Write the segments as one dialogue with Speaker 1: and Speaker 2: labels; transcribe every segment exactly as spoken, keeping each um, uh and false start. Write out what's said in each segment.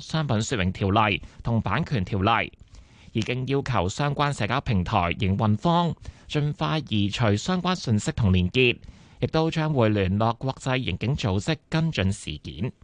Speaker 1: 商品說明條例同版權條例，已經要求相關社交平台營運方盡快移除相關信息同連結，亦都將會聯絡國際刑警組織跟進事件。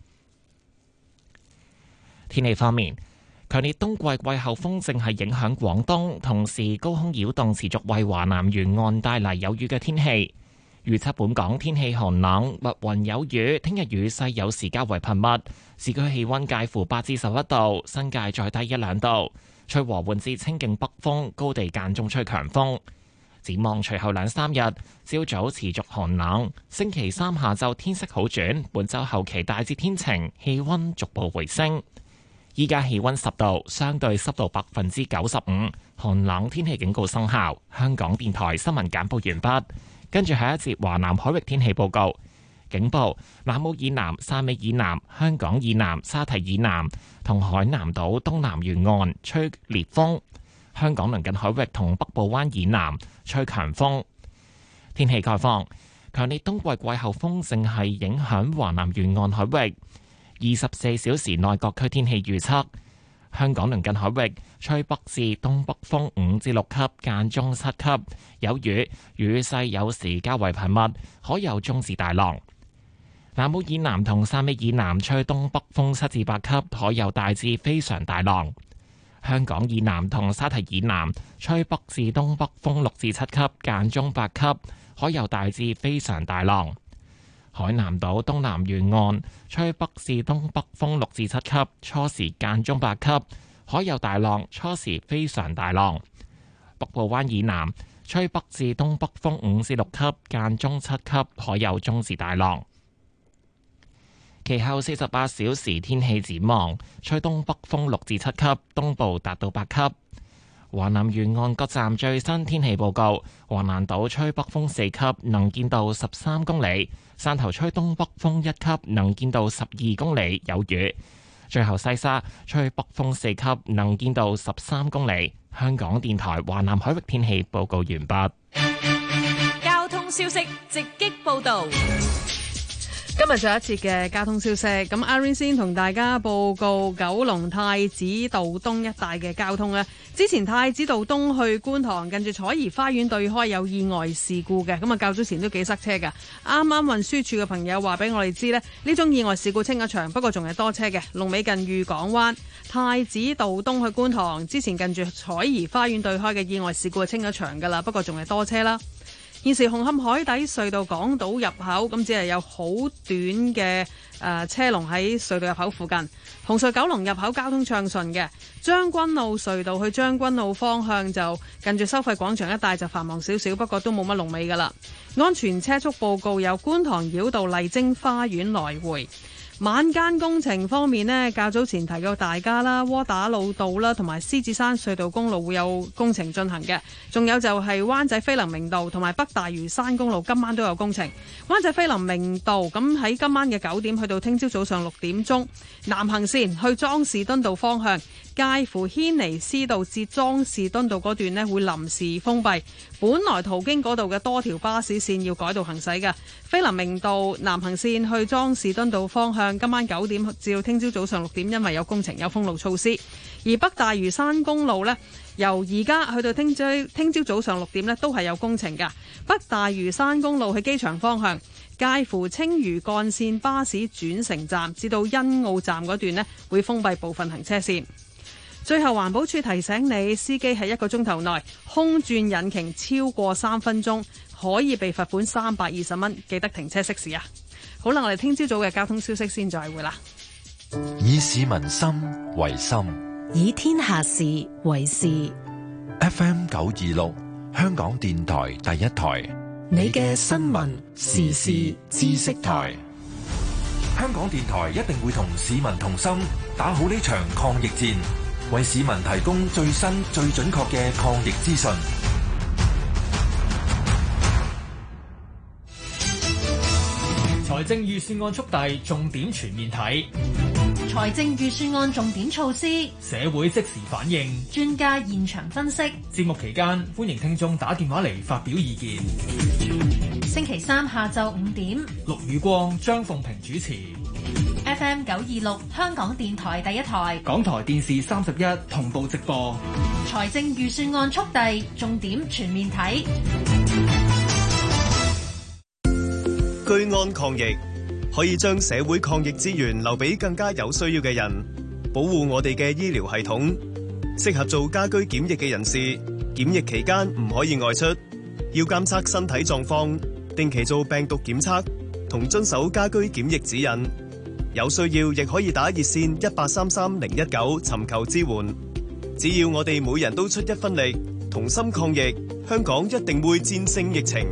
Speaker 1: 天氣方面，強烈冬季季候風正係影響廣東，同時高空擾動持續為華南沿岸帶嚟有雨嘅天氣。預測本港天氣寒冷，密雲有雨，聽日雨勢有時較為頻密，市區氣溫介乎八至十一度，新界再低一兩度，吹和緩至清勁北風，高地間中吹強風。展望隨後兩三日，朝早持續寒冷，星期三下晝天色好轉，本週後期大致天晴，氣溫逐步回升。依家氣溫十度，相對濕度百分之九十五，寒冷天氣警告生效。香港電台新聞簡報完畢。跟住下一節華南海域天氣報告，警報：南澳以南、汕尾以南、香港以南、沙堤以南同海南島東南沿岸吹烈風；香港鄰近海域同北部灣以南吹強風。天氣概況：強烈冬季季候風正係影響華南沿岸海域，二十四小時內各區天氣預測。香港鄰近海域吹北至東北風五至六級，間中七級，有雨，雨勢有時較為頻密，可有中至大浪。南澳以南同汕尾以南吹東北風七至八級，可有大至非常大浪。香港以南同沙堤以南吹北至東北風六至七級，間中八級，可有大至非常大浪。海南島東南沿岸吹北至東北風六至七級，初時間中八級，海有大浪，初時非常大浪。北部灣以南吹北至東北風五至六級，間中七級，海有中至大浪。其後四十八小時天氣展望，吹東北風六至七級，東部達到八級。華南沿岸各站最新天氣報告：華南島吹北風四級，能見度十三公里；汕頭吹東北風一級，能見度十二公里，有雨。最後西沙吹北風四級，能見度十三公里。香港電台華南海域天氣報告完畢。
Speaker 2: 交通消息直擊報道。
Speaker 3: 今日仲有一節嘅交通消息，咁阿 Rain 先同大家報告九龍太子道東一帶嘅交通咧。之前太子道東去觀塘近住彩頤花園對開有意外事故嘅，咁啊較早前都幾塞車噶。啱啱運輸署嘅朋友話俾我哋知呢，呢種意外事故清咗場，不過仲係多車嘅。龍尾近裕港灣，太子道東去觀塘之前近住彩頤花園對開嘅意外事故係清咗場噶啦，不過仲係多車啦。現時紅磡海底隧道港島入口咁只係有好短嘅誒、呃、車龍喺隧道入口附近。紅隧九龍入口交通暢順嘅，將軍澳隧道去將軍澳方向就近住收費廣場一帶就繁忙少少，不過都冇乜龍尾噶啦。安全車速報告有觀塘繞道麗晶花園來回。晚間工程方面呢，較早前提過大家啦，窩打老道啦，同埋獅子山隧道公路會有工程進行嘅。仲有就係灣仔菲林明道同埋北大嶼山公路今晚都有工程。灣仔菲林明道咁喺今晚嘅九點去到聽朝早上六點鐘，南行線去莊士敦道方向，介乎軒尼詩道至莊士敦道嗰段呢會臨時封閉。本來途經嗰度嘅多條巴士線要改道行駛嘅。菲林明道南行線去莊士敦道方向，今晚九點至到聽朝早上六點，因為有工程有封路措施。而北大嶼山公路呢，由而家去到聽朝聽朝早上六點呢，都係有工程㗎。北大嶼山公路去機場方向，介乎青嶼幹線巴士轉乘站至到欣澳站嗰段呢，會封閉部分行車線。最後環保署提醒你，司機喺一個鐘頭內空轉引擎超過三分鐘，可以被罰款三百二十蚊，記得停車熄匙啊！好啦，我哋聽朝早嘅交通消息先再會啦。
Speaker 4: 以市民心為心，
Speaker 5: 以天下事為事。
Speaker 4: F M 九二六，香港電台第一台，
Speaker 5: 你嘅新聞時事知識台。
Speaker 4: 香港電台一定會同市民同心，打好呢場抗疫戰，為市民提供最新最準確嘅抗疫資訊。
Speaker 6: 財政預算案速遞，重點全面睇。
Speaker 7: 財政預算案重點措施，
Speaker 6: 社會即時反應，
Speaker 7: 專家現場分析。
Speaker 6: 節目期間，歡迎聽眾打電話嚟發表意見。
Speaker 7: 星期三下晝五點，
Speaker 6: 陸宇光、張鳳平主持。
Speaker 7: F M 九二六香港電台第一台，
Speaker 6: 港台電視三十一同步直播。
Speaker 7: 財政預算案速遞，重點全面睇。
Speaker 8: 居安抗疫可以將社會抗疫資源留俾更加有需要嘅人，保護我哋嘅醫療系統。適合做家居檢疫嘅人士，檢疫期間唔可以外出，要監測身體狀況，定期做病毒檢測，同遵守家居檢疫指引。有需要亦可以打熱線一八三三零一九尋求支援。只要我哋每人都出一分力，同心抗疫，香港一定會戰勝疫情。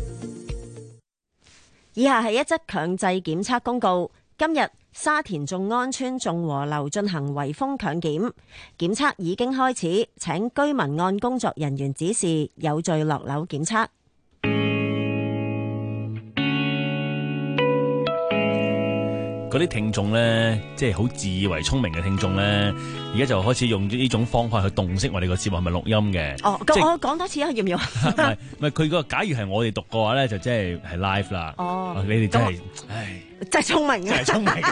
Speaker 9: 以下係一則強制檢測公告。今日沙田眾安邨眾和樓進行圍封強檢，檢測已經開始，請居民按工作人員指示有序落樓檢測。
Speaker 10: 嗰啲聽眾咧，即係好自以為聰明嘅聽眾咧，而家就開始用呢種方法去洞悉我哋個節目係咪錄音嘅。
Speaker 9: 哦，咁我講多次啊，要唔要？唔
Speaker 10: 係唔係，佢個假如係我哋讀嘅話咧，就即係係 live 啦。
Speaker 9: 哦，
Speaker 10: 你哋真係，唉，
Speaker 9: 真係聰明啊！
Speaker 10: 真係聰明。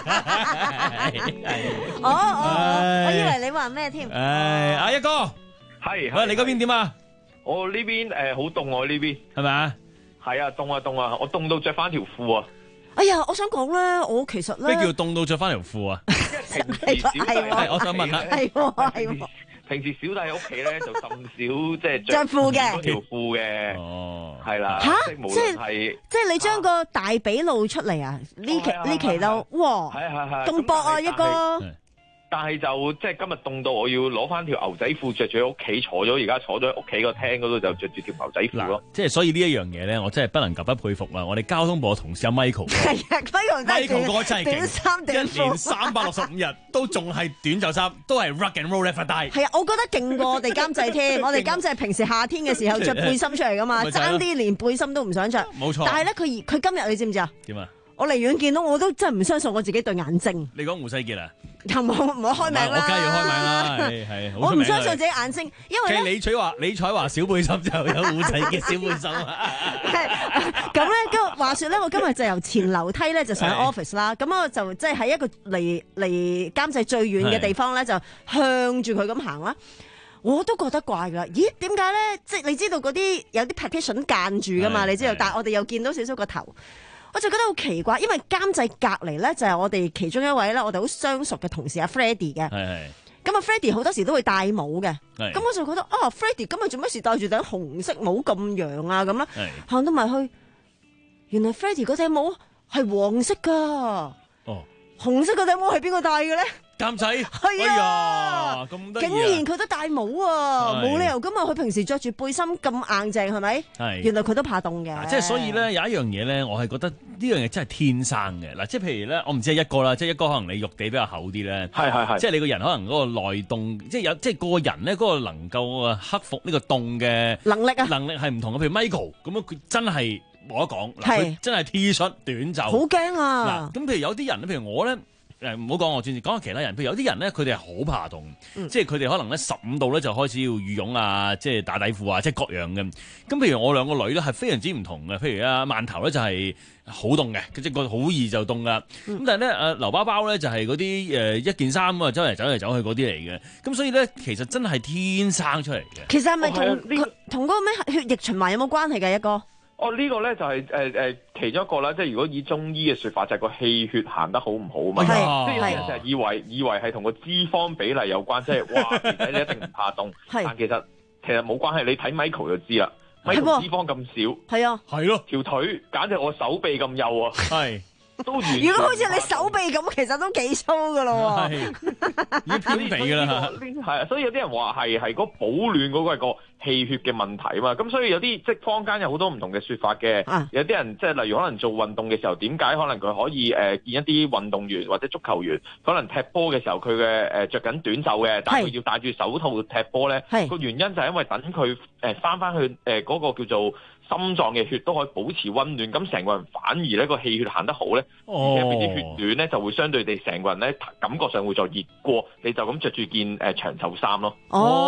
Speaker 9: 哦哦，我以為你話咩添？
Speaker 10: 唉，阿一哥，
Speaker 11: 係，
Speaker 10: 喂，你嗰邊點啊？
Speaker 11: 我呢邊誒好凍，我呢邊
Speaker 10: 係咪啊？
Speaker 11: 係啊，凍啊凍啊，我凍到着翻條褲啊！
Speaker 9: 哎呀，我想講咧，我其實咧
Speaker 10: 咩叫凍到着翻條褲啊？
Speaker 11: 平時小弟
Speaker 10: 係，我想問下，
Speaker 9: 係係
Speaker 11: 平時小弟喺屋企咧就甚少即係
Speaker 9: 着褲嘅
Speaker 11: 條褲嘅，
Speaker 10: 哦，
Speaker 11: 係啦，
Speaker 9: 嚇，
Speaker 11: 即係無論係
Speaker 9: 即係你將個大髀露出嚟啊！呢期呢期都哇，
Speaker 11: 係係係
Speaker 9: 咁薄啊一個。
Speaker 11: 但係就即係今日凍到我要攞翻條牛仔褲着住喺屋企坐咗，而家坐咗喺屋企個廳嗰度就着住條牛仔褲咯。
Speaker 10: 即係所以呢一樣嘢咧，我真係不能夠不佩服啦！我哋交通部嘅同事阿 Michael，
Speaker 9: 係啊
Speaker 10: Michael 哥真係
Speaker 9: 短衫短褲，
Speaker 10: 一年三百六十五日都仲係短袖衫，都係 rock and roll every day。
Speaker 9: 係啊，我覺得勁過我哋監製添。我哋監製平時夏天嘅時候着背心出嚟噶嘛，爭啲連背心都唔想着。
Speaker 10: 冇錯。
Speaker 9: 但係咧，佢佢今日你知唔知啊？
Speaker 10: 點啊？
Speaker 9: 我離遠見到我都真係唔相信我自己對眼睛。
Speaker 10: 你講胡世傑啊？
Speaker 9: 又冇唔好開名啦！
Speaker 10: 我梗係要開名啦，係係。
Speaker 9: 我唔相信自己眼睛，因為
Speaker 10: 咧。李彩華李彩華小背心就有胡世傑小背心啊！
Speaker 9: 咁咧，咁話説咧，我今日就由前樓梯咧就上 office 啦，咁我就即係喺一個離離監製最遠嘅地方咧，就向住佢咁行啦。我都覺得怪㗎，咦？點解咧？即係你知道嗰啲有啲 partition 間住㗎嘛？你知道，但係我哋又見到少少個頭。我就覺得好奇怪，因為監製隔離咧就係我哋其中一位咧，我哋好相熟嘅同事阿 Freddie 嘅。係係。咁啊 Freddie 好多時都會戴帽嘅。係。咁我就覺得啊 Freddie 今日做乜事戴住頂紅色帽咁樣啊咁啦。係。行到埋去，原來 Freddie 嗰頂帽係黃色㗎。哦。紅色嗰頂帽係邊個戴嘅咧？
Speaker 10: 監製
Speaker 9: 係啊，
Speaker 10: 咁得意啊！
Speaker 9: 竟然佢都戴帽啊，冇理由噶嘛！佢平時着住背心咁硬淨係咪？係，原來佢都怕凍嘅。
Speaker 10: 即係所以咧，有一樣嘢咧，我係覺得呢樣嘢真係天生嘅。嗱，即係譬如咧，我唔知係一個啦，即係一個可能你肉地比較厚啲咧，係係係，即係你個人可能嗰個內凍，即係有即係個人咧嗰個能夠啊克服呢個凍嘅
Speaker 9: 能力啊，
Speaker 10: 能力係唔同嘅。譬如 Michael 咁樣，佢真係冇得講，佢真係 T 恤短袖，
Speaker 9: 好驚啊！
Speaker 10: 嗱，咁譬如有啲人咧，譬如我咧。誒唔好講我轉，講下其他人。譬如有啲人咧，佢哋係好怕凍，嗯、即係佢哋可能咧十五度咧就開始要羽絨啊，即係打底褲啊，即係各樣嘅。咁譬如我兩個女咧係非常之唔同嘅。譬如啊，饅頭咧就係好凍嘅，佢即係個好易就凍噶。咁、嗯、但係咧誒劉包包咧就係嗰啲誒一件衫啊，走嚟走嚟走去嗰啲嚟嘅。咁所以咧其實真係天生出嚟嘅。
Speaker 9: 其實係咪同同嗰個咩血液循環有冇關係嘅一個？
Speaker 11: 哦，呢、這個咧就係誒誒其中一個啦，即係如果以中醫嘅說法，就係個氣血行得好唔好嘛。即係有啲人成日以為以為係同個脂肪比例有關，即係哇，其實你一定唔怕凍。但其實其實冇關係，你睇 Michael 就知啦。Michael 脂肪咁少，
Speaker 9: 係啊，
Speaker 10: 係咯，
Speaker 11: 條腿簡直我手臂咁幼啊，係。都如果
Speaker 9: 好似你手臂咁，其實都幾粗噶咯，
Speaker 10: 已經偏肥噶啦。
Speaker 11: 係啊，所以有啲人話係係嗰保暖嗰個係個氣血嘅問題啊嘛。咁所以有啲即係坊間有好多唔同嘅說法嘅。啊、有啲人即係例如可能做運動嘅時候，點解可能佢可以誒、呃、見一啲運動員或者足球員，可能踢波嘅時候佢嘅誒着緊短袖嘅，但係佢要戴住手套踢波咧。個原因就係因為等佢誒翻翻去誒嗰、呃那個叫做心臟嘅血都可以保持溫暖，咁成個人反而咧個氣血行得好咧，而且俾啲血暖咧就會相對地成個人咧感覺上會再熱過，你就咁着住件誒、呃、長袖衫咯。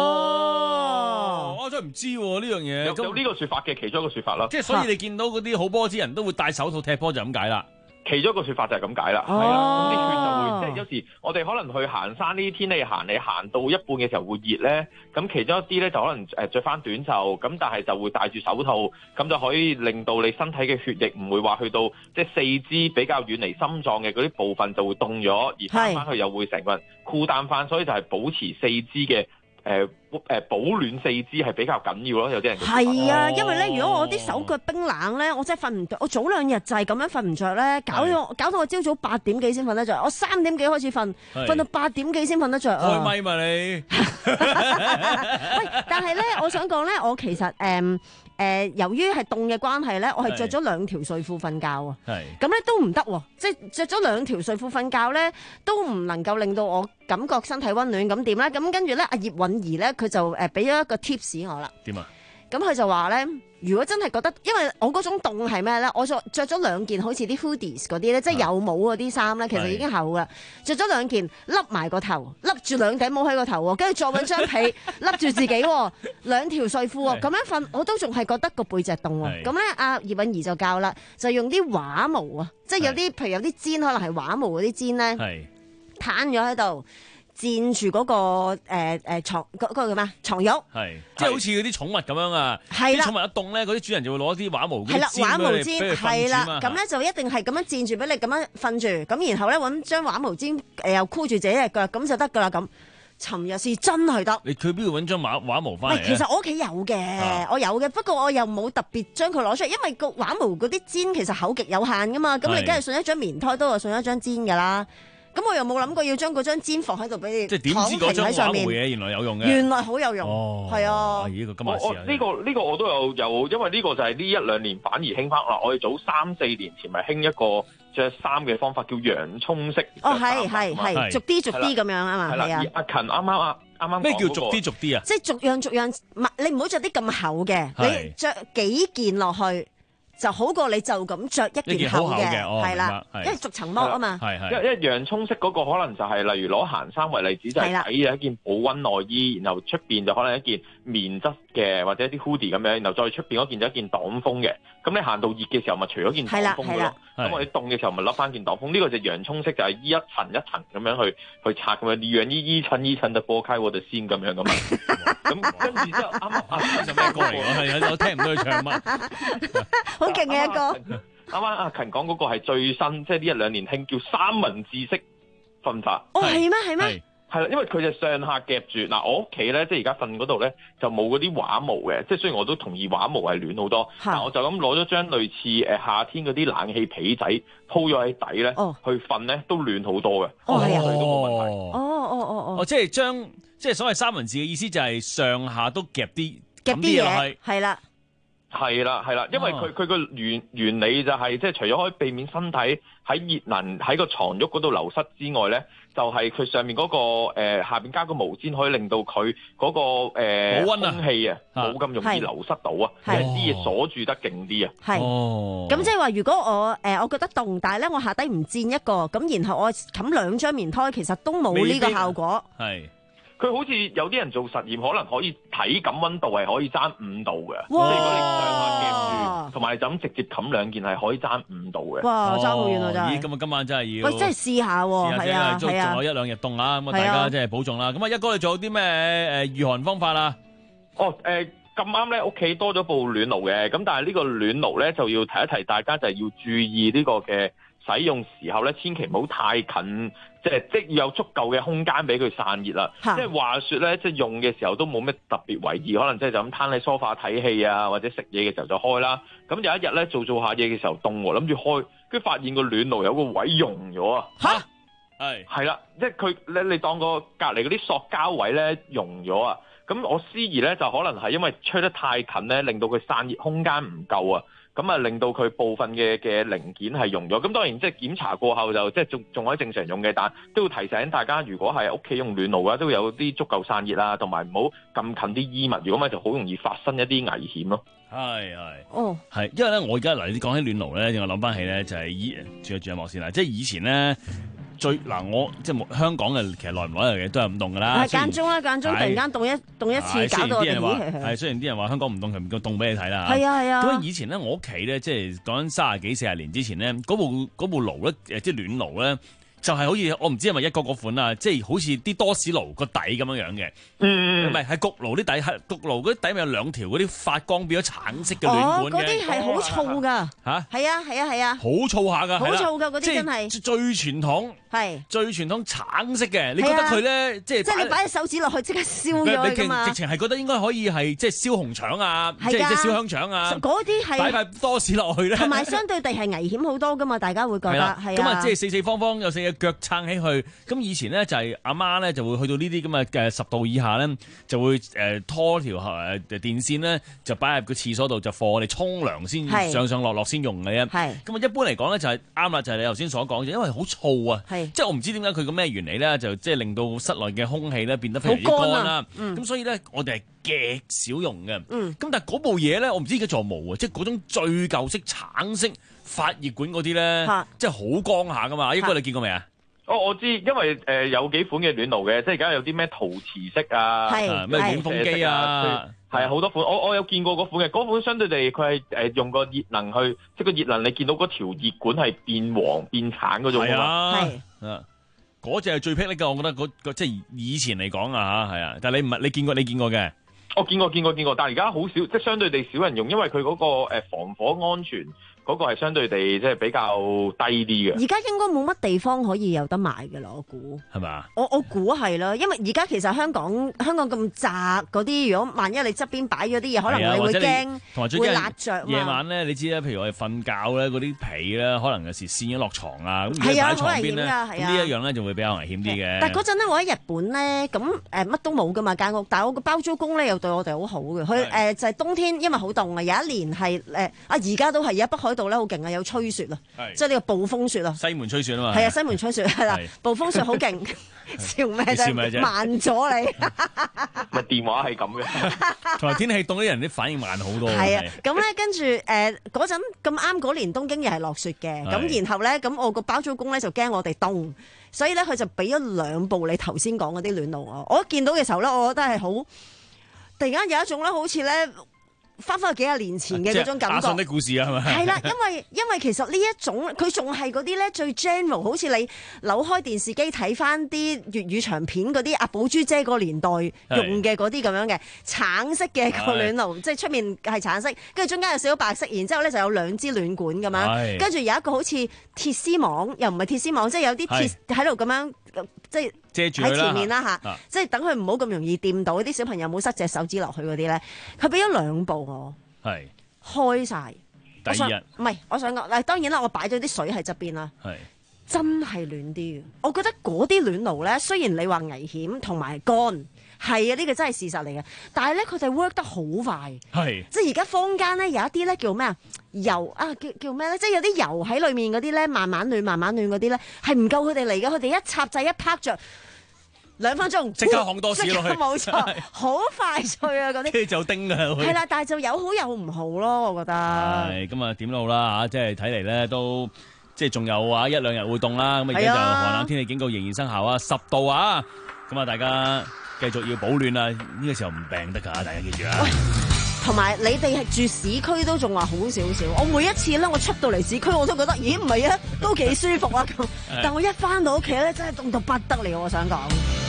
Speaker 10: 哦，我真係唔知呢樣嘢，
Speaker 11: 有呢個說法嘅其中一個說法啦。
Speaker 10: 即係所以你見到嗰啲好波之人都會戴手套踢波就咁解啦。
Speaker 11: 其中一個説法就係咁解啦，係啦、哦，咁啲血就會即係有時我哋可能去行山呢啲天氣行，你行到一半嘅時候會熱咧，咁其中一啲咧就可能誒著翻短袖，咁但係就會戴住手套，咁就可以令到你身體嘅血液唔會話去到即係四肢比較遠離心臟嘅嗰啲部分就會凍咗，而翻翻去又會成個人酷淡翻，所以就係保持四肢嘅。誒誒保暖四肢係比較緊要咯，有啲人
Speaker 9: 係啊，因為咧，如果我啲手腳冰冷咧，我真係瞓唔着。我早兩日就係咁樣瞓唔着咧，搞到搞到我朝早八點幾先瞓得着。我三點幾開始瞓，瞓到八點幾先瞓得着啊！
Speaker 10: 開咪嘛你？
Speaker 9: 喂，但係咧，我想講咧，我其實誒。嗯誒、呃，由於係凍嘅關係咧，我係着咗兩條睡褲瞓覺啊。係咁咧都唔得喎，即係着咗兩條睡褲瞓覺咧，都唔能夠令到我感覺身體溫暖。咁點咧？咁跟住咧，阿葉韻儀咧，佢就誒俾咗一個 tips 我啦。點啊？咁佢就話咧，如果真係覺得，因為我嗰種凍係咩咧？我着着咗兩件好似啲 hoodies 嗰啲咧，即係有帽嗰啲衫咧，其實已經厚噶。着咗兩件，笠埋個頭，笠住兩頂帽喺個頭，跟住再搵張被笠住自己，兩條睡褲，咁樣瞓，我都仲係覺得個背脊凍。咁咧，阿葉韻儀就教啦，就用啲畫毛啊，即係有啲，譬如有啲氈可能係畫毛嗰啲氈咧，攤咗喺度。墊住嗰個誒誒牀嗰嗰個叫咩床褥，係
Speaker 10: 即係好似嗰啲寵物咁樣啊！啲寵物一凍咧，嗰啲主人就會攞啲畫毛嗰啲氈俾佢
Speaker 9: 係啦，咁咧就一定係咁樣墊住俾你咁樣瞓住，咁然後咧揾張畫毛氈誒又箍住自己隻腳，咁就得㗎啦咁。尋日是真係得。你
Speaker 10: 去邊度揾張畫畫毛翻嚟？
Speaker 9: 其實我屋企有嘅，啊、我有嘅，不過我又冇特別將佢攞出嚟，因為個畫毛嗰啲氈其實厚極有限㗎嘛，咁你梗係送一張棉胎都係送一張氈㗎啦。咁我又冇諗過要將嗰張氈放喺度俾你，
Speaker 10: 即係點知嗰張畫毛嘢原來有用嘅？
Speaker 9: 原來好有用，係、哦、啊！
Speaker 10: 咦，這個今日
Speaker 11: 我呢、這個呢、這個我都有有，因為呢個就係呢一兩年反而興翻啦。我哋早三四年前咪興一個着衫嘅方法叫洋葱式。
Speaker 9: 哦，係係係，逐啲逐啲咁樣啊嘛，係啊。
Speaker 11: 阿勤啱啱啊，啱啱
Speaker 10: 咩叫逐啲逐啲啊？
Speaker 9: 即係逐樣逐樣，你唔好着啲咁厚嘅，你着幾件落去。就好過你就咁着一件厚嘅，係啦，因為逐層剝啊嘛。
Speaker 11: 因為因為洋葱式嗰個可能就係例如攞行衫為例子，就係底有一件保溫內衣，然後出邊就可能一件棉質嘅或者一啲 hoodie 咁樣，然後再出邊嗰件就一件擋風嘅。咁你行到熱嘅時候，咪除咗件擋風嘅咯。咁我哋凍嘅時候，咪笠翻件擋風。呢個就洋葱式，就係依一層一層咁樣去去拆咁樣，你讓依依層依層就撥開我哋先咁樣咁嘛。咁跟住之後，啱啱阿勤就咩歌嚟？係我聽唔到佢唱乜。
Speaker 9: 好勁嘅一個。
Speaker 11: 啱啱阿勤講嗰個係最新，即係呢一兩年興叫三文治式瞓法。
Speaker 9: 哦，係咩？係咩？
Speaker 11: 係啦，因為佢就上下夾住。嗱，我屋企咧，即係而家瞓嗰度咧，就冇嗰啲畫毛嘅。即係雖然我都同意畫毛係暖好多，但我就咁攞咗張類似誒夏天嗰啲冷氣被仔鋪咗喺底咧，哦、去瞓咧都暖好多嘅。
Speaker 9: 哦，係啊，
Speaker 11: 都冇問題。
Speaker 9: 哦哦哦哦，
Speaker 10: 哦，即係將即係所謂三文治嘅意思就係上下都夾啲
Speaker 9: 夾啲嘢，係啦。
Speaker 11: 係啦，係啦，因為佢佢個原原理就係、是、即係除咗可以避免身體喺熱能喺個床褥嗰度流失之外咧，就係、是、佢上面嗰、那個誒、呃、下邊加個毛氈，可以令到佢嗰、那個誒、呃、
Speaker 10: 保溫啊、
Speaker 11: 空氣啊冇咁容易流失到啊，即係啲嘢鎖住得勁啲啊。
Speaker 9: 係，咁即係話如果我誒、呃、我覺得凍，但係咧我下底唔墊一個，咁然後我冚兩張棉胎，其實都冇呢個效果。
Speaker 11: 係。佢好似有啲人做實驗，可能可以體感溫度係可以爭五度嘅。即係如果你上下夾住，同埋就咁直接冚兩件係可以爭五度嘅。
Speaker 9: 哇！爭好遠啊，真係。
Speaker 10: 咦，咁啊，今晚真係要。
Speaker 9: 喂，真係試下喎，係啊，
Speaker 10: 係啊，仲有一兩日凍啊，咁啊，大家真係保重啦。咁啊，一哥你仲有啲咩誒御寒方法啊？
Speaker 11: 哦，誒咁啱咧，屋企多咗部暖爐嘅，咁但係呢個暖爐咧就要提一提大家，就係要注意呢個嘅使用時候咧，千祈唔好太近。即係即要有足夠嘅空間俾佢散熱啦。即係話說咧，即係用嘅時候都冇咩特別為意，可能即係就咁攤喺梳化睇戲啊，或者食嘢嘅時候就開啦。咁有一日咧做做下嘢嘅時候凍喎，諗住開，跟住發現個暖爐有個位溶咗啊！
Speaker 10: 嚇，係係
Speaker 11: 啦，即係佢咧，你當個隔離嗰啲塑膠位咧溶咗啊！咁我思疑咧就可能係因為吹得太近咧，令到佢散熱空間唔夠啊！咁啊，令到佢部分嘅嘅零件係溶咗。咁當然即係檢查過後就即係仲仲可以正常用嘅，但都要提醒大家，如果係屋企用暖爐嘅話，都有啲足夠散熱啦，同埋唔好咁近啲衣物。如果咪就好容易發生一啲危險咯。
Speaker 10: 係係
Speaker 9: 哦，
Speaker 10: 係，因為咧我而家嗱，你講起暖爐咧，令我諗翻起咧就係以住住下幕先啦。即係以前咧最嗱，我即係香港嘅，其實耐唔耐嘅都係咁凍㗎啦。
Speaker 9: 係間中啦，間中突然間凍一凍一次，搞到我哋咦係
Speaker 10: 係。雖然啲人話香港唔凍，佢唔夠凍俾你睇啦。
Speaker 9: 係啊係啊。
Speaker 10: 咁以前咧，我屋企咧，即係講緊三十幾四十年之前咧，嗰部嗰部爐咧，誒即係暖爐咧。就係好似我唔知係咪一個嗰款啊，即係好似啲多士爐個底咁樣樣嘅，
Speaker 11: 嗯，
Speaker 10: 唔係係焗爐啲底，係焗爐嗰啲底咪有兩條嗰啲發光變咗橙色嘅暖管嘅，
Speaker 9: 嗰啲係好燥㗎嚇，係啊係啊係啊，
Speaker 10: 好燥下㗎，
Speaker 9: 好燥㗎嗰啲真係
Speaker 10: 最傳統，
Speaker 9: 係
Speaker 10: 最傳統橙色嘅，你覺得佢咧即係
Speaker 9: 即係你擺隻手指落去即刻燒咗㗎嘛？
Speaker 10: 直情係覺得應該可以係即係燒紅腸啊，即係即係燒香腸啊，
Speaker 9: 嗰啲係
Speaker 10: 擺塊多士落去咧，
Speaker 9: 同埋相對地係危險好多㗎嘛，大家會覺得係啊，
Speaker 10: 咁啊即係四四方方有四隻腳撐起去。咁以前咧就係阿媽咧就會去到呢啲咁嘅嘅十度以下咧，就會誒拖條誒電線咧，就擺入個廁所度，就放我哋沖涼先上上落落先用嘅啫。咁啊一般嚟講咧就係啱啦，就係你頭先所講嘅，因為好燥啊，即係我唔知點解佢個咩原理咧，就即係令到室內嘅空氣咧變得非常之乾啦。咁所以咧我哋係極少用嘅。咁但係嗰部嘢咧，我唔知而家仲有冇啊，即係嗰種最舊式橙色發熱管嗰啲咧，即係好光下噶嘛。應該你見過未啊？
Speaker 11: 哦，我知，因為誒、呃、有幾款嘅暖爐嘅，即係而家有啲咩陶瓷式啊，
Speaker 10: 咩暖風機啊，
Speaker 11: 係好多款。我我有見過嗰款嘅，嗰款相對地佢係誒用個熱能去，即係個熱能你見到嗰條熱管係變黃變橙嗰種㗎嘛。
Speaker 10: 係啊，嗰隻係最霹靂㗎，我覺得嗰個即係以前嚟講啊嚇，係啊，但係你唔係你見過你見過嘅？
Speaker 11: 我見過見過見過，但係而家好少，即係相對地少人用，因為佢嗰個誒防火安全。嗰個係相對地即係比較低啲嘅。
Speaker 9: 而家應該冇乜地方可以有得賣嘅啦，我估。
Speaker 10: 係咪？
Speaker 9: 我我估係啦，因為而家其實香港香港咁窄嗰啲，如果萬一你側邊擺咗啲嘢，可能你會驚會辣着。
Speaker 10: 夜晚咧，你知啦，譬如我哋瞓覺咧，嗰啲被咧，可能有時跣咗落床啊，咁如果擺喺床邊咧，咁呢一樣咧就會比較危險啲嘅。
Speaker 9: 但係嗰陣咧，我喺日本咧，咁誒乜都冇噶嘛間屋，但係我個包租公咧又對我哋好好嘅。佢誒就係冬天，因為好凍啊，有一年係誒啊而家都係而家北海道咧好勁啊，有吹雪啊，即係呢個暴風雪啊！
Speaker 10: 西門吹雪啊嘛，
Speaker 9: 係啊，西門吹雪係啦，暴風雪好勁，笑咩啫？慢咗你，
Speaker 11: 咪電話係咁嘅，
Speaker 10: 同埋天氣凍啲人啲反應慢好多。
Speaker 9: 係啊，咁咧跟住誒嗰陣咁啱嗰年東京又係落雪嘅，咁然後咧咁我個包租公咧就驚我哋凍，所以咧佢就俾咗兩部你頭先講嗰啲暖爐我。我一見到嘅時候咧，我覺得係好突然間有一種咧，好似咧。翻返去幾廿年前嘅嗰種感覺，
Speaker 10: 打信的故事啊，係咪？
Speaker 9: 係啦，因為因為其實呢一種佢仲係嗰啲咧最 general， 好似你扭開電視機睇翻啲粵語長片嗰啲阿寶珠姐個年代用嘅嗰啲咁樣嘅橙色嘅個暖爐，即係出面係橙色，跟住中間有少少白色，然之後咧就有兩支暖管咁樣，跟住有一個好似鐵絲網，又唔係鐵絲網，即係有啲鐵喺度咁樣。即係
Speaker 10: 遮住
Speaker 9: 喺前面啦嚇，即係等佢唔好咁容易掂到啲小朋友冇塞隻手指落去嗰啲咧，佢俾咗兩部我，
Speaker 10: 係
Speaker 9: 開晒。
Speaker 10: 第二日
Speaker 9: 唔係，我想講嗱，當然啦，我擺咗啲水喺側邊啦，係真係暖啲嘅。我覺得嗰啲暖爐咧，雖然你話危險同埋乾，係啊，呢個真係事實嚟嘅，但係咧佢哋 work 得好快，係即係而家坊間咧有一啲咧叫咩啊？油啊，叫叫咩咧？即係有啲油喺裏面嗰啲咧，慢慢暖、慢慢暖嗰啲咧，係唔夠佢哋嚟嘅。佢哋一插掣一拍着，兩分鐘
Speaker 10: 即刻烘多士落去，
Speaker 9: 冇錯，好快脆啊！嗰啲
Speaker 10: 跟住就叮啊，
Speaker 9: 係啦，但係就有好有唔好咯，我覺得。
Speaker 10: 係咁啊，點都好啦嚇，即係睇嚟咧都即係仲有啊一兩日會凍啦。咁而家就寒冷天氣警告仍然生效啊，十度啊，咁啊大家繼續要保暖啊！呢個時候唔病得㗎，大家記住啊！
Speaker 9: 同埋你哋係住市區都仲話好少少，我每一次咧我出到嚟市區我都覺得，咦唔係啊，都幾舒服啊咁。但我一翻到屋企咧，真係凍到不得了，我想講。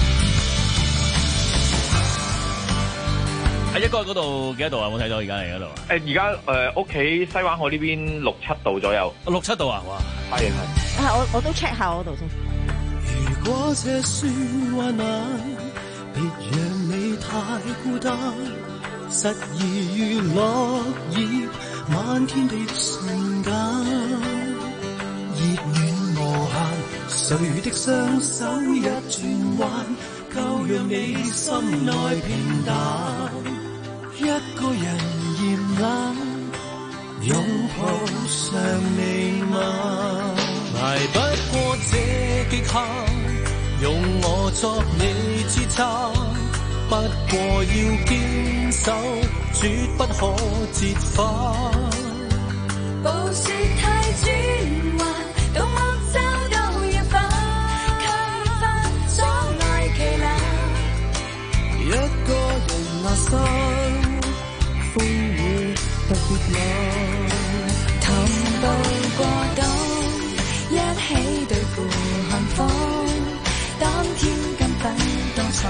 Speaker 10: 喺一哥嗰度幾多度啊？冇睇到而家嚟嗰度。
Speaker 11: 誒而家誒屋企西灣河呢邊六七度左右。
Speaker 10: 六七度啊！哇，
Speaker 11: 係係。
Speaker 9: 啊，我我都 check 下我度先。
Speaker 5: 如果這算患難，別讓你太孤單。實已如落葉漫天的瞬間，熱暖無限，誰的雙手一轉彎，夠讓你心內平淡。一個人嫌冷，擁抱尚未晚，捱不過這極限，用我作你支撐。不過要堅守，絕不可折返。
Speaker 2: 暴雪太轉幻，到木舟都要翻。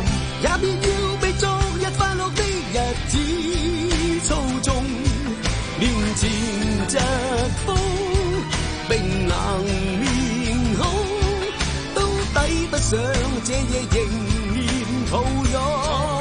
Speaker 5: 也別要被昨日快樂的日子操縱。面前疾風，冰冷面孔，都抵不上這夜迎面抱擁。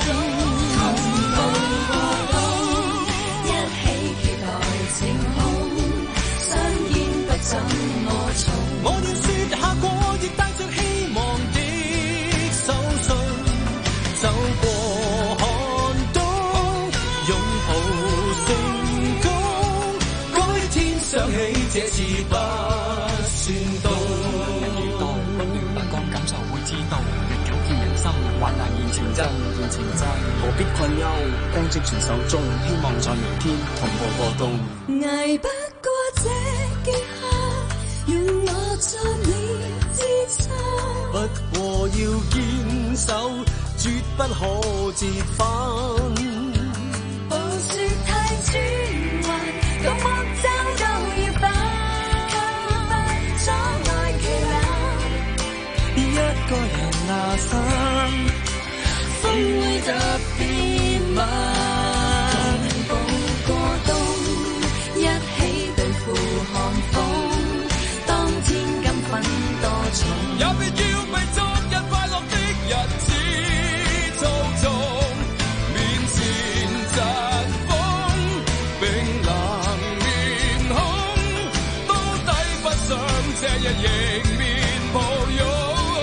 Speaker 12: 一起期待晴空，相見不怎麼重。
Speaker 5: 我要說下過，亦帶着希望的手信，走過寒冬，擁抱成功，改天想起這次不算凍。
Speaker 13: 期待不斷發光，感受會知道，歷久見人心，患難見情真，見情真，何必困憂？光跡傳手中，希望在明天同步過冬。
Speaker 12: 捱不過這極限，用我作你支撐。
Speaker 5: 不過要堅守，絕不可折返。
Speaker 12: 暴雪太轉幻，獨木舟都要翻，卻不阻礙期難。
Speaker 5: 一個人拿傘，
Speaker 12: 風會特別慢。同步過冬，一起對付寒風，當天金粉多重。
Speaker 5: 也別要被昨日快樂的日子操縱。面前疾風，冰冷面孔，都抵不上這日迎面抱擁。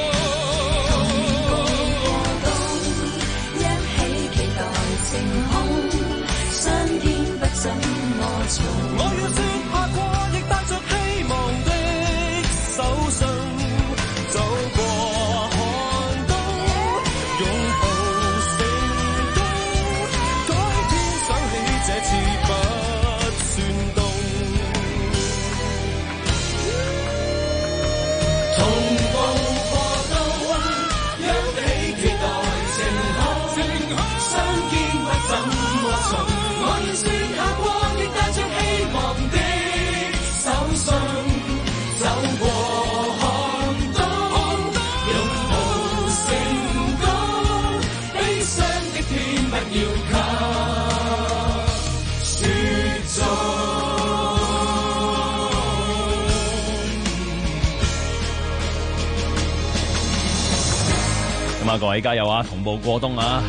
Speaker 12: 晴空，相見不怎麼重。
Speaker 5: 我要說下過，亦帶着希望的手信，走過寒冬，擁抱成功，改天想起這次不算凍。同步過冬，一起期待晴空，晴空相見。怎麼從我要說下過，亦帶着希望的手信，走過寒冬，擁抱成功，悲傷的天不要給雪中。
Speaker 10: 咁啊，各位加油啊！同步過冬啊！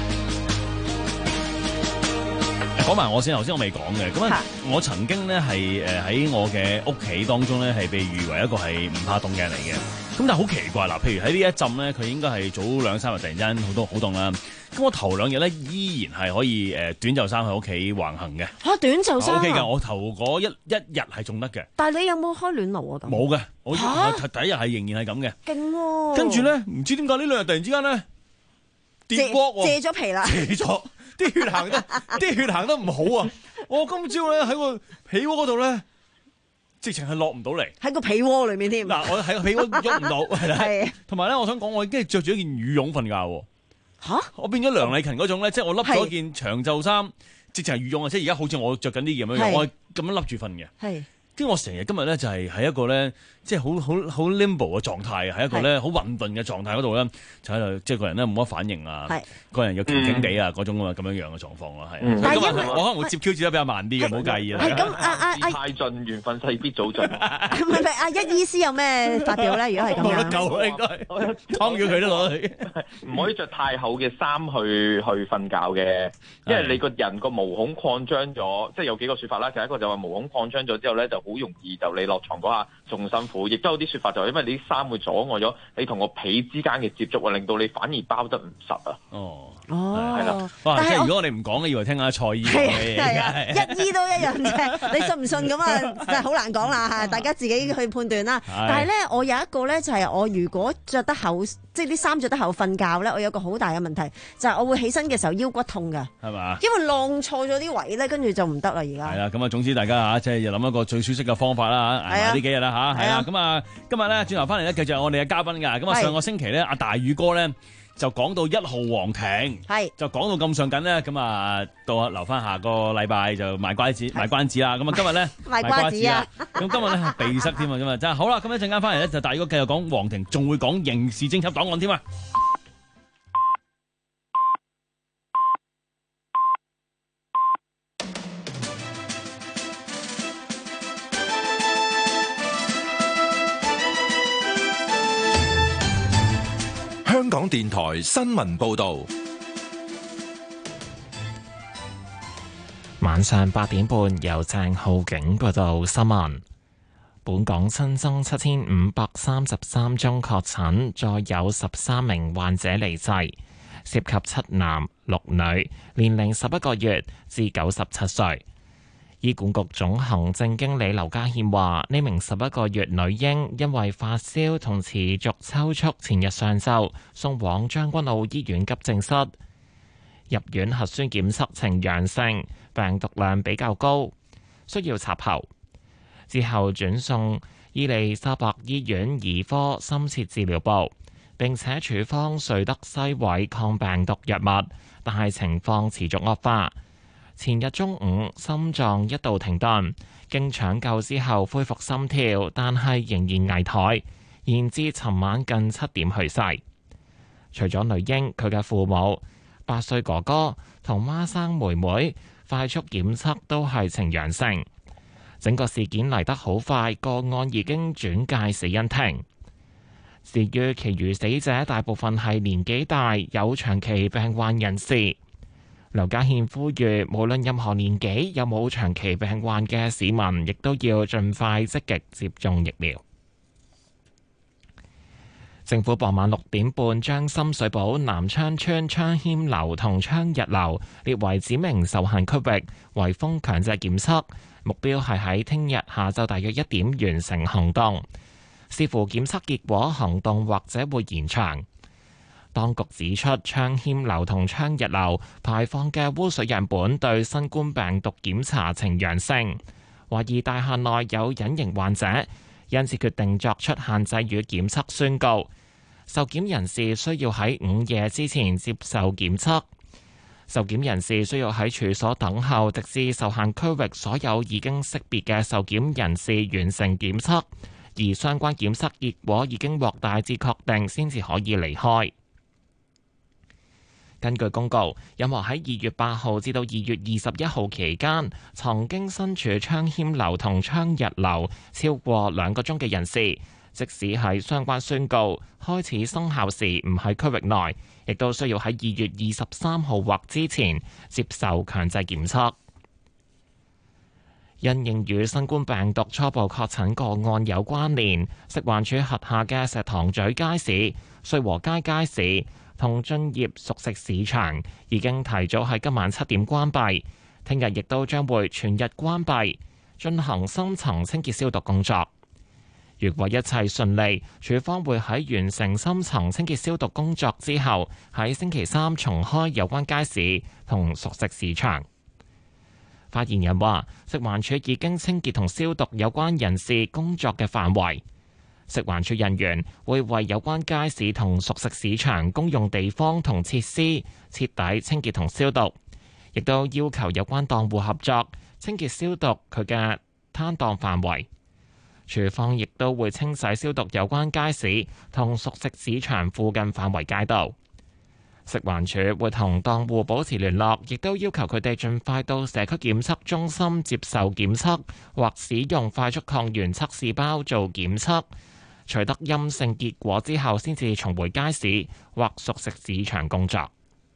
Speaker 10: 講埋我先，頭先我未講嘅，咁啊，我曾經咧係誒喺我嘅屋企當中咧係被譽為一個係唔怕凍嘅人嚟嘅，咁但係好奇怪啦，譬如喺呢一陣咧，佢應該係早兩三日突然間好多好凍啦，咁我頭兩日咧依然係可以誒短袖衫喺屋企橫行嘅。
Speaker 9: 嚇，短袖衫
Speaker 10: O K 㗎，我頭嗰一一日係仲得嘅。
Speaker 9: 但係你有冇開暖爐啊？咁
Speaker 10: 冇嘅，我
Speaker 9: 嚇
Speaker 10: 第一日係仍然係咁嘅。
Speaker 9: 勁喎！
Speaker 10: 跟住咧，唔知點解呢兩日突然之間咧跌鍋喎，
Speaker 9: 借咗皮啦，
Speaker 10: 借咗。啲血行得，啲血行得唔好啊！我今朝咧喺個被窩嗰度咧，直情係落唔到嚟。
Speaker 9: 喺個被窩裏面添。
Speaker 10: 嗱，我喺個被窩喐唔到，係啦。
Speaker 9: 係。
Speaker 10: 同埋咧，我想講，我已經係着住一件羽絨瞓覺喎。
Speaker 9: 嚇！
Speaker 10: 我變咗梁麗勤嗰種咧，即係我笠咗件長袖衫，直情係羽絨啊！即係而家好似我着緊啲咁樣樣，我係咁樣笠住瞓嘅。係。跟住我成日今日咧就係喺一個咧，即係好好好 limbo 嘅狀態，喺一個咧好混沌嘅狀態嗰度咧，就喺度即係個人咧冇乜反應啊，個人又勁勁地啊嗰種啊咁樣樣嘅狀況咯，係。但係因為我可能會接 Q 接得比較慢啲嘅，唔好介意啦。
Speaker 9: 係咁，阿阿阿
Speaker 11: 太盡緣分勢必早盡。
Speaker 9: 唔係唔係，阿一醫師有咩發表咧？如果係咁樣，
Speaker 10: 冇得救啊！應該劏咗佢都攞去。
Speaker 11: 唔可以着太厚嘅衫去去瞓覺嘅，因為你個人個毛孔擴張咗，即係有幾個説法啦。第一個就話毛孔擴張咗之後咧，就好容易就你落床嗰下仲辛苦，亦都有啲説法就係因為你啲衫會阻礙咗你同個被之間嘅接觸啊，令到你反而包得唔實啊。哦，
Speaker 9: 哦，
Speaker 11: 係啦。
Speaker 10: 哇！即係如果我哋唔講嘅，以為聽下蔡醫
Speaker 9: 係係啊，一醫都一樣嘅，你信唔信咁啊？真係好難講啦嚇，大家自己去判斷啦。但係咧，我有一個咧就係我如果着得厚，即係啲衫着得厚瞓覺咧，我有個好大嘅問題，就係我會起身嘅時候腰骨痛㗎。係嘛？因為晾錯咗啲位咧，跟住就唔得啦而家。
Speaker 10: 係啦，咁啊，總之大家嚇即係要諗一個最舒適嘅方法啦嚇，捱埋呢幾日啦嚇，係啊，咁啊，今日咧轉頭翻嚟咧，繼續我哋嘅嘉賓㗎。咁啊，上個星期咧，阿大宇哥咧就講到一號皇庭，係就講到咁上緊咧，咁啊，到留翻下個禮拜就賣關子賣關子啦。咁啊，今日咧
Speaker 9: 賣關子啊，
Speaker 10: 咁今日咧係鼻塞添啊，咁啊，真係好啦。咁一陣間翻嚟咧，就大宇哥繼續講皇庭，仲會講刑事偵緝檔案添啊。
Speaker 4: 電台新聞報道。
Speaker 1: 晚上八點半，由鄭浩景報道新聞。本港新增七千五百三十三宗確診，再有十三名患者離世，涉及七男六女，年齡十一個月至九十七歲。醫管局總行政經理劉家憲話：呢名十一個月女嬰因為發燒同持續抽搐，前日上晝送往將軍澳醫院急症室，入院核酸檢測呈陽性，病毒量比較高，需要插喉。之後轉送伊利沙伯醫院兒科深切治療部，並且處方瑞德西韋抗病毒藥物，但係情況持續惡化。前日中午心臟一度停頓，經搶救之後恢復心跳，但係仍然危殆，延至尋晚近七點去世。除咗女嬰，佢嘅父母、八歲哥哥同孖生妹妹快速檢測都係呈陽性。整個事件嚟得好快，個案已經轉介死因庭。至於其餘死者，大部分係年紀大、有長期病患人士。劉家憲呼籲，無論任何年紀有冇長期病患嘅市民，亦都要盡快積極接種疫苗。政府傍晚六點半將深水埗南昌村昌謙樓同昌日樓列為指明受限區域，圍封強制檢測，目標係喺聽日下晝大約一點完成行動。視乎檢測結果，行動或者會延長。當局指出，昌謙樓同昌日樓排放嘅污水樣本對新冠病毒檢查呈陽性，懷疑大廈內有隱形患者，因此決定作出限制與檢測宣告。受檢人士需要喺午夜之前接受檢測。受檢人士需要喺處所等候，直至受限區域所有已經識別嘅受檢人士完成檢測，而相關檢測結果已經獲大致確定，先至可以離開。根據公告，任何喺二月八號至到二月二十一號期間曾經身處昌謙樓同昌日樓超過兩個鐘嘅人士，即使喺相關宣告開始生效時唔喺區域內，亦都需要喺二月二十三號或之前接受強制檢測。因應與新冠病毒初步確診個案有關聯，食環署轄下嘅石塘咀街市、瑞和街街市同駿業熟食市場已經提早喺今晚七點關閉，聽日亦都將會全日關閉，進行深層清潔消毒工作。如果一切順利，署方會喺完成深層清潔消毒工作之後，喺星期三重開有關街市同熟食市場。發言人話，食環署已經清潔同消毒有關人士工作嘅範圍。食環署人員會為有關街市同熟食市場公用地方同設施徹底清潔同消毒，亦都要求有關檔戶合作清潔消毒佢嘅攤檔範圍。署方亦都會清洗消毒有關街市同熟食市場附近範圍街道。食環署會同檔戶保持聯絡，亦都要求佢哋盡快到社區檢測中心接受檢測，或使用快速抗原測試包做檢測，取得陰性結果之後，先至重回街市或熟食市場工作。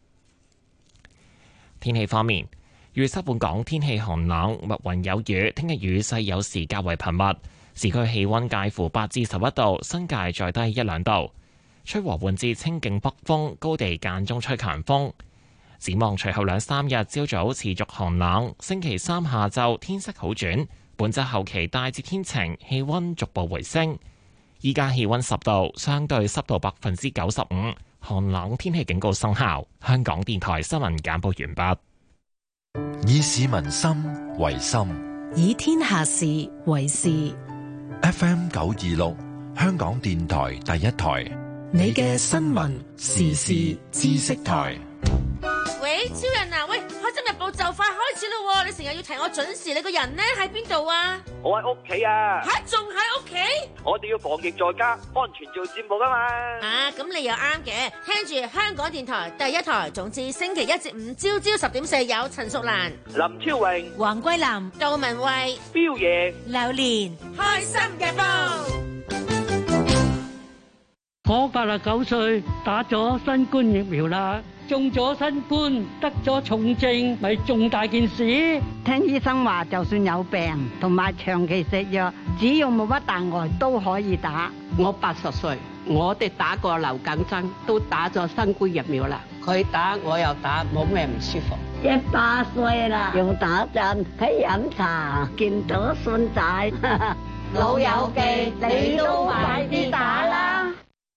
Speaker 1: 天氣方面，預測本港天氣寒冷，密雲有雨，聽日雨勢有時較為頻密，市區氣溫介乎八至十一度，新界再低一兩度。吹和緩至清勁北風，高地間中吹強風。展望隨後兩三日，朝早持續寒冷，星期三下晝天色好轉，本週後期大致天晴，氣溫逐步回升。依家氣溫十度，相對濕度百分之九十五，寒冷天氣警告生效。香港電台新聞簡報完畢。
Speaker 4: 以市民心為心，
Speaker 2: 以天下事為事。
Speaker 4: F M 九二六，香港電台第一台。
Speaker 2: 你嘅新聞時事知識台。
Speaker 14: 喂，超人啊，喂，開心日報就快開始啦，你成日要提我準時，你個人呢喺邊度啊？
Speaker 15: 我喺屋企啊。
Speaker 14: 吓，仲喺屋企？
Speaker 15: 我哋要防疫在家，安全做節目啊嘛。
Speaker 14: 啊，咁你又啱嘅，聽住香港電台第一台，總之星期一至五朝朝十點四有陳淑蘭、
Speaker 15: 林超榮、
Speaker 2: 黃桂林、
Speaker 14: 杜文慧、
Speaker 15: 彪爺、
Speaker 2: 榴蓮，
Speaker 14: 開心日報。
Speaker 16: 我八十九歲，打咗新冠疫苗啦，中咗新冠，得咗重症，咪重大件事。
Speaker 17: 聽醫生話，就算有病同埋長期食藥，只要冇乜大礙都可以打。
Speaker 18: 我八十歲，我哋打過流感針，都打咗新冠疫苗啦。佢打我又打，冇咩唔舒服。
Speaker 17: 一百歲啦，又打針，喺飲茶，見到孫仔，
Speaker 18: 老友記，你都快啲打啦！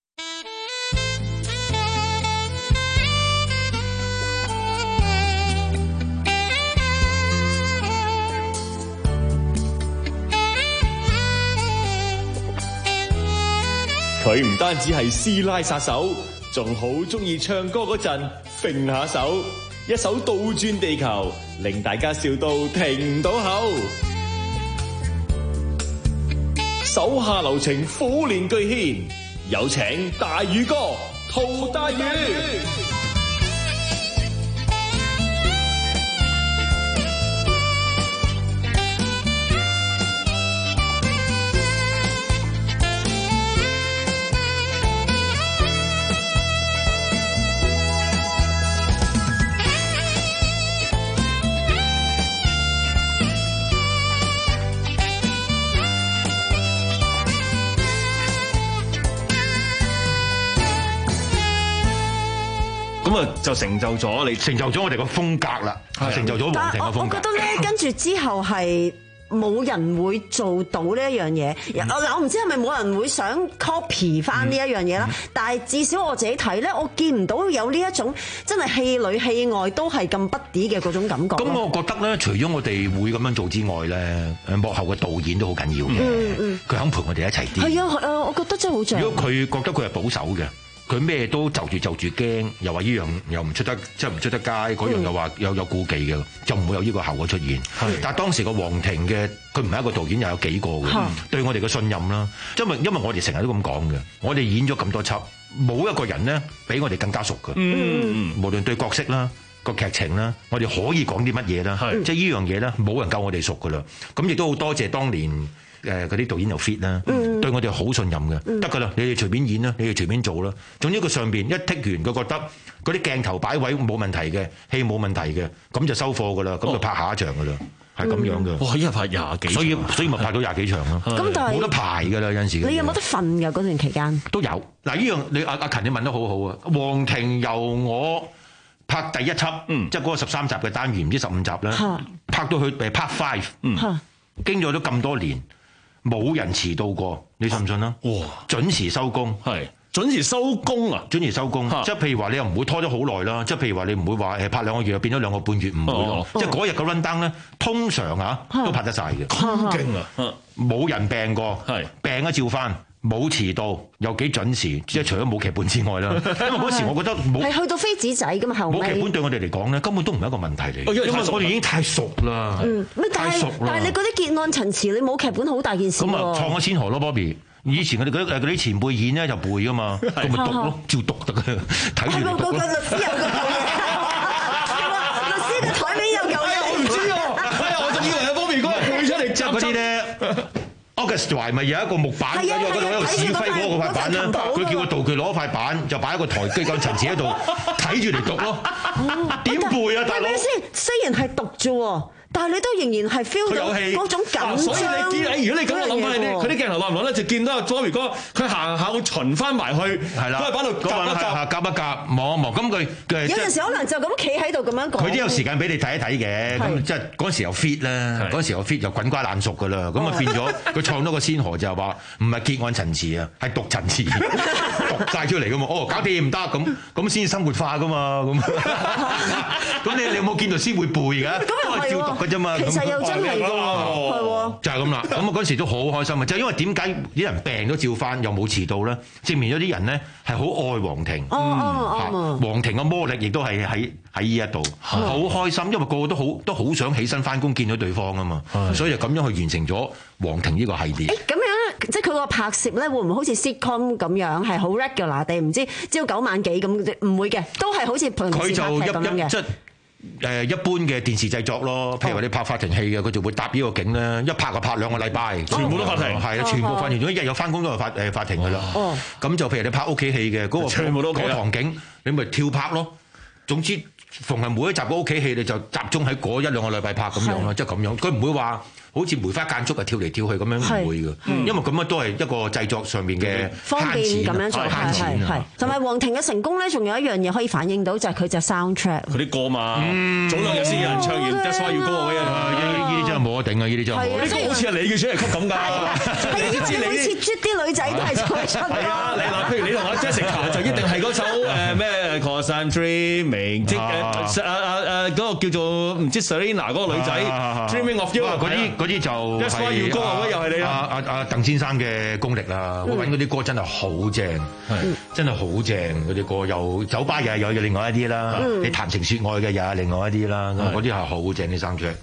Speaker 19: 佢唔單止係師奶殺手，仲好中意唱歌嗰陣揈下手，一手倒轉地球，令大家笑到停唔到口。手下留情，苦練巨獻，有請大宇哥陶大宇。
Speaker 20: 咁啊，就成就咗你，成就咗我哋個風格啦，成就咗皇庭嘅風格。
Speaker 9: 我覺得咧，跟住之後係冇人會做到呢一樣嘢。我我唔知係咪冇人會想 copy 翻呢一樣嘢啦。嗯、但係至少我自己睇咧，我見唔到有呢一種真係戲裏戲外都係咁不敵嘅嗰種感覺。
Speaker 20: 咁我覺得咧，除咗我哋會咁樣做之外咧，誒幕後嘅導演都好緊要嘅。嗯嗯，佢肯陪我哋一齊啲。係啊，誒，我覺得真係好正。如果佢覺得佢係保守嘅。佢咩都就住就住驚，又話呢樣又唔出得，即係唔出得街，嗰樣又話有有顧忌嘅，就唔會有呢個效果出現。是但係當時個皇庭嘅，佢唔係一個導演，又有幾個嘅，是對我哋嘅信任啦。因為因為我哋成日都咁講嘅，我哋演咗咁多輯，冇一個人咧比我哋更加熟嘅。嗯，無論對角色啦、個劇情啦，我哋可以講啲乜嘢啦，是即係呢樣嘢咧，冇人夠我哋熟噶啦。咁亦都好多謝當年。誒嗰啲導演又 fit 啦，嗯、對我哋好信任嘅，得噶啦，你哋隨便演啦，你哋隨便做啦。總之佢上邊一剔完，佢覺得嗰啲鏡頭擺位冇問題嘅，戲冇問題嘅，咁就收貨噶啦，咁、哦、就拍下一場噶啦，係咁樣嘅。
Speaker 10: 哇！一日拍廿幾場，
Speaker 20: 所以所以咪拍到廿幾場咯。咁但係冇得排噶啦，有陣時。
Speaker 9: 你有冇得瞓㗎嗰段期間？
Speaker 20: 都有嗱，呢樣你阿阿勤你問得好好啊！皇庭由我拍第一輯，嗯、即係嗰個十三集嘅單元，唔知十五集啦，哈拍到去誒 part five，嗯，哈經過咗咁多年。冇人遲到過，你信唔信啊？哇！準時收工，
Speaker 10: 係準時收工啊！
Speaker 20: 準時收工，即係譬如話你又唔會拖咗好耐啦。即係譬如話你唔會話誒拍兩個月變咗兩個半月，唔會咯。即係嗰日嘅 run down 咧，通常啊都拍得晒嘅。
Speaker 10: 咁勁啊！
Speaker 20: 冇人病過，係病一照翻。冇遲到，有幾準時，即係除咗冇劇本之外啦。因為嗰時我覺得冇
Speaker 9: 係去到飛紙仔㗎嘛，後尾
Speaker 20: 冇劇本對我哋嚟講咧，根本都唔係一個問題嚟。因為我哋已經太熟啦，嗯，太熟啦。
Speaker 9: 但係你嗰啲結案陳詞，你冇劇本好大件事喎。
Speaker 20: 咁啊，創咗先河咯 Bobby。以前佢哋嗰啲啲前輩演咧就背㗎嘛，咁咪讀咯，照讀得嘅，睇住嚟讀咯。係咪個個律師有個舊嘢？律師嘅台尾有舊嘢，我唔知喎。哎呀，我仲以為阿 Bobby 哥背出嚟執嗰啲咧。August 懷咪有一個木板，喺度喺度指揮嗰個塊板啦。佢叫個道具攞塊板，就擺一個台機咁陳詞喺度睇住嚟讀咯。點背啊，大佬？
Speaker 9: 先雖然係讀啫喎，但係你都仍然係 feel 到嗰種緊張。
Speaker 10: 所以你見，如果你咁樣諗翻，佢啲鏡頭耐唔耐咧，就見到阿 Bobby 哥佢行下會巡翻埋去，係啦，喺度夾一夾，
Speaker 20: 夾一夾，望一望。咁佢
Speaker 9: 有陣時可能就咁企喺度咁樣講。
Speaker 20: 佢都有時間俾你睇一睇嘅。咁即係嗰陣時又 fit 啦，嗰陣時又 fit 又滾瓜爛熟噶啦。咁啊變咗佢創多個先河就係話唔係結案陳詞啊，係讀陳詞，讀曬出嚟噶嘛。哦，搞掂唔得咁，咁先生活化噶嘛。咁咁你你有冇見到先會背嘅？都係照讀嘅啫嘛。
Speaker 9: 其實又真係㗎，係喎。
Speaker 20: 就係咁啦。咁啊嗰陣時都好開心啊！就係因為點解啲人病都照翻，又冇遲到咧？證明咗啲人咧係好愛皇庭。哦哦皇庭嘅魔力亦都係喺喺呢一度，好開心，因為個個都好都好想起身翻工見到對方啊嘛。所以就咁樣去完成咗皇庭呢個系列。
Speaker 9: 誒咁樣即係佢個拍攝咧，會唔會好似 sitcom 咁樣係好 regular 地唔知朝九晚幾咁？唔會嘅，都係好似平時拍劇咁樣嘅。
Speaker 20: 誒一般嘅電視製作咯，譬如話你拍法庭戲嘅，佢就會搭呢個景咧，一拍就拍兩個禮拜，
Speaker 10: 全部都法庭，
Speaker 20: 係啦，全部法庭，總之一日有翻工都係法誒法庭㗎啦。咁就譬如你拍屋企戲嘅嗰個
Speaker 10: 全部都
Speaker 20: 嗰場景，你咪跳拍咯。總之逢係每一集嘅屋企戲，你就集中喺嗰一兩個禮拜拍咁樣咯，即係咁樣。佢唔會話好似梅花間竹啊跳嚟跳去咁樣，唔會嘅，因為咁樣都係一個製作上面嘅
Speaker 9: 方便咁樣做，係係係。同埋皇庭嘅成功咧，仲有一樣嘢可以反映到就係佢隻 soundtrack。
Speaker 10: 佢啲歌嘛，早兩日先有人唱完《That's Why You Go Away》啊！
Speaker 20: 呢啲真係冇得頂啊！呢啲真係冇得頂。
Speaker 10: 呢個好似係你嘅主題曲咁㗎。
Speaker 9: 係因為每次啜啲女仔都係唱出嚟。
Speaker 10: 係啊，你嗱，譬如你同阿 Jessica 就一定係嗰首誒咩 Cause I'm Dreaming， 即係誒誒誒嗰個叫做唔知 Selena 嗰個女仔 Dreaming of You
Speaker 20: 嗰啲嗰啲就。
Speaker 10: 又係你
Speaker 20: 啦！阿阿阿鄧先生嘅功力啦，我揾嗰啲歌真係好正，真係好正嗰啲歌。又酒吧又有另外一啲啦，你談情説愛嘅又有另外一啲啦，嗰啲係好正啲生出嚟。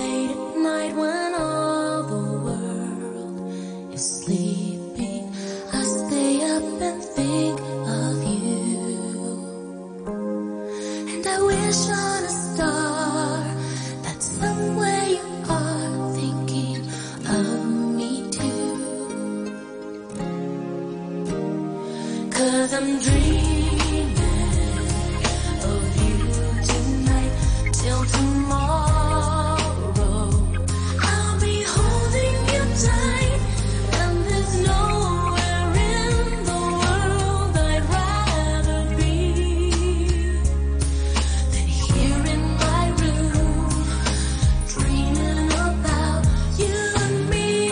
Speaker 12: Cause I'm dreaming of you tonight till tomorrow. I'll be holding you tight, and there's nowhere in the world I'd rather be than here in my room, dreaming about you and me.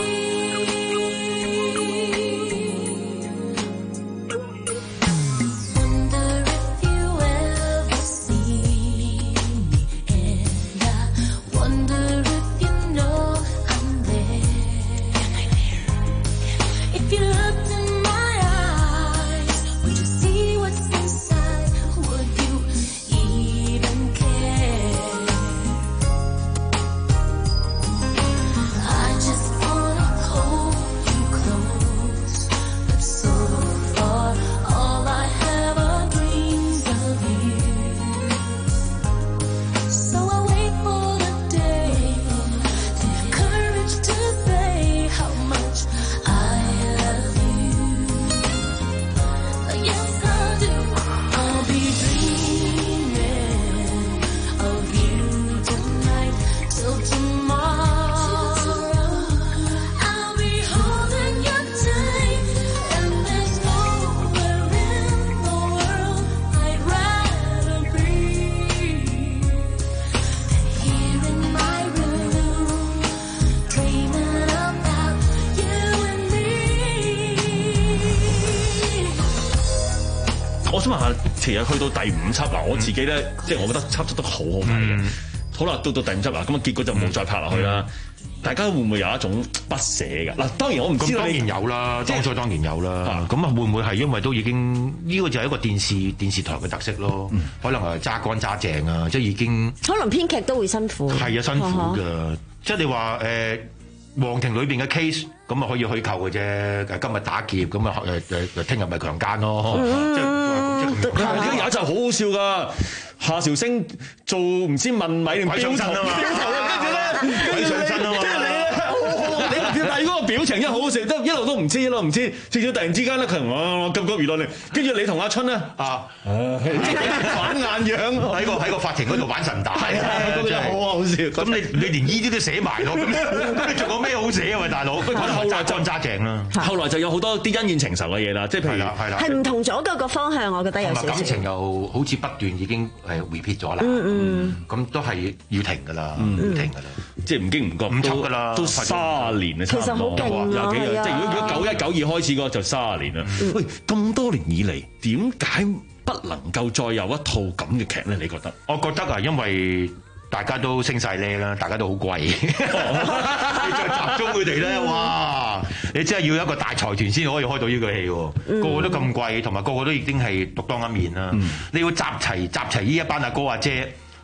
Speaker 10: 我想問下，其實去到第五輯嗱，我自己咧，嗯、即係我覺得輯輯得好好睇嘅。嗯、好啦，到到第五輯啦，咁啊結果就冇再拍落去啦。嗯、大家會唔會有一種不捨嘅？嗱，當然我唔知道你。當然有啦，當初當然有啦。咁啊，會唔會係因為都已經呢、呢個就係一個電視電視台嘅特色咯？嗯、可能係揸乾揸淨啊，即係已經。可能編劇都會辛苦。係啊，辛苦㗎。呵呵即係你話誒。呃皇庭裏邊嘅 case 咁啊可以虛構嘅啫，今日打劫咁啊誒誒，聽日咪強姦咯，即係有一集好好笑噶，夏韶聲做唔知問米定標頭啊嘛，標頭啊，跟住咧鬼上身啊嘛，跟住你咧，你睇嗰個表情一好好笑，都一路都唔知，一路唔知，直至突然之間咧，佢我急急如律令，跟住你同阿春咧啊，反眼樣喺個喺個法庭嗰度玩神打，係啊，真係好好笑。咁你你連呢啲都寫埋咯，咁咁你仲有咩好寫啊？喂，大佬，後來就揸正啦，後來就有好多啲恩怨情仇嘅嘢啦，即係譬如係啦，係唔同咗個方向，我覺得有少少感情又好似不斷已經係 repeat 咗啦，嗯嗯，咁都係要停㗎啦，要停㗎啦，即係唔經唔覺五輯㗎啦，都卅年啊，其實好勁啊，有幾即係如果如果九一九二開始嗰個就卅年啦，喂，咁多年以嚟點解不能夠再有一套咁嘅劇咧？你覺得？我覺得啊，因為大家都升晒呢啦，大家都好貴，你再集中佢哋咧，哇！你真係要一個大財團先可以開到呢個戲喎，嗯、個個都咁貴，同埋個個都已經係獨當一面啦。嗯、你要集齊集齊呢一班阿哥阿姐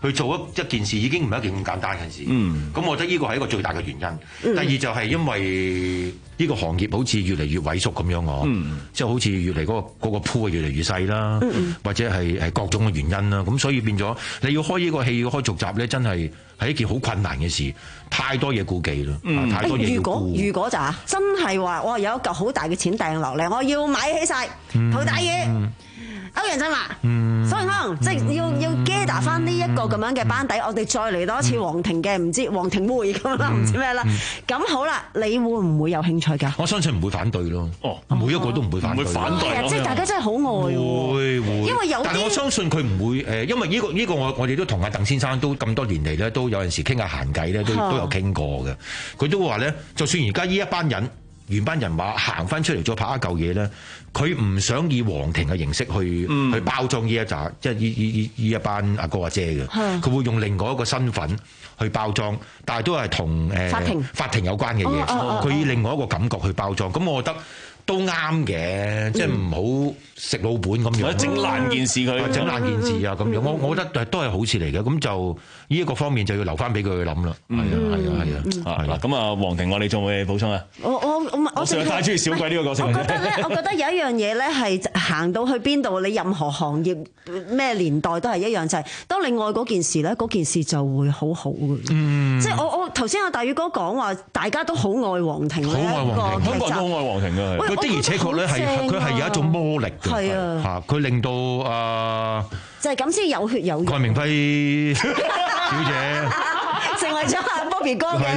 Speaker 20: 去做一一件事已經唔係一件咁簡單嘅事。
Speaker 10: 嗯，
Speaker 20: 咁我覺得呢個係一個最大嘅原因。嗯、第二就係因為呢個行業好似越嚟越萎縮咁樣我，嗯、即係好似越嚟嗰、嗰個嗰、嗰個鋪越嚟越細啦，嗯、或者係係各種嘅原因啦。咁所以變咗你要開呢個戲要開續集咧，真係係一件好困難嘅事，太多嘢顧忌啦，嗯、太多嘢要顧。
Speaker 9: 如果如果咋真係話我有一嚿好大嘅錢掟落嚟，我要買起晒陶大宇、嗯、歐陽震華、嗯、蘇永康，即係要要 gather 翻呢一個咁樣嘅班底，嗯、我哋再嚟多一次皇庭嘅唔知皇庭會咁啦，唔、嗯、知咩啦。咁、嗯、好啦，你會唔會有興趣㗎？
Speaker 20: 我相信唔會反對咯。哦，每一個都唔會反對。唔會反對。
Speaker 9: 即係大家真係好愛喎。
Speaker 20: 會會。
Speaker 9: 因為有啲，
Speaker 20: 但係我相信佢唔會誒，因為呢、呢個呢、呢個我我哋都同阿鄧先生都咁多年嚟咧，都有陣時傾下閒偈咧，都都有傾過嘅。佢都話咧，就算而家呢一班人。原班人馬行翻出嚟再拍一嚿嘢咧，佢唔想以皇庭嘅形式去、嗯、去包裝呢一紮，即係呢呢呢一班阿哥阿姐嘅，佢會用另外一個身份去包裝，但係都係同誒法庭法庭有關嘅嘢，佢、哦哦、以另外一個感覺去包裝。咁我覺得都啱嘅，即係唔好食老本咁樣，
Speaker 10: 整爛件事佢，
Speaker 20: 整爛件事啊咁樣。我我覺得都係好事嚟嘅。咁就呢一個方面就要留翻俾佢去諗啦。係啊係啊係啊。嗱
Speaker 10: 咁啊，皇庭我哋仲會補充啊？
Speaker 9: 我我我我
Speaker 10: 實在太中意小鬼呢個角色。
Speaker 9: 我覺得咧，我覺得有一樣嘢咧係行到去邊度，你任何行業咩年代都係一樣，就係當你愛嗰件事咧，嗰件事就會好好嘅。嗯，即係我我頭先阿大宇哥講話，大家都好愛皇庭，
Speaker 20: 好愛皇庭，
Speaker 10: 香港人都好愛皇庭嘅。
Speaker 20: 的而且確咧係佢係有一種魔力嘅，
Speaker 9: 係啊，
Speaker 20: 嚇佢令到啊，
Speaker 9: 就係咁先有血有肉。
Speaker 20: 蓋明輝小姐
Speaker 9: 成為咗阿 Bobby 哥嘅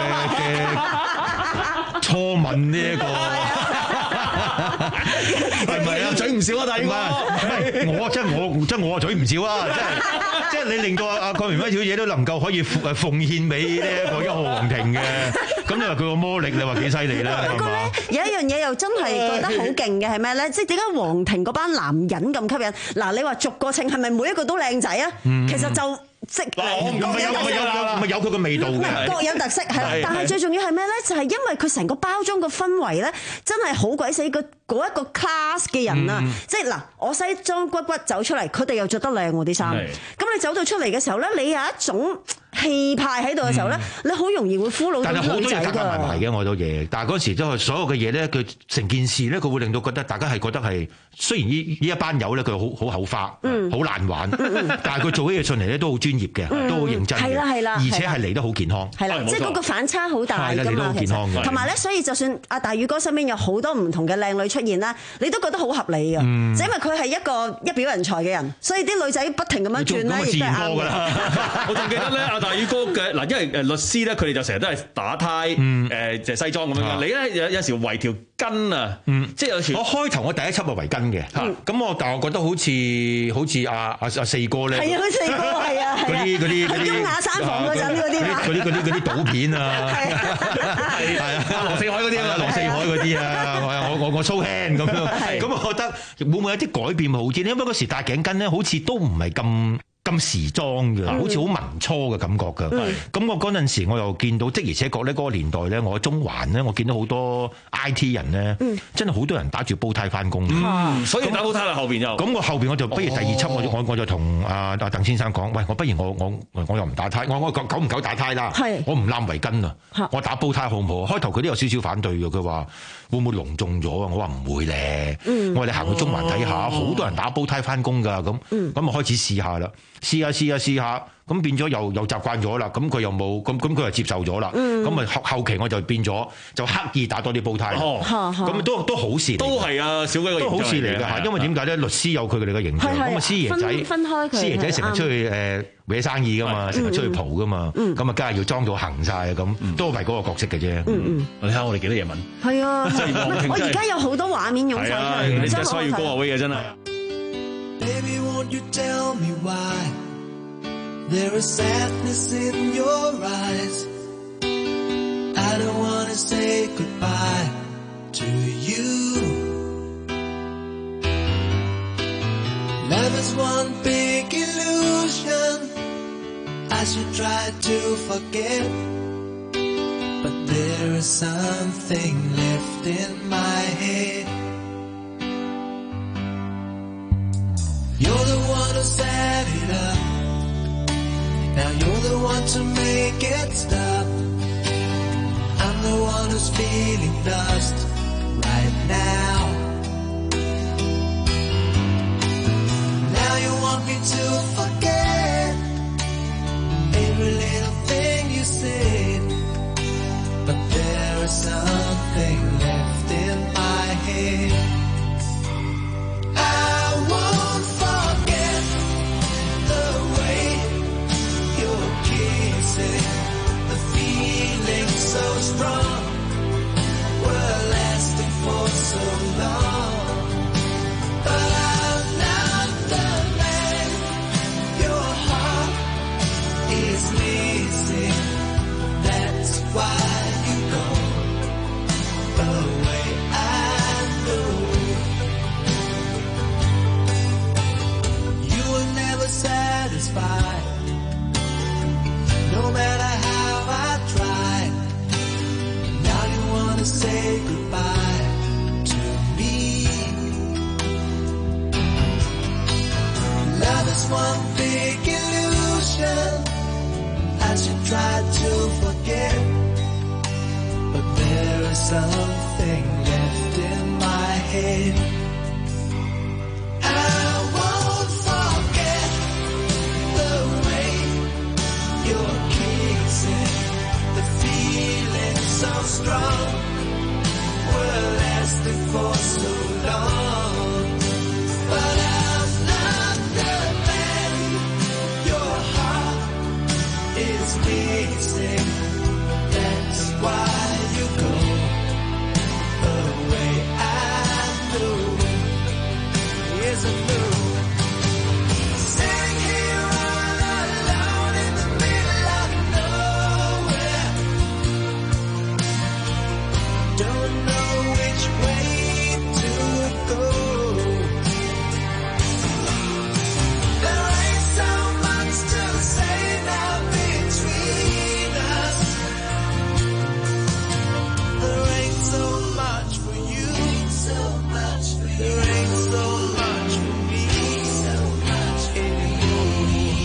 Speaker 20: 嘅初吻呢一個，係咪啊？嘴唔少啊，大宇哥，我即係我即係我嘴唔少啊，即係。即係你令到阿阿蓋明輝小姐都能夠可以誒奉獻俾呢一個一號皇庭嘅，咁你話佢個魔力，你話幾犀利啦？
Speaker 9: 不過咧，有一樣嘢又真係覺得好勁嘅係咩咧？即係點解皇庭嗰班男人咁吸引？嗱，你話逐個稱係咪每一個都靚仔啊？嗯、其實就即係
Speaker 20: 唔係有唔係有唔係有佢個味道嘅，
Speaker 9: 各有特色係啦。但係最重要係咩咧？就係、是、因為佢成個包裝個氛圍咧，真係好鬼死個嗰一個 class 嘅人啊！嗯、即係嗱，我西裝骨骨走出嚟，佢哋又着得靚喎啲衫。咁你走到出嚟嘅時候咧，你有一種氣派喺度嘅時候咧，嗯、你好容易會俘虜到女仔㗎。但係好多嘢夾夾埋埋嘅，我都嘢。但係嗰時都係所有嘅嘢咧，佢成件事咧，佢會令到覺得大家係覺得係雖然呢呢一班友咧，佢好好口花，好、嗯、難玩，嗯、但係佢做起嘢上嚟咧都好專業嘅，嗯、都好認真嘅，係啦係啦，而且係嚟得好健康，係啦，即係嗰個反差好大㗎嘛，其實。同埋咧，所以就算阿大宇哥身邊有好多唔同嘅靚女出現啦，你都覺得好合理嘅，嗯、就因為佢係一個一表人才嘅人，所以啲女仔不停咁樣轉咧，亦都係啱㗎啦。
Speaker 10: 我仲記得咧，阿大宇哥嘅嗱，因為誒律師咧，佢哋就成日都係打呔，誒就西裝咁樣嘅。你咧有有時圍條巾啊，即係有時。我開頭我第一輯係圍巾嘅，咁我但係我覺得好似好似阿阿阿四哥咧，係啊，四哥係啊，嗰啲嗰啲嗰啲金雅山房嗰陣嗰啲嗰啲嗰啲嗰啲賭片啊，係啊，羅四海嗰啲啊，羅四海嗰啲啊，我我我粗輕咁樣，咁我覺得會唔會有啲改變好啲？因為嗰時戴頸巾咧，好似都唔係咁。咁時裝嘅，好似好民初嘅感覺㗎。咁、嗯、我嗰陣時我又見到，即而且覺咧嗰個年代咧，我喺中環咧，我見到好多 I T 人咧，嗯、真係好多人打住煲呔翻工。嗯，所以打煲呔啦後邊又。咁我後邊我就不如第二輯我我我就同阿阿鄧先生講，喂，我不如我我我又唔打呔，我我久唔久打呔啦。係。我唔攬圍巾啊，我打煲呔好唔好？開頭佢都有少少反對嘅，佢話會唔會隆重咗啊？我話唔會咧。嗯、我哋行去中環睇下，好、哦、多人打煲呔翻工㗎，咁咁啊開始試下啦。試下試下試下，咁變咗又又習慣咗啦。咁佢又冇，咁咁佢又接受咗啦。咁啊後後期我就變咗，就刻意打多啲煲呔。咁都都好事。都係啊，小鬼個都好事嚟㗎嚇。因為點解咧？律師有佢哋嘅形象。咁啊，師爺仔，分開佢。師爺仔成日出去誒搲生意㗎嘛，成日出去蒲㗎嘛。咁啊，梗係要裝到行晒啊咁，都係嗰個角色嘅啫。你睇下我哋幾多嘢問。係啊，我而家有好多畫面湧晒出嚟。你真係需要高下威嘅真係。
Speaker 5: Baby, won't you tell me why there is sadness in your eyes? I don't wanna say goodbye to you. Love is one big illusion I should try to forget, but there is something left in my head.You're the one who set it up. you're the one to make it stop. I'm the one who's feeling lost right now. Now you want me to forget every little thing you said, but there is something left in my head. I won't forget the way you're kissing, the feeling so strong, we're lasting for so long. But I'm not the man your heart is missing. That's why you go away. I know you were never satisfied, no matter how I tried. Now you wanna say goodbye to me. Love is one big illusion I should try to forget, but there is something left in my head. I won't forget the way you're kissing, the feeling so strong, we're lasting for so long. But I'm not the man your heart is missing. That's why you go away. I know, yes I know. Sitting here all alone in the middle of nowhere, don't know which way to go. There ain't so much to say now between us. There ain't so much for you, so much for you. There ain't so much for me, so much anymore.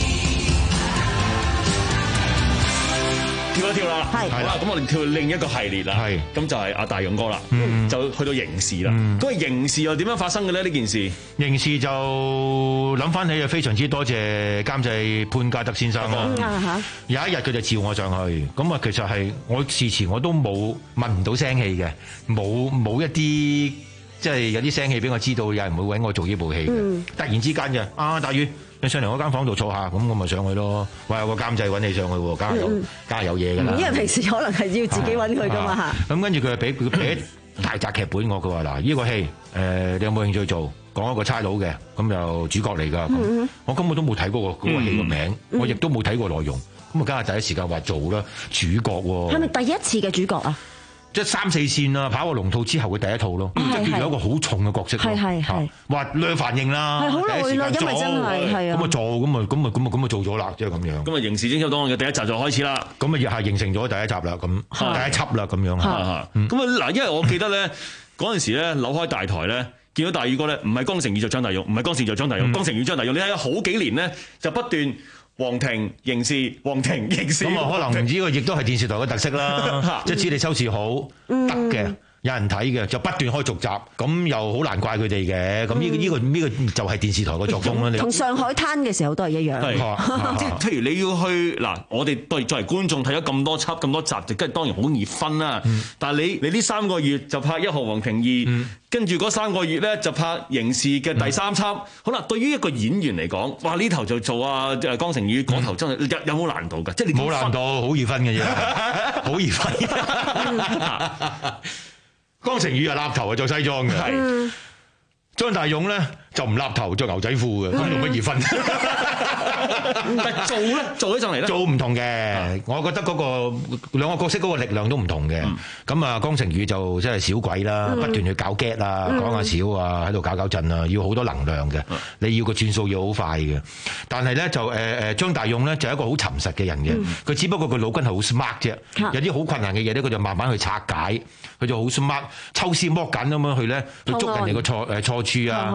Speaker 10: 跳一跳啦，
Speaker 9: 係
Speaker 10: 好啦，咁我哋跳另一個系列啦，係咁就係阿大勇哥啦，就去到刑事啦。咁個刑事又點樣發生嘅咧？呢件事
Speaker 20: 刑事就諗翻起就非常之多謝監製潘嘉德先生啦。有一日佢就召我上去，咁啊其實係我事前我都冇聞唔到聲氣嘅，冇冇一啲即係有啲聲氣俾我知道有人會揾我做呢部戲嘅。
Speaker 9: 嗯
Speaker 20: 突然之間嘅啊大宇，你上嚟我間房度坐下，咁我咪上去咯。喂，有個監製揾你上去喎，梗係有
Speaker 9: 嗯
Speaker 20: 梗係有嘢㗎啦。
Speaker 9: 因為平時可能係要自己揾佢噶嘛嚇。
Speaker 20: 咁跟住佢就俾佢俾大集劇本我，佢話嗱呢個戲誒、呃、你有冇興趣做？講一個差佬嘅，咁就主角嚟㗎。
Speaker 9: 嗯
Speaker 20: 我根本都冇睇過嗰個戲個名，
Speaker 9: 嗯
Speaker 20: 我亦都冇睇過內容。咁啊，梗係第一時間話做啦，主角喎。
Speaker 9: 係咪第一次嘅主角啊？
Speaker 20: 即係三四線啦，跑過龍套之後嘅第一套咯，即係叫做一個好重嘅角色咯。
Speaker 9: 係係係。
Speaker 20: 話量反應啦，
Speaker 9: 係好耐啦，因為真係係啊。
Speaker 20: 咁啊做，咁啊咁啊咁啊咁啊做咗啦，即係咁樣。
Speaker 10: 咁啊刑事偵緝檔案嘅第一集就開始啦。
Speaker 20: 咁啊亦係形成咗第一集啦，咁第一輯啦咁樣。
Speaker 10: 咁啊嗱，因為我記得咧嗰陣時咧扭開大台咧。見到大宇哥咧，唔係江成宇就張大勇，唔係江成宇就張大勇，江成宇張大勇。你睇下好幾年咧，就不斷皇庭刑事、皇庭刑事。
Speaker 20: 咁啊，可能呢個亦都係電視台嘅特色啦，即係知你收視好得嘅。有人睇嘅就不斷開續集，咁又好難怪佢哋嘅。咁呢個呢個呢個就係電視台嘅作風啦。
Speaker 9: 同上海灘嘅時候都係一樣。
Speaker 10: 即係譬如你要去嗱，我哋對作為觀眾睇咗咁多輯咁多集，就跟住當然好易分啦。但係你你呢三個月就拍一號皇庭二，跟住嗰三個月咧就拍刑事嘅第三輯。好啦，對於一個演員嚟講，哇呢頭就做啊江成宇，嗰頭真係有有冇難度㗎？即係你
Speaker 20: 冇難度，好易分嘅啫，好易分。江成宇啊，立頭啊着西裝嘅，張大勇咧就唔立頭着牛仔褲嘅，咁容乜易分？
Speaker 10: 但做咧做起上嚟咧，
Speaker 20: 做唔同嘅。我覺得嗰個兩個角色嗰個力量都唔同嘅。咁啊，江成宇就真係小鬼啦，不斷去搞 get 啊，講下笑啊，喺度搞搞震啊，要好多能量嘅。你要個轉數要好快嘅。但係咧就誒誒張大勇咧就係一個好沉實嘅人嘅。佢只不過佢腦筋係好 smart 啫。有啲好困難嘅嘢咧，佢就慢慢去拆解。佢就好 smart，抽絲剝繭咁樣去咧，去捉人哋個錯誒錯處啊，去揾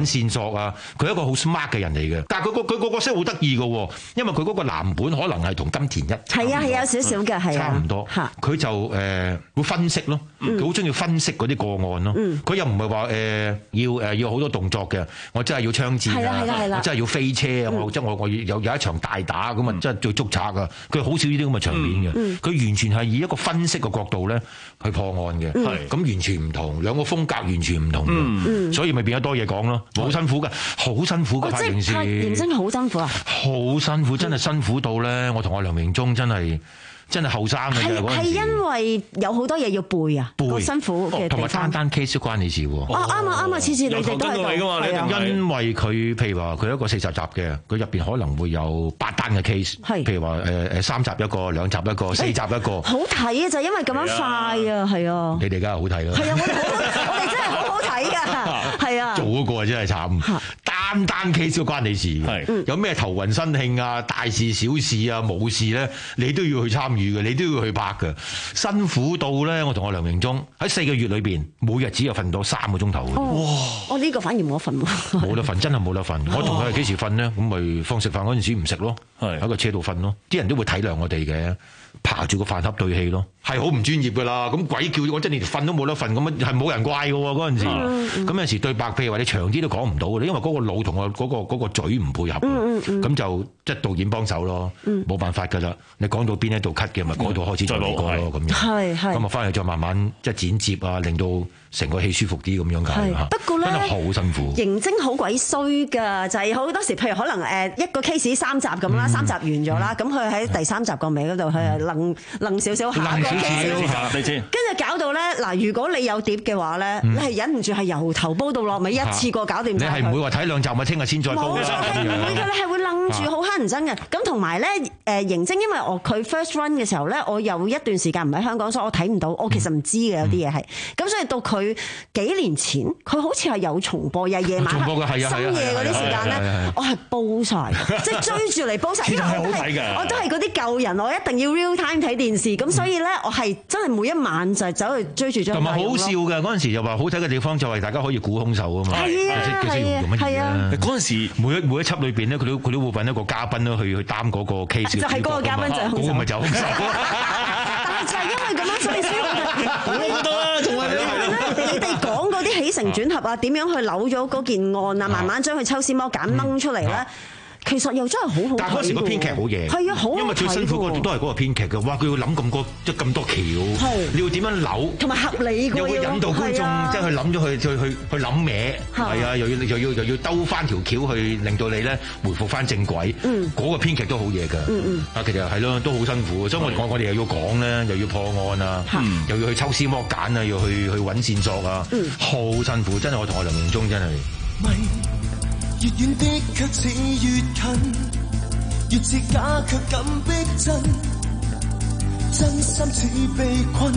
Speaker 20: 線索啊，佢係一個好 smart 嘅人嚟嘅。但係佢個佢個角色好得意嘅，因為佢嗰個藍本可能係同金田一
Speaker 9: 係啊係有少少嘅係
Speaker 20: 差唔多。佢就誒、呃、會分析咯，佢好中意分析嗰啲個案咯。佢、嗯、又唔係話誒要誒要好多動作嘅，我真係要槍戰啊，我真係要飛車啊，我即係我我有有一場大打咁啊，真係最捉賊啊！佢好少呢啲咁嘅場面嘅，佢、嗯、完全係以一個分析嘅角度咧去破案嘅，咁、嗯、完全唔同，兩個風格完全唔同嘅、嗯，所以咪變咗多嘢講咯，好辛苦嘅，好辛苦嘅拍刑事，
Speaker 9: 認真好辛苦啊，
Speaker 20: 好辛苦，真係辛苦到咧，我同阿梁榮忠真係。真係後生嘅啫，
Speaker 9: 係因為有好多嘢要背啊，背辛苦嘅地方。
Speaker 20: 同埋單單 case 關你事喎。
Speaker 9: 哦，啱啊啱啊，次次你哋都係
Speaker 20: 咁。因為佢譬如話佢一個四十集嘅，佢入邊可能會有八單嘅 case。係。譬如話誒誒三集一個，兩集一個，四集一個。好睇啊！就係因為咁樣快啊，係啊。你哋梗係好睇啦。係啊，我哋我哋真係好好睇㗎，係啊。做嗰個真係慘。單單 case 都關你事，係有咩頭暈身慶啊、大事小事啊、冇事咧，你都要去參與嘅，你都要去拍嘅，辛苦到咧。我同阿梁榮忠喺四個月裏邊，每日只有瞓到三個鐘頭。哇！
Speaker 9: 我呢個反而冇得瞓喎，
Speaker 20: 冇得瞓，真係冇得瞓。我同佢係幾時瞓咧？咁咪放食飯嗰陣時唔食咯，喺個車度瞓咯。啲人都會體諒我哋嘅。爬住個飯盒對戲咯，係好唔專業噶啦。咁鬼叫我真係連瞓都冇得瞓，咁啊係冇人怪噶喎嗰陣時。咁、嗯、有陣時對白，譬如話你長啲都講唔到嘅，因為嗰個腦同我嗰個嗰個嘴唔配合。咁、嗯嗯、就即係導演幫手咯，冇、嗯、辦法噶啦。你講到邊一度 cut 嘅，咪嗰度開始再嚟過咯咁樣。係係。咁啊翻去再慢慢即係剪接啊，令到成個戲舒服啲咁樣㗎。係。不過咧，真係好辛苦。刑偵好鬼衰㗎，就係、是、好多時，譬如可能誒一個 case 三集咁啦、嗯，三集完咗啦，咁佢喺第三集個尾嗰度佢係楞楞少少下個 case，跟住搞到咧嗱，如果你有碟嘅話咧、嗯，你係忍唔住係由頭煲到落尾，一次過搞掂。你係唔會話睇兩集咪聽日先再煲嘅？冇錯，係唔會嘅，你係會楞住好乞人憎嘅。咁同埋咧誒刑偵，因為我佢 first run 嘅時候咧，我有一段時間唔喺香港，所以我睇唔到，我其實唔知嘅有啲嘢係。咁所以到佢幾年前，佢好似係有重播，又係夜晚深夜嗰啲時間咧，我係煲曬，即係追住嚟煲曬。其實係好睇㗎，我都係嗰啲舊人，我一定要 real time 睇電視。咁所以咧，我係真係每一晚就係走去追住張。同埋好笑嘅嗰陣時，又話好睇嘅地方就係大家可以估兇手啊嘛。係啊，係啊，係啊。嗰陣時每一每一輯裏邊咧，佢都佢都會揾一個嘉賓去去擔嗰個 case。就係嗰個嘉賓就係兇手。嗰個咪就係兇手。但係就係因為咁樣，所以先好多啊，仲係你哋講嗰啲起承轉合啊，點樣去扭咗嗰件案啊，慢慢將佢抽絲剝繭掹出嚟咧。其實又真係好好睇，但係嗰時個編劇好嘢，係啊，好因為最辛苦嗰都係嗰個編劇嘅，哇！佢要諗咁多即係咁多橋，你要點樣扭，同埋合理嘅，又會引導觀眾即係去諗咗去去去去諗歪，係啊，又要又要又要兜翻條橋去令到你咧回復翻正軌，嗯，嗰個編劇都好嘢㗎，嗯嗯，啊，其實係咯，都好辛苦，所以我我我哋又要講咧，又要破案啊，又要去抽絲剝繭啊，要去去揾線索啊，好辛苦，真係我同我梁榮忠真係。
Speaker 5: 越遠的卻似越近，越似假卻敢逼真，真心似被困。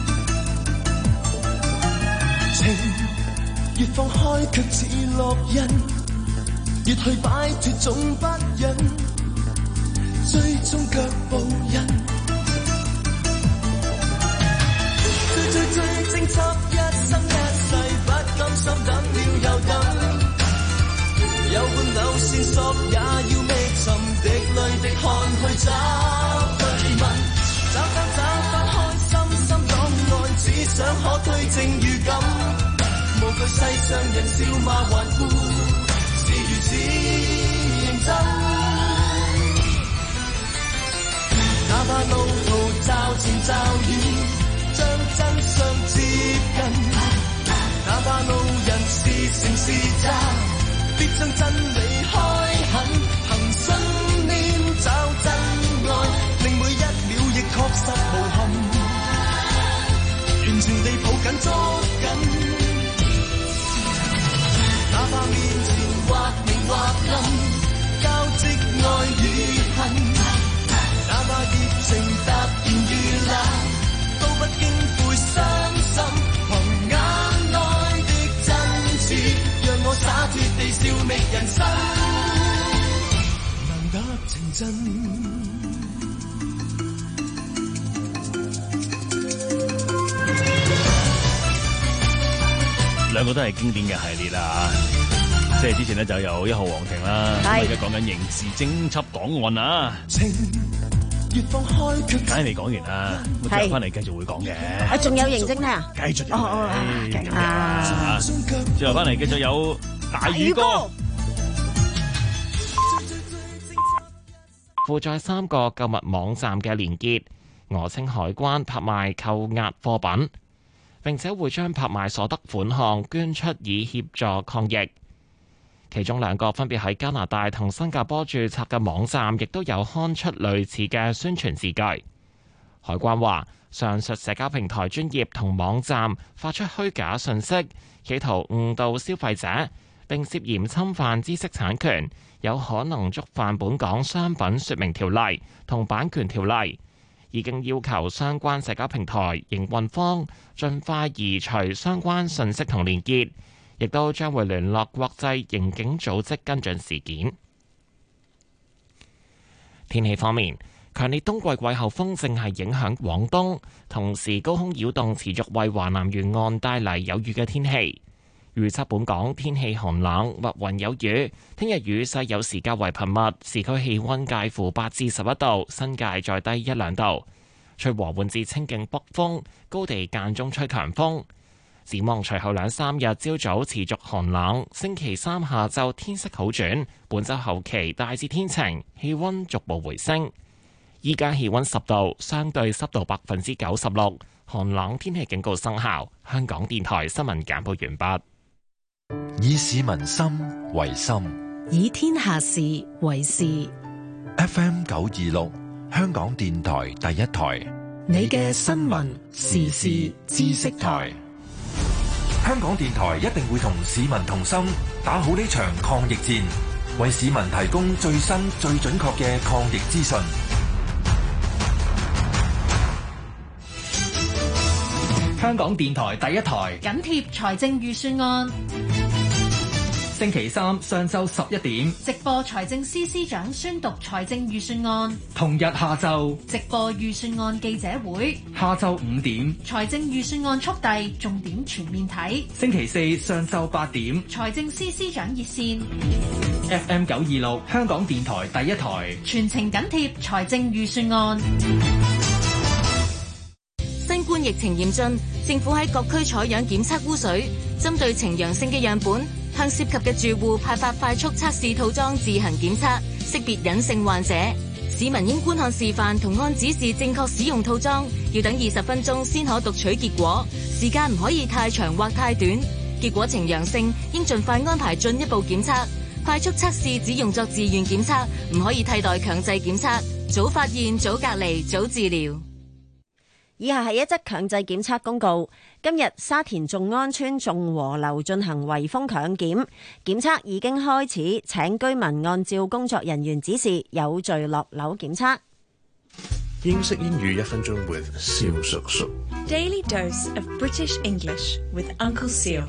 Speaker 5: 情越放開卻似烙印，越去擺脫總不忍，追蹤腳步印。追追追偵緝一生一世，不甘心等了又等。有半縷線索也要覓尋，滴淚滴汗去找對問，找找找翻開心心檔案，只想可推證預感，無懼世上人笑罵頑固，是如此認真。哪怕路途驟前驟遠，將真相接近，哪怕路人是成是詐，必將真理開墾，憑信念找真愛，令每一秒亦確實無憾，完全地抱緊捉緊。哪怕面前或明或暗，交織愛與恨，哪怕熱情突然遇冷，都不經悔傷心。憑眼內的真摯，讓我灑脫地笑覓人生，難得情真。
Speaker 10: 兩個都係經典嘅系列啦。 即係之前咧就有一號皇庭啦，咁而家講緊刑事偵緝檔案啊。梗係未講完啦，咁之後翻嚟繼續會講嘅。
Speaker 9: 啊，仲有刑偵聽啊？
Speaker 10: 繼續有。
Speaker 9: 哦哦，
Speaker 10: 繼續
Speaker 9: 啊！
Speaker 10: 之後翻嚟繼續有大宇哥。
Speaker 1: 附載三個購物網站嘅連結，訛稱海關拍賣扣押貨品，並且會將拍賣所得款項捐出以協助抗疫。其中兩個分別喺加拿大同新加坡註冊嘅網站，亦都有刊出類似嘅宣傳字句。海關話，上述社交平台專頁同網站發出虛假信息，企圖誤導消費者，並涉嫌侵犯知識產權，有可能觸犯本港商品說明條例同版權條例。已經要求相關社交平台營運方盡快移除相關信息同連結，亦都將會聯絡國際刑警組織跟進事件。天氣方面，強烈冬季季候風正係影響廣東，同時高空擾動持續為華南沿岸帶嚟有雨嘅天氣。預測本港天氣寒冷，密雲有雨，聽日雨勢有時較為頻密，市區氣溫介乎八至十一度，新界再低一兩度。吹和緩至清勁北風，高地間中吹強風。展望隨後兩三日朝早持續寒冷，星期三下晝天色好轉，本週後期大致天晴，氣溫逐步回升。依家氣溫十度，相對濕度百分之九十六，寒冷天氣警告生效。香港電台新聞簡報完畢。
Speaker 4: 以市民心為心，
Speaker 2: 以天下事為事。
Speaker 4: F M 九二六，香港電台第一台，
Speaker 2: 你嘅新聞時事知識台。
Speaker 4: 香港電台一定會同市民同心，打好呢場抗疫戰，為市民提供最新最準確嘅抗疫資訊。
Speaker 6: 香港電台第一台
Speaker 7: 緊貼財政預算案，
Speaker 6: 星期三上晝十一點
Speaker 7: 直播財政司司長宣讀財政預算案。
Speaker 6: 同日下晝
Speaker 7: 直播預算案記者會。
Speaker 6: 下晝五點
Speaker 7: 財政預算案速遞重點全面睇。
Speaker 6: 星期四上晝八點
Speaker 7: 財政司司長熱線。
Speaker 6: F M 九二六香港電台第一台
Speaker 7: 全程緊貼財政預算案。
Speaker 21: 新冠疫情嚴峻，政府喺各區採樣檢測污水，針對呈陽性嘅樣本，向涉及嘅住戶派發快速測試套裝自行檢測，識別隱性患者。市民應觀看示範同按指示正確使用套裝，要等二十分鐘先可讀取結果，時間唔可以太長或太短。結果呈陽性，應盡快安排進一步檢測。快速測試只用作自願檢測，唔可以替代強制檢測。早發現，早隔離，早治療。
Speaker 9: 以下係一則強制檢測公告。今日沙田眾安村眾和樓進行圍封強檢，檢測已經開始，請居民按照工作人員指示有序落樓檢測。
Speaker 22: 英式英語一分鐘 with 蕭叔叔。
Speaker 2: Daily dose of British English with Uncle Seal。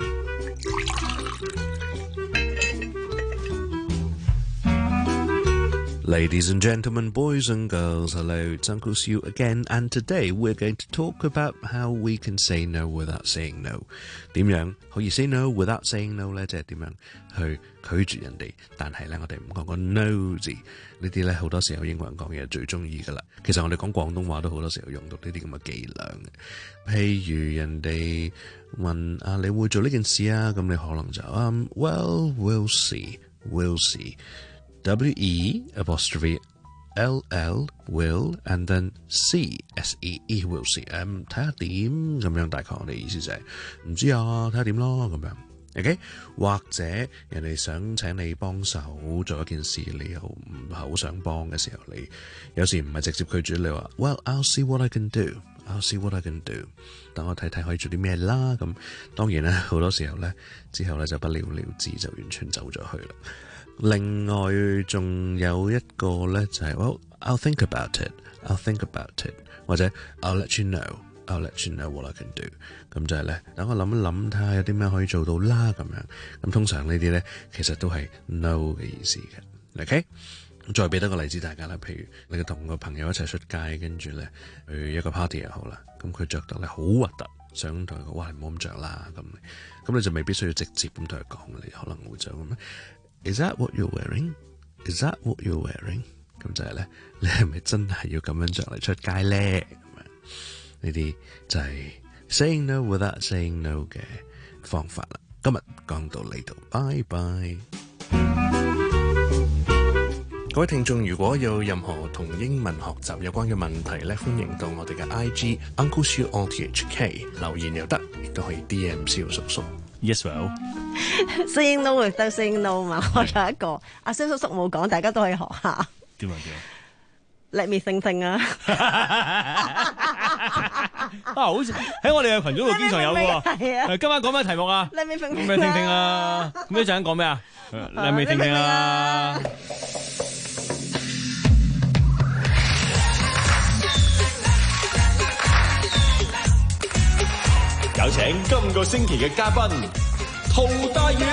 Speaker 22: Ladies and gentlemen, boys and girls, hello, it's Uncle Sue again, and today we're going to talk about how we can say no without saying no. 點樣可以 say no without saying no 呢？即係點樣去拒絕人哋，但係咧我哋唔講個 no 字，呢啲咧好多時候英國人講嘢最中意噶啦。其實我哋講廣東話都好多時候用到呢啲咁嘅伎倆嘅。譬如人哋問啊，你會做呢件事啊？咁你可能就um, well, we'll see, we'll see.W E apostrophe L L will and then C S E E will see。誒睇下點咁樣，大概我哋意思就係唔知啊，睇下點咯咁樣。OK， 或者人哋想請你幫手做一件事，你又唔係好想幫嘅時候，你有時唔係直接拒絕，你話 Well I'll see what I can do。I'll see what I can do。等我睇睇可以做啲咩啦。咁當然咧，好多時候咧之後咧就不了了之，就完全走咗去啦。另外仲有一個咧就係、是、well I'll think about it I'll think about it 或者 I'll let you know I'll let you know what I can do。 咁就係咧等我諗一諗睇下有啲咩可以做到啦咁樣。咁通常呢啲咧其實都係 no 嘅意思嘅。 OK， 再俾多個例子大家啦，譬如你同個朋友一齊出街，跟住咧去一個 party 又好啦，咁佢着得咧好核突想同佢講，哇，唔好咁着啦，咁咁你就未必需要直接咁同佢講，你可能會就咁。Is that what you're wearing? Is that what you're wearing? 咁就係咧，你係咪真係要咁樣着嚟出街咧？咁樣呢啲就係 saying no without saying no 嘅方法啦。今日講到呢度，拜拜。各位聽眾，如果有任何同英文學習有關嘅問題咧，歡迎到我哋嘅 I G Uncle Siu O T H K 留言又得，亦都可以 D M 蕭叔叔。
Speaker 10: Yes well
Speaker 9: saying no without saying no 嘛，我有一個阿蕭叔叔冇講，大家都可以學下。
Speaker 10: 點啊
Speaker 9: ？Let me think think 啊！
Speaker 10: 啊，好似喺我哋嘅群組度經常有喎。
Speaker 9: 係啊。
Speaker 10: 今晚講咩題目啊
Speaker 9: ？Let me think think
Speaker 10: 咩聽聽啊？咁一陣間講咩啊 ？Let me think think 啊！有請今個星期嘅嘉賓陶大宇。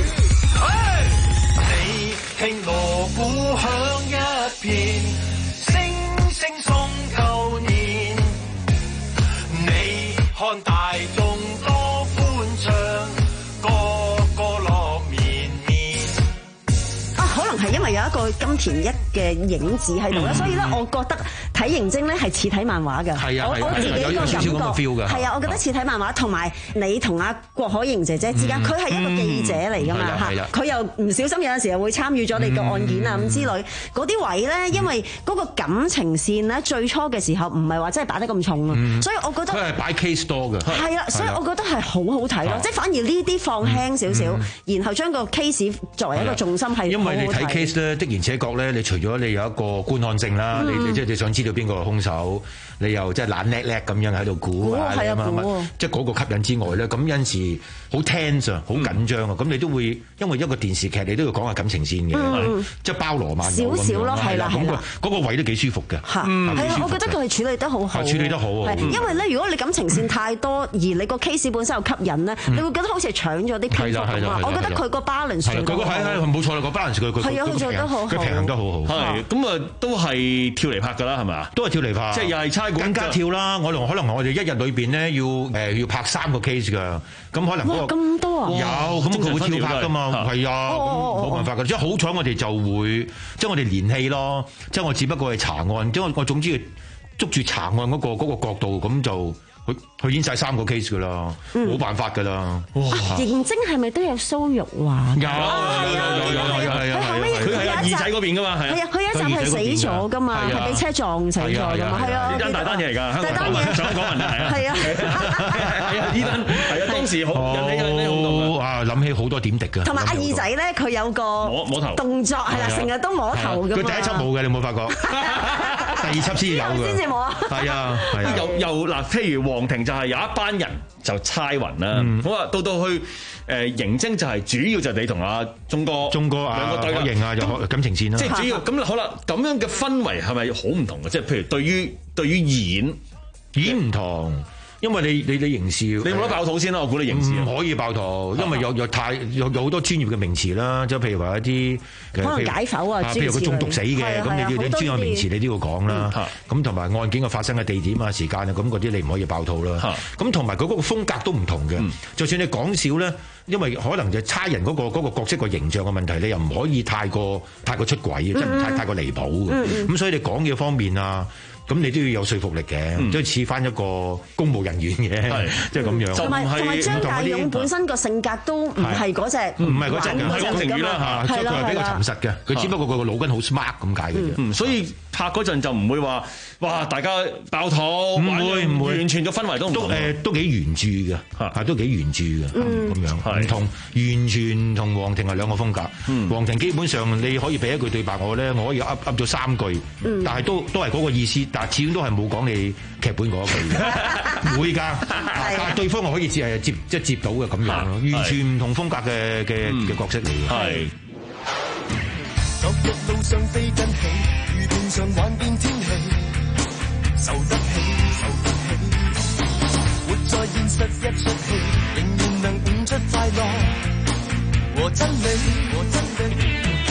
Speaker 5: 你聽鑼鼓響一片，聲聲送舊年。你看大眾多歡唱，個個樂綿綿。
Speaker 9: 啊，可能係因為有一個金田一嘅影子喺度咧，所以咧，我覺得睇刑偵咧係似睇漫畫嘅。
Speaker 20: 係啊，
Speaker 9: 我我自己個感覺係啊，我覺得似睇漫畫，同埋你同阿郭可盈姐姐之間，佢係一個記者嚟㗎嘛嚇，佢又唔小心有陣時又會參與咗你個案件啊咁之類嗰啲位咧，因為嗰個感情線咧最初嘅時候唔係話真係擺得咁重啊，所以我覺得
Speaker 20: 佢係擺 case 多嘅。
Speaker 9: 係啦，所以我覺得係好好睇咯，即係反而呢啲放輕少少，然後將個 case 作為一個重心係。
Speaker 20: 因為你睇 case 咧，的而且確咧，你除咗你有一個觀看性啦，你你即係你想知道邊個係兇手，你又即係懶叻叻咁樣喺度估啊，
Speaker 9: 係啊估，
Speaker 20: 即係嗰個吸引之外咧，咁有陣時好 tense 啊，好緊張啊，咁你都會因為一個電視劇你都要講下感情線嘅，即係包羅萬有
Speaker 9: 少少咯，係啦，
Speaker 20: 咁個嗰個位都幾舒服嘅。
Speaker 9: 係啊，我覺得佢係處理得好好，
Speaker 20: 處理得好好。
Speaker 9: 因為咧，如果你感情線太多，而你個 case 本身又吸引咧，你會覺得好似係搶咗啲篇幅咁啊。我覺得佢個 balance
Speaker 20: 佢個係係冇錯啦，個 balance 佢佢
Speaker 9: 係啊，佢做得好，
Speaker 20: 佢平衡得好好。
Speaker 10: 係咁啊，都係跳嚟拍㗎啦，係咪？
Speaker 20: 都係跳嚟拍，
Speaker 10: 即係又係差館
Speaker 20: 更加跳啦。我哋可能我哋一日裏邊咧要誒要拍三個 case 㗎，咁可能嗰個
Speaker 9: 咁多啊？
Speaker 20: 有，咁佢會跳拍㗎嘛？係啊，冇辦法㗎。即係好彩我哋就會，即係我哋連戲咯。即係我只不過係查案，即係我我總之捉住查案嗰個嗰個角度，咁就佢佢演晒三個 case 㗎啦，冇辦法㗎啦。哇！
Speaker 9: 刑偵係咪都有蘇玉華？
Speaker 20: 有有有有有係啊！
Speaker 10: 佢係二仔嗰邊㗎嘛？係
Speaker 9: 啊！佢有一集係死咗㗎嘛？係俾車撞死咗㗎嘛？係啊！
Speaker 10: 呢單大單嘢嚟㗎，香港想講人啊，係啊！係啊！呢單係啊！當時好引起引起好多
Speaker 20: 啊！諗起好多點滴㗎。
Speaker 9: 同埋阿二仔咧，佢有個
Speaker 10: 摸摸頭
Speaker 9: 動作係啦，成日都摸頭㗎嘛。
Speaker 20: 佢第一輯冇嘅，你有冇發覺？第二輯先有㗎。
Speaker 9: 先至冇啊！
Speaker 20: 係啊係啊！
Speaker 10: 又又嗱，譬如皇庭就係有一班人就猜雲啦。好啊，到到去誒刑偵就係主要就係你同阿鐘哥、
Speaker 20: 鐘哥啊、兩個對型啊，有感情線啦。
Speaker 10: 即係主要咁好啦，咁樣嘅氛圍係咪好唔同嘅？即係譬如對於對於演
Speaker 20: 演唔同。因為你你你刑事，
Speaker 10: 你冇得爆肚先啦，我估你刑事
Speaker 20: 唔可以爆肚，因為有有太有有好多專業嘅名詞啦，即係譬如話一啲
Speaker 9: 可能解剖啊，
Speaker 20: 譬如佢中毒死嘅，咁你要啲專業名詞你都要講啦。咁同埋案件嘅發生嘅地點啊、時間啊，咁嗰啲你唔可以爆肚啦。咁同埋佢嗰個風格都唔同嘅，就算你講少咧，因為可能就差人嗰個嗰個角色個形象嘅問題，你又唔可以太過太過出軌，即係唔太太過離譜嘅。咁所以你講嘢方面啊。咁你都要有說服力嘅，即係似翻一個公務人員嘅，即係咁樣。
Speaker 9: 同埋同埋張大勇本身個性格都唔係嗰隻，
Speaker 20: 唔係嗰隻嘅，係公務員啦嚇，即係佢係比較沉實嘅，佢只不過佢個腦筋好 smart 咁解嘅啫。
Speaker 10: 所以拍嗰陣就唔會話，哇！大家爆肚，
Speaker 20: 唔會唔會，
Speaker 10: 完全個氛圍都唔同。
Speaker 20: 都誒都幾原著嘅，係都幾原著嘅咁樣，唔同完全同皇庭係兩個風格。皇庭基本上你可以俾一句對白我咧，我可以噏噏咗三句，但係都都係嗰個意思。但係始終都係冇講你劇本嗰一句嘅，會㗎。但係對方我可以接係接即係接到嘅咁樣咯，完全唔同風格嘅嘅嘅角色嚟嘅。
Speaker 10: 係。
Speaker 5: 昨日路上飛跟起，如平常幻變天氣，受得起，受得起。活在現實一出戲，仍然能悟出快樂和真理，和真理。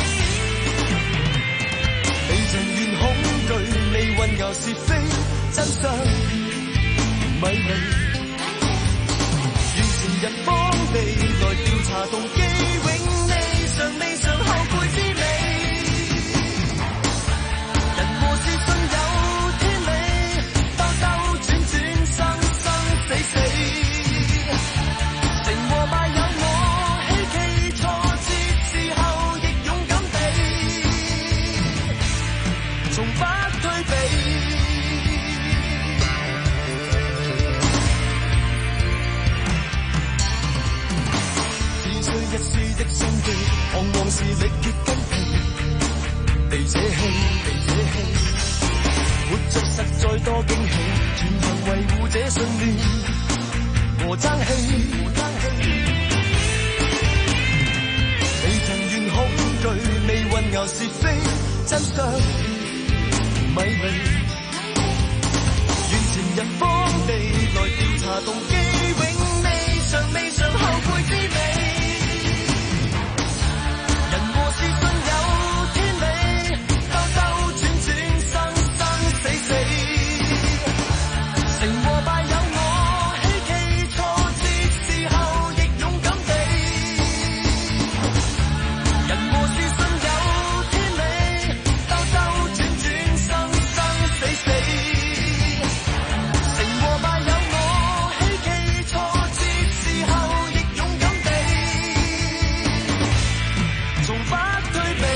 Speaker 5: 被人怨恐懼，未混淆是非，真相迷離。 退避。只需一絲的心機，往往是力竭筋疲。地這氣，地這氣，活着實在多驚喜，全憑維護這信念和爭氣。未曾願恐懼，未混淆是非，真相迷離。願情人幫地來調查動機，永未嘗未嘗後悔之美。人和事信有天理，兜兜轉轉生生死死，成和敗有我希冀，挫折時候亦勇敢地。人和事信有天理，兜兜轉轉生生死死，成和敗有我希冀，挫折時候亦勇敢地，從不退避。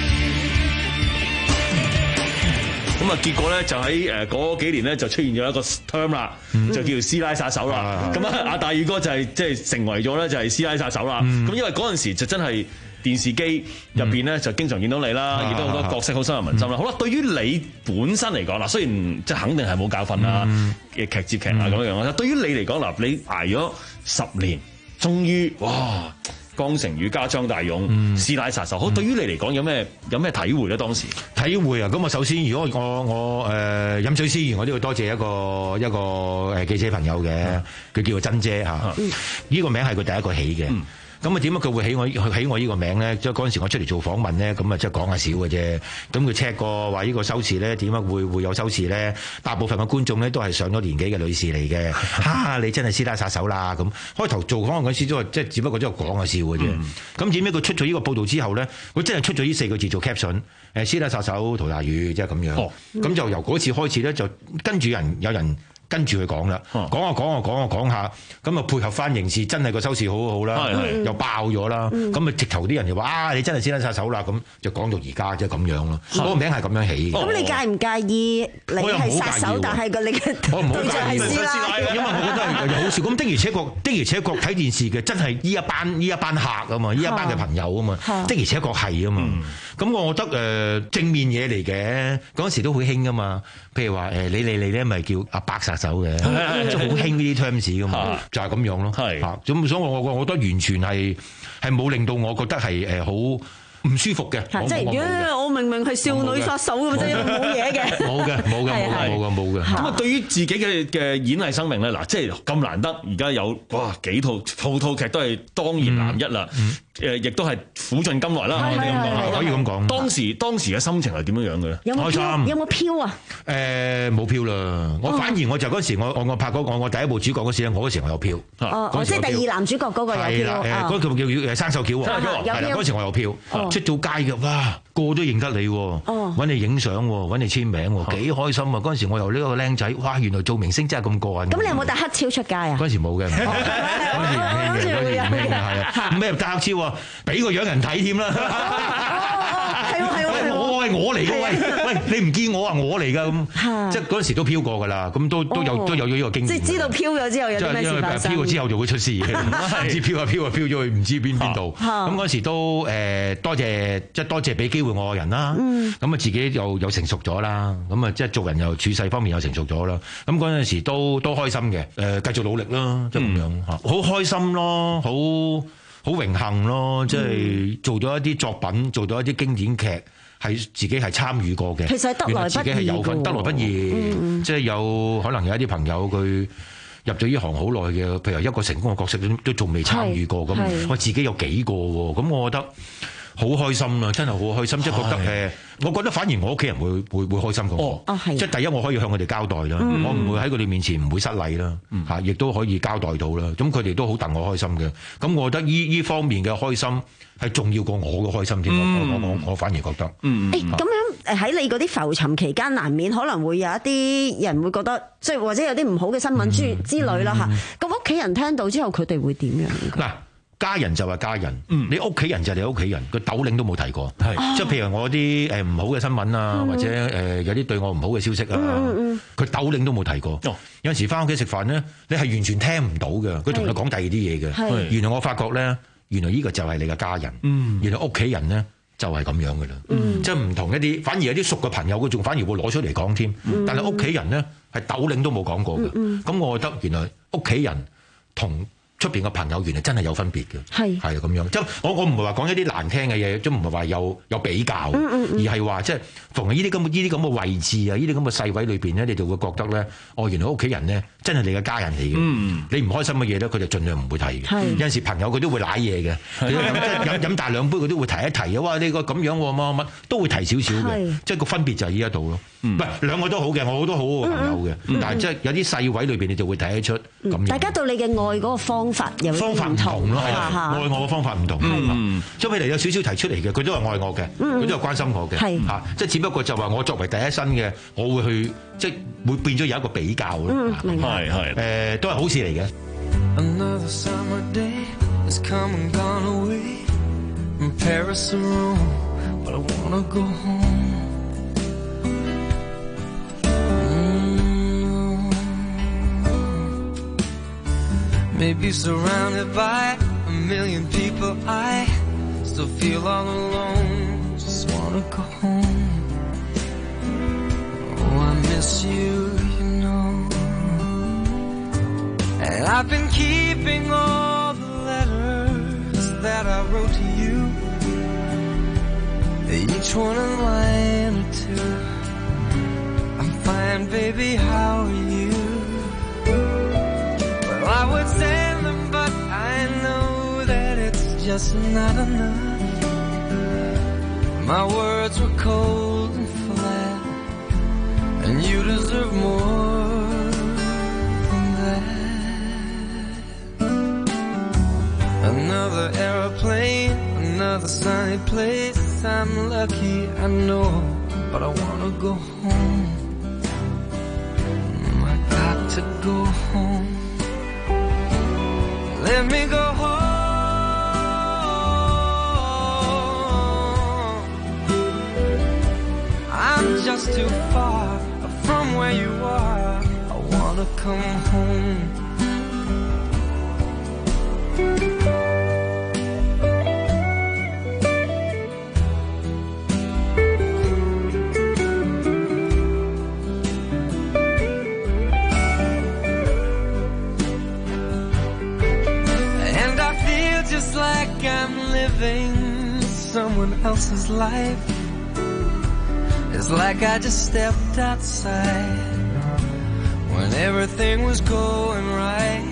Speaker 10: 咁啊，結果咧就喺誒嗰幾年咧就出現咗一個 term 啦，就叫師奶殺手啦。咁啊，阿大宇哥就係即係成為咗咧就係師奶殺手啦。咁因為嗰陣時就真係電視機入邊咧就經常見到你啦，亦都好多角色好深入民心啦。好啦，對於你本身嚟講嗱，雖然即係肯定係冇教訓啦嘅劇接劇啊咁樣樣啦，對於你嚟講嗱，你捱咗十年，終於哇！江城與家張大勇，師奶殺手，好！對於你嚟講有咩有咩體會咧？當時
Speaker 20: 體會啊！咁啊，首先如果我我誒飲水思源，我都要多謝一個一個誒記者朋友嘅，佢叫做珍姐嚇，呢個名係佢第一個起嘅。咁啊，點解佢會起我起我呢個名咧？即係嗰陣時我出嚟做訪問咧，咁啊即係講下少嘅啫。咁佢 check 過話呢個收視咧，點解會會有收視咧？大部分嘅觀眾咧都係上咗年紀嘅女士嚟嘅。嚇、啊，你真係師奶殺手啦！咁開頭做訪問嗰時都係即係只不過都係講下笑嘅啫。咁點解佢出咗呢個報導之後咧，佢真係出咗呢四個字做 caption， 誒師奶殺手陶大宇，即係咁樣。咁、哦、就由嗰次開始咧，就跟住人有人。跟住佢講啦，講下講下講下講下，咁啊配合翻刑事，真係個收視好好啦，又爆咗啦，咁啊直頭啲人就話啊，你真係師奶殺手啦，咁就講到而家即係咁樣咯。嗰個名係咁樣起嘅。咁你介唔介意你係殺手，但係個你嘅對象係師奶？因為我覺得係好笑。咁的而且確，的而且確睇電視嘅真係呢一班呢一班客啊嘛，呢一班嘅朋友啊嘛，的而且確係啊嘛。咁我覺得誒正面嘢嚟嘅，嗰陣時都好興噶嘛。譬如話誒，你你你咧咪叫阿伯殺手嘅，即係好興呢啲 terms 噶嘛，就係咁樣咯。係咁，所以我我我覺得完全係係冇令到我覺得係誒好唔舒服嘅。即係如果我明明係少女殺手咁啫，冇嘢嘅。冇嘅，冇嘅，冇嘅，冇嘅，冇嘅。咁啊，對於自己嘅嘅演藝生命咧，嗱，即係咁難得，而家有哇幾套套套劇都係當然男一啦。誒，亦都係苦盡甘來啦，可以咁講。可以咁講。當時當時嘅心情係點樣樣嘅咧？開心。有冇飄啊？誒，冇飄啦。我反而我就嗰時我我我拍嗰個我第一部主角嗰時咧，我嗰時我有飄。哦，即係第二男主角嗰個有飄。係啦，誒，嗰個叫誒生鏽橋喎。係啦，嗰時我有飄。出到街嘅，哇，個個都認得你，揾你影相，揾你簽名，幾開心啊！嗰陣時我由呢個僆仔，哇，原來做明星真係咁過癮。咁你有冇帶黑超出街啊？嗰陣時冇嘅，嗰陣時唔興嘅，嗰陣時唔興嘅，係啊，咩帶黑超啊？俾個樣人睇添啦，係喎係喎，我係我嚟嘅，喂喂，你唔見我啊，我嚟噶咁，即係嗰陣時都飄過噶啦，咁都都有都有咗呢個經驗。即係知道飄咗之後有啲咩事發生。飄過之後就會出事嘅，唔知飄啊飄啊飄咗去唔知邊邊度。咁嗰陣時都誒多謝，即係多謝俾機會我嘅人啦。咁啊自己又又成熟咗啦，咁啊即係做人又處世方面又成熟咗啦。咁嗰陣時都都開心嘅，誒繼續努力啦，即係咁樣嚇，好開心咯，好。好榮幸咯，即係做咗一啲作品，做到一啲經典劇，係自己係參與過嘅。其實得來不易，自己係有份，得來不易。嗯、即係有可能有一啲朋友佢入咗呢行好耐嘅，譬如一個成功嘅角色都都仲未參與過咁，我自己有幾個喎，咁我覺得好開心啦，真係好開心，即係覺得誒。我覺得反而我屋企人會會會開心過我，哦、即係第一我可以向佢哋交代啦，嗯、我唔會喺佢哋面前唔會失禮啦，嚇、嗯，亦都可以交代到啦。咁佢哋都好戥我開心嘅。咁我覺得呢呢方面嘅開心係重要過我嘅開心添。嗯、我我我反而覺得。誒、嗯，咁、欸、樣喺你嗰啲浮沉期間，難免可能會有一啲人會覺得，即係或者有啲唔好嘅新聞之之類啦嚇。咁屋企人聽到之後，佢哋會點樣？嗱。 家人就係家人，嗯、你屋企人就係你屋企人，個斗零都冇提過。係，即係譬如我啲誒唔好嘅新聞啊，嗯、或者誒、呃、有啲對我唔好嘅消息啊，佢斗零都冇提過。哦、有陣時翻屋企食飯咧，你係完全聽唔到嘅，佢同你講第二啲嘢嘅。原來我發覺咧，原來呢個就係你嘅家人。嗯、原來屋企人咧就係咁樣嘅啦。嗯、即係唔同一啲，反而有啲熟嘅朋友，佢仲反而會攞出嚟講添。嗯、但係屋企人咧係斗零都冇講過嘅。咁、嗯嗯、我覺得原來屋企人同出邊嘅朋友原來真係有分別嘅，係係咁樣。即係我我唔係話講一啲難聽嘅嘢，即唔係話有有比較，嗯嗯嗯、而係話即係逢喺呢啲咁呢啲咁嘅位置啊，呢啲咁嘅細位裏邊咧，你就會覺得咧，哦，原來屋企人咧真係你嘅家人嚟嘅。嗯、你唔開心嘅嘢咧，佢就盡量唔會提嘅。是有陣時朋友佢都會舐嘢嘅，飲飲飲大兩杯佢都會提一提啊。哇！你個咁樣乜乜都會提少少嘅，是即係個分別就係呢一度咯。唔係、嗯、兩個都好嘅，我好多好好嘅朋友嘅，嗯嗯、但係即係有啲細位裏邊你就會睇得出咁、嗯、
Speaker 9: 大家對你嘅愛嗰個方法有
Speaker 20: 方法唔同咯，係啊，愛我嘅方法唔同。嗯，即係譬如有少少提出嚟嘅，佢都係愛我嘅，佢、嗯、都係關心我嘅，係嚇。即係只不過就話我作為第一身嘅，我會去即係會變咗有一個比較咯。嗯，明白。係係誒，都係好事嚟嘅。Another summer day has come and gone away from Paris or Rome, but I wanna go home. Maybe surrounded by a million people, I still feel all alone. Just wanna go home. Oh, I miss you, you know. And I've been keeping all the letters that I wrote to you, each one a line or two. I'm fine, baby, how are you? I would send them, but I know that it's just not enough. My words were cold and flat, and you deserve more than that. Another aeroplane, another sunny place. I'm lucky, I know, but I wanna go home. I got to go home. Let me go home. I'm just too far from where you are. I wanna come home. Just like I'm living someone else's life. It's like I just stepped outside when everything was going right.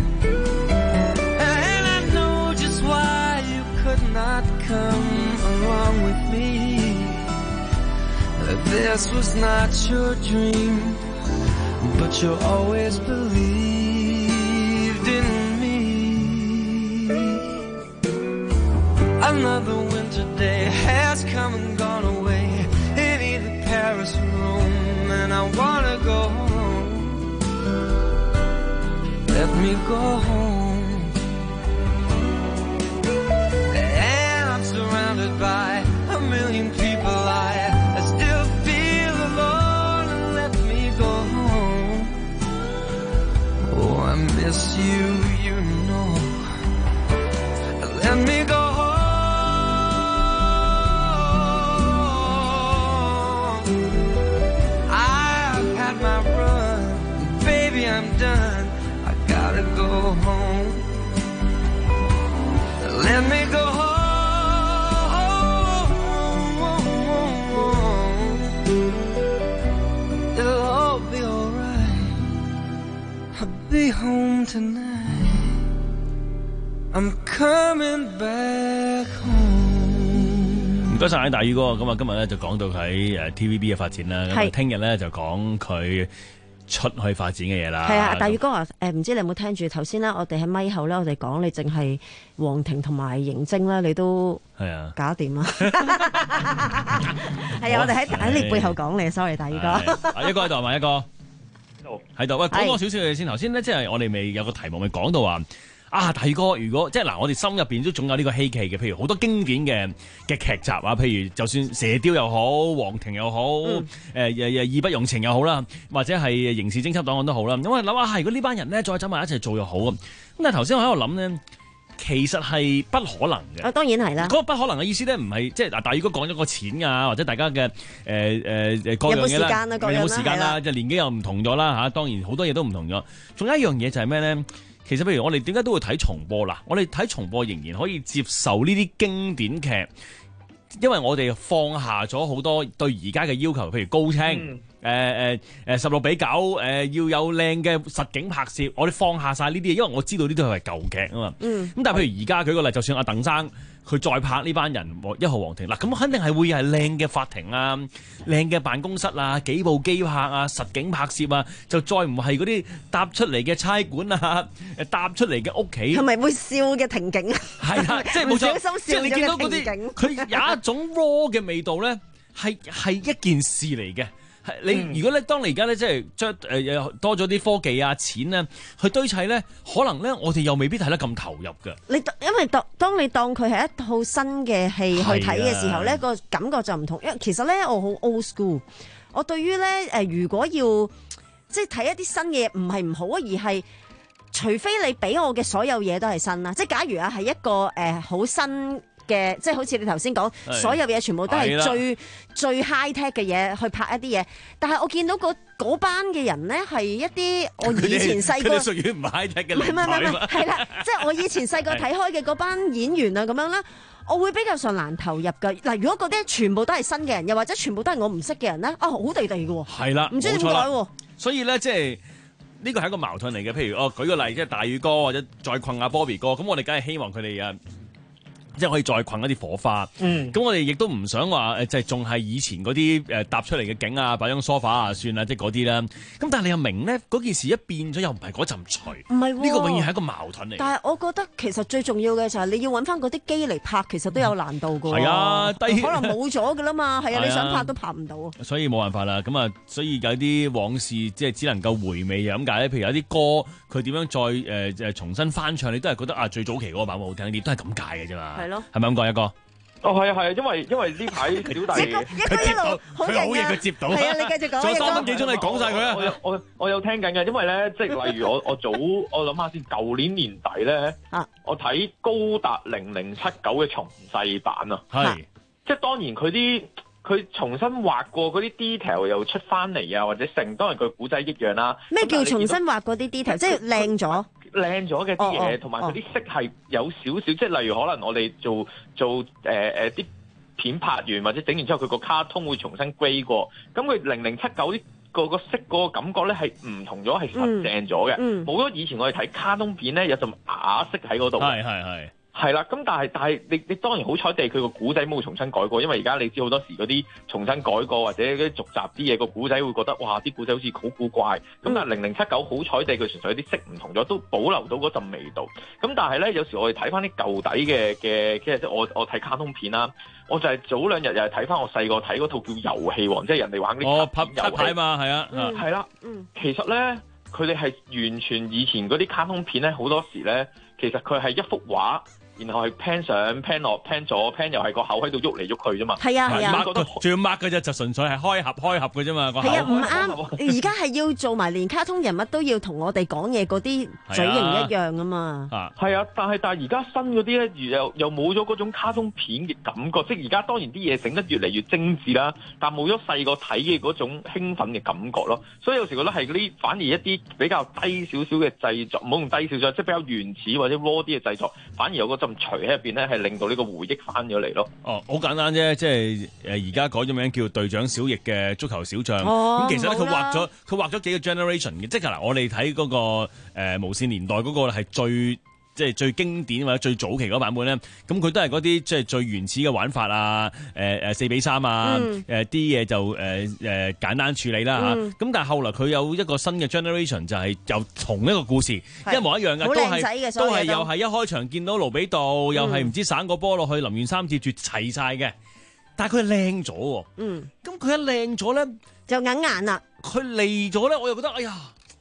Speaker 20: And I know just why you could not come along with me. That this was not your dream, but you always believed in me. Another winter day has come and gone away in either Paris or Rome, and I wanna go home. Let me go home. And I'm surrounded by a million people. I, I still feel alone. Let me go home. Oh, I miss you, you know. Let me go home. I'm done, I gotta go home. Let me go home. It'll all be alright. I'll be home tonight. I'm coming back home. 唔該晒大宇哥，咁啊今日咧就講到喺誒 T V B 嘅發展啦，咁啊聽日咧就講佢出去發展嘅嘢啦，係啊，大宇哥啊，誒唔知你有冇聽住頭先咧？我哋喺咪後咧，我哋講你淨係黃庭同埋嬴晶咧，你都係啊搞掂啦。係啊，我哋喺喺你背後講你 ，sorry， 大宇哥。一個喺度嘛，一個喺度。喂，講多少少嘢先。頭先咧，即係我哋未有個題目，咪講到話
Speaker 10: 啊，大哥，如果即係嗱，我哋心入邊都總有呢個希冀嘅，譬如好多經典嘅嘅劇集啊，譬如就算射雕又好，皇庭又好，誒誒誒義不容情又好啦，或者係刑事偵緝檔案都好啦。咁我諗下，係如果呢班人咧再走埋一齊做又好咁。咁但係頭先我喺度諗咧，其實係不可能嘅。
Speaker 9: 啊，當然係啦。
Speaker 10: 嗰個不可能嘅意思咧，唔係即係嗱，但係如果講咗個錢啊，或者大家嘅誒誒誒各樣嘢啦，有冇時間啦，即係年紀又唔同咗啦嚇。當然好多嘢都唔同咗。仲有一樣嘢就係咩咧？其實譬如我哋點解都會睇重播啦？我哋睇重播仍然可以接受呢啲經典劇，因為我哋放下咗好多對而家嘅要求，譬如高清。嗯誒誒誒十六比九誒、呃、要有靚嘅實景拍攝，我哋放下晒呢啲嘢，因為我知道呢啲係舊劇啊嘛。咁、嗯、但係譬如而家舉個例，就算阿鄧生佢再拍呢班人一號皇庭嗱，咁肯定係會係靚嘅法庭啊、靚嘅辦公室啊、幾部機拍啊、實景拍攝啊，就再唔係嗰啲搭出嚟嘅差館啊、誒搭出嚟嘅屋企
Speaker 9: 係咪會笑嘅庭景啊？
Speaker 10: 係啦，即係冇錯，即係你見到嗰啲佢有一種 raw 嘅味道咧，係係一件事嚟嘅。你如果咧，當你而家咧，即係將誒多咗啲科技啊、錢咧去堆砌咧，可能咧我哋又未必睇得咁投入㗎。
Speaker 9: 你因為當當你當佢係一套新嘅戲去睇嘅時候咧，個感覺就唔同。因為其實咧，我好 old school。我對於咧誒，如果要即係睇一啲新嘅嘢，唔係唔好啊，而係除非你俾我嘅所有嘢都係新啦。即係假如啊，係一個誒好、呃、新。嘅即係好似你頭先講，所有嘢全部都係最最 high tech 嘅嘢去拍一啲嘢，但係我見到嗰班嘅人咧係一啲我以前細個，
Speaker 10: 佢哋屬於唔 high tech 嘅年代。唔係唔係唔係，係啦，即係我以前細個睇開嘅嗰班演員啊咁樣咧，我會比較上難投入㗎。嗱，如果嗰啲全部都係新嘅人，又或者全部都係我唔識嘅人咧，啊好地地嘅喎。係啦，唔知點解喎。所以咧，即係呢個係一個矛盾嚟嘅。譬如我舉個例，即係大宇哥或者再困阿 Bobby 哥，咁我哋梗係希望佢哋啊。即係可以再困一啲火花，咁、嗯、我哋亦都唔想話誒，就係仲係以前嗰啲誒搭出嚟嘅景啊，擺張梳化啊，算啦，即係嗰啲啦。咁但係你又明咧，嗰件事一變咗，又唔係嗰陣除，
Speaker 9: 唔係呢
Speaker 10: 個永遠係一個矛盾嚟。
Speaker 9: 但係我覺得其實最重要嘅就係你要揾翻嗰啲機嚟拍，其實都有難度㗎。係、嗯、啊，可能冇咗㗎啦嘛，係啊，你想拍都拍唔到。所以冇辦法啦，咁啊，所以有啲往事即係只能夠回味咁解咧。譬如有啲歌，佢點樣再誒誒、呃、重新翻唱，你都係覺得啊，最早期嗰個版本好聽啲，都係咁解嘅啫嘛。係咪咁講一個？
Speaker 11: 哦，係啊，係啊，因為因為呢排小弟
Speaker 9: 佢接到，佢好嘢，佢接到。係啊，你繼續講。
Speaker 10: 仲有三分幾鐘，你講晒佢啊！
Speaker 11: 我有我我有聽緊嘅，因為咧，即係例如我我早我諗下先，舊年年底咧，啊、我睇高達零零七九嘅重製版啊，係，即係當然佢啲佢重新畫過嗰啲 detail 又出翻嚟啊，或者成當然佢古仔一樣啦。咩
Speaker 9: 叫重新畫嗰啲 detail？即係靚咗。
Speaker 11: 靚咗嘅啲嘢，同埋佢啲色係有少少，即係例如可能我哋做做誒誒啲片拍完或者整完之後，佢個卡通會重新 grade 過，咁佢零零七九啲個個色嗰個感覺咧係唔同咗，係實正咗嘅，冇、嗯、咗、嗯、以前我哋睇卡通片咧有陣啞色喺嗰度。係係係。係啦，咁但係但係你你當然好彩地，佢個古仔冇重新改過，因為而家你知好多時嗰啲重新改過或者嗰啲續集啲嘢，個古仔會覺得哇啲古仔好似好古怪。咁、嗯、但係零零七九好彩地，佢純粹啲色唔同咗，都保留到嗰陣味道。咁但係咧，有時我哋睇翻啲舊底嘅嘅，即係我我睇卡通片啦，我就係早兩日又係睇翻我細個睇嗰套叫遊戲王，即係人哋玩啲
Speaker 10: 哦拍卡牌嘛，係啊，
Speaker 11: 係啦，嗯，其實咧佢哋係完全以前嗰啲卡通片咧，好多時咧其實佢係一幅畫。然後係 pan 上 pan 落 pan 左 pan 又係個口喺度喐嚟喐去啫嘛，係啊係啊，
Speaker 10: 仲要擘嘅啫，就純粹係開合開合嘅啫嘛，個口。
Speaker 9: 係啊，唔啱。而家係要做埋連卡通人物都要同我哋講嘢嗰啲嘴型一樣啊嘛。
Speaker 11: 係啊，但係但係而家新嗰啲咧，又又冇咗嗰種卡通片嘅感覺，即係而家當然啲嘢整得越嚟越精緻啦，但冇咗細個睇嘅嗰種興奮嘅感覺咯。所以有時覺得係嗰啲反而一啲比較低少少嘅製作，唔好用低少少，即係比較原始或者 raw 啲嘅製作，反而有嗰陣除喺入邊咧，係令到呢個回憶翻咗嚟咯。
Speaker 10: 哦，好簡單啫，即係誒而家改咗名叫隊長小翼嘅足球小將。咁、哦、其實咧，佢畫咗佢畫咗幾個 generation 嘅，即係嗱，我哋睇嗰個誒、呃、無線年代嗰個係最。即係最經典或者最早期嗰版本咧，咁佢都係嗰啲即係最原始嘅玩法啊，誒誒四比三啊，誒啲嘢就誒誒、呃、簡單處理啦嚇。咁、嗯、但係後來佢有一個新嘅 generation 就係又同一個故事一模一樣嘅，都係都係又係一開場見到盧比道，嗯、又係唔知省個波落去林源三接住齊晒嘅，但係佢係靚咗喎。嗯，咁佢一靚咗咧就硬硬啦。佢嚟咗咧，我又覺得哎呀〜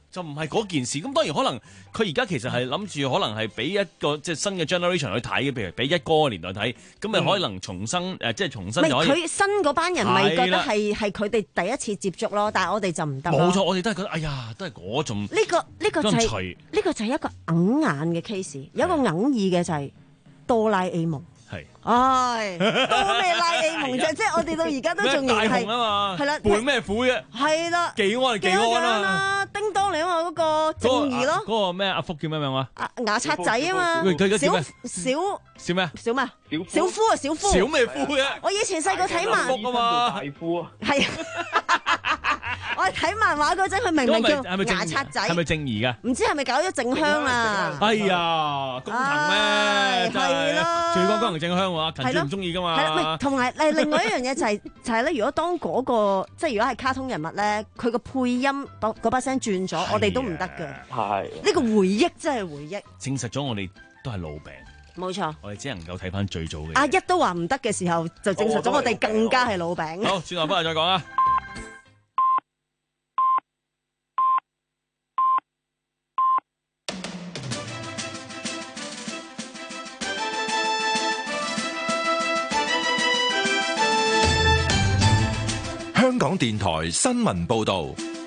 Speaker 10: 就唔係嗰件事。咁當然可能佢而家其實係諗住可能係俾一個即係新嘅 generation 去睇嘅，譬如俾一哥嘅年代睇，咁咪可能重新誒、嗯、即係重新就可以。
Speaker 9: 佢新嗰班人咪覺得係係佢哋第一次接觸咯，但係我哋就唔得。
Speaker 10: 冇錯，我哋都係覺得，哎呀，都係嗰種。呢、
Speaker 9: 呢個呢、呢個就係、係、呢個就係一個硬眼嘅 case， 有一個硬耳嘅就係哆啦 A 夢。係，唉，哆啦 A 夢啫，即係我哋到而家都仲仍然係，係啦，
Speaker 10: 背咩苦啫？
Speaker 9: 係啦，
Speaker 10: 技安係技安啦，
Speaker 9: 叮當嚟啊嘛，嗰個正義咯，
Speaker 10: 嗰個咩阿福叫咩名話？
Speaker 9: 阿牙刷仔啊嘛，小小
Speaker 10: 小咩？
Speaker 9: 小咩？小夫啊，小夫。
Speaker 10: 小咩夫嘅？
Speaker 9: 我以前細個睇漫
Speaker 11: 福啊嘛，大夫啊，係啊。我睇漫畫嗰陣，佢明明叫牙刷仔，
Speaker 10: 係咪正義噶？
Speaker 9: 唔知係咪搞咗正香啊？
Speaker 10: 哎呀，工藤咩？
Speaker 9: 係咯，
Speaker 10: 最講工藤正香喎，勤主唔中意噶嘛？
Speaker 9: 係啦，同埋誒，另外一樣嘢就係就係咧，如果當嗰個即係如果係卡通人物咧，佢個配音嗰把聲轉咗，我哋都唔得㗎。係呢個回憶真係回憶，
Speaker 10: 證實咗我哋都係老餅。
Speaker 9: 冇錯，
Speaker 10: 我哋只能夠睇翻最早嘅。
Speaker 9: 阿一都話唔得嘅時候，就證實咗我哋更加係老餅。
Speaker 10: 好，轉頭翻嚟再講啊！
Speaker 4: 香港電台新聞報道，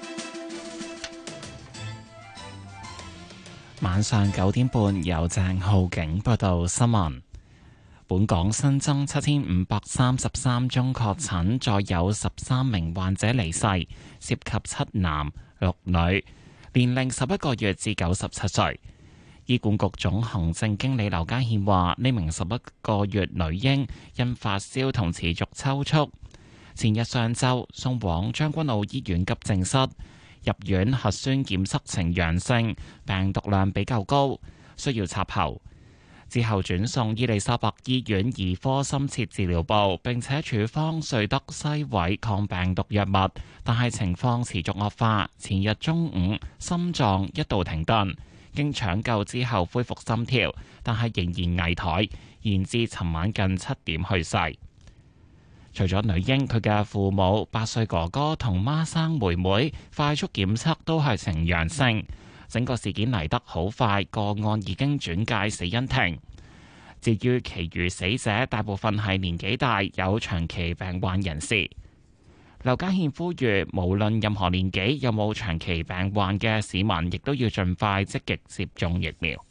Speaker 1: 晚上九點半由鄭浩景報道新聞。本港新增七千五百三十三宗確診，再有十三名患者離世，涉及七男六女，年齡十一個月至九十七歲。醫管局總行政經理劉家憲話：呢名十一個月女嬰因發燒同持續抽搐，前日上晝送往將軍澳醫院急症室，入院核酸檢測呈陽性，病毒量比較高，需要插喉。之後轉送伊利沙伯醫院兒科深切治療部，並且處方瑞德西韋抗病毒藥物，但係情況持續惡化。前日中午心臟一度停頓，經搶救之後恢復心跳，但係仍然危殆，延至尋晚近七點去世。除咗女嬰，佢嘅父母、八歲哥哥同孖生妹妹快速檢測都係呈陽性。整個事件嚟得好快，個案已經轉介死因庭。至於其餘死者，大部分係年紀大、有長期病患人士。劉家憲呼籲，無論任何年紀有冇長期病患嘅市民，亦都要盡快積極接種疫苗。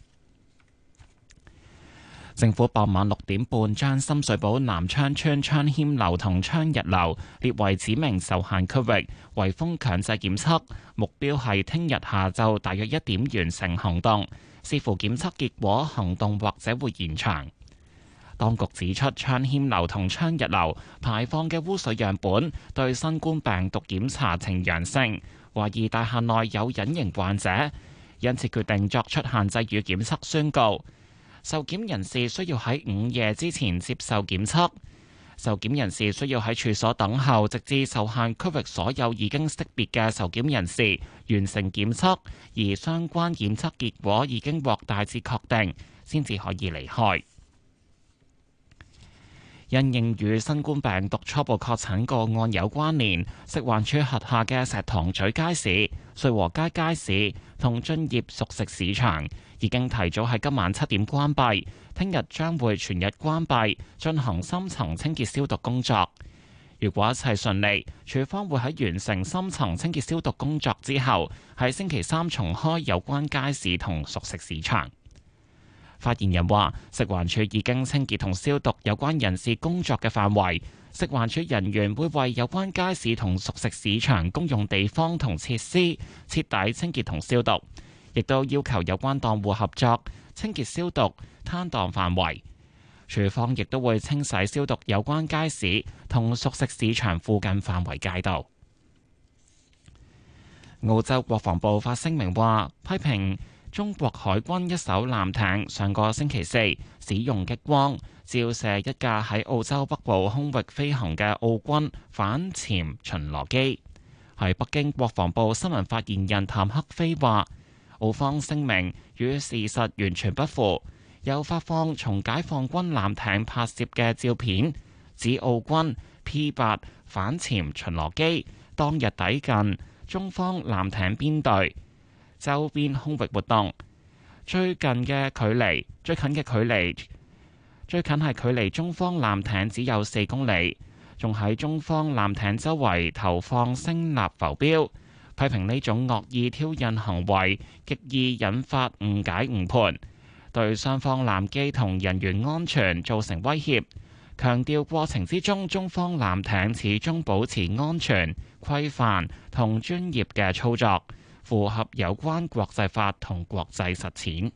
Speaker 1: 政府傍晚六點半將深水埗南昌村昌謙樓同昌日樓列為指明受限區域，圍封強制檢測，目標係聽日下晝大約一點完成行動。視乎檢測結果，行動或者會延長。當局指出，昌謙樓同昌日樓排放嘅污水樣本對新冠病毒檢查呈陽性，懷疑大廈內有隱形患者，因此決定作出限制與檢測宣告。受檢人士需要喺午夜之前接受檢測，受檢人士需要喺處所等候，直至受限區域所有已經識別嘅受檢人士完成檢測，而相關檢測結果已經獲大致確定，先至可以離開。因應與新冠病毒初步確診個案有關聯，食環署轄下嘅石塘咀街市、瑞和街街市同駿業熟食市場已經提早喺今晚七點關閉，聽日將會全日關閉，進行深層清潔消毒工作。如果一切順利，署方會喺完成深層清潔消毒工作之後，喺星期三重開有關街市同熟食市場。發言人話，食環署已經清潔同消毒有關人士工作嘅範圍，食環署人員會為有關街市同熟食市場公用地方同設施徹底清潔同消毒，亦都要求有關檔戶合作清潔消毒攤檔範圍。署方亦都會清洗消毒有關街市同熟食市場附近範圍街道。澳洲國防部發聲明話，批評中國海軍一艘艦艇上個星期四使用激光照射一架喺澳洲北部空域飛行嘅澳軍反潛巡邏機。喺北京，國防部新聞發言人譚克非話，澳方聲明與事實完全不符，又發放從解放軍艦艇拍攝嘅照片，指澳軍 P 八反潛巡邏機當日抵近中方艦艇編隊， 周邊空域活動。最近嘅距離，最近嘅距離，最近係距離中方艦艇只有四公里，仲喺中方艦艇周圍投放聲納浮標，批評呢種惡意挑釁行為極易引發誤解誤判，對雙方艦機同人員安全造成威脅。強調過程之中，中方艦艇始終保持安全、規範同專業嘅操作，符合有關國際法同國際實踐。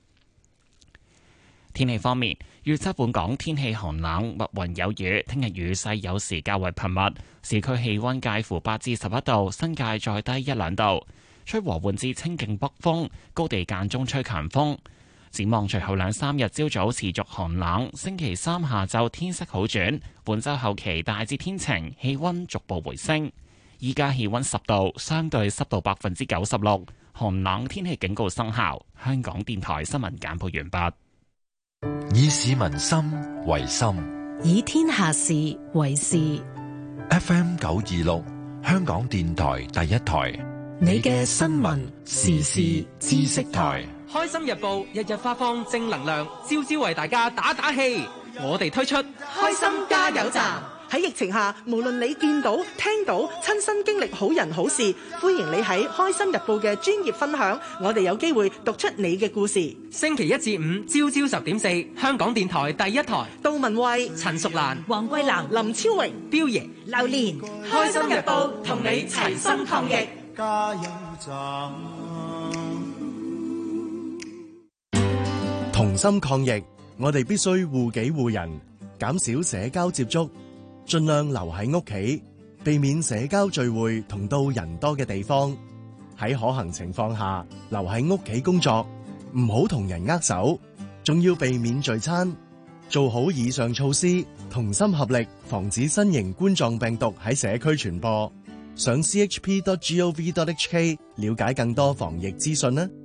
Speaker 1: 天氣方面，預測本港天氣寒冷，密雲有雨，聽日雨勢有時較為頻密，市區氣溫介乎八至十一度，新界再低一兩度，吹和緩至清勁北風，高地間中吹強風。展望隨後兩三日朝早持續寒冷，星期三下晝天色好轉，本週後期大致天晴，氣溫逐步回升。依家氣溫十度，相對濕度百分之九十六，寒冷天氣警告生效。香港電台新聞簡報完畢。
Speaker 4: 以市民心為心，
Speaker 3: 以天下事為事。
Speaker 4: F M 九二六，香港電台第一台，
Speaker 3: 你嘅新聞時事知識台。
Speaker 8: 開心日報日日發放正能量，朝朝為大家打打氣。我哋推出開心加油站。
Speaker 23: 喺疫情下，無論你見到、聽到、親身經歷好人好事，歡迎你喺開心日報嘅專頁分享，我哋有機會讀出你嘅故事。
Speaker 8: 星期一至五朝朝十點四，香港電台第一台，
Speaker 23: 杜文慧、
Speaker 8: 陳淑蘭、
Speaker 23: 黃桂蘭、林超榮、
Speaker 8: 彪爺、
Speaker 23: 榴蓮。
Speaker 8: 開心日報同你齊心抗疫，
Speaker 5: 加油站。
Speaker 24: 同心抗疫，我哋必須護己護人，減少社交接觸，盡量留喺屋企，避免社交聚會同到人多嘅地方。喺可行情況下，留喺屋企工作，唔好同人握手，仲要避免聚餐。做好以上措施，同心合力，防止新型冠狀病毒喺社區傳播。上 c h p dot gov dot h k 了解更多防疫資訊啦。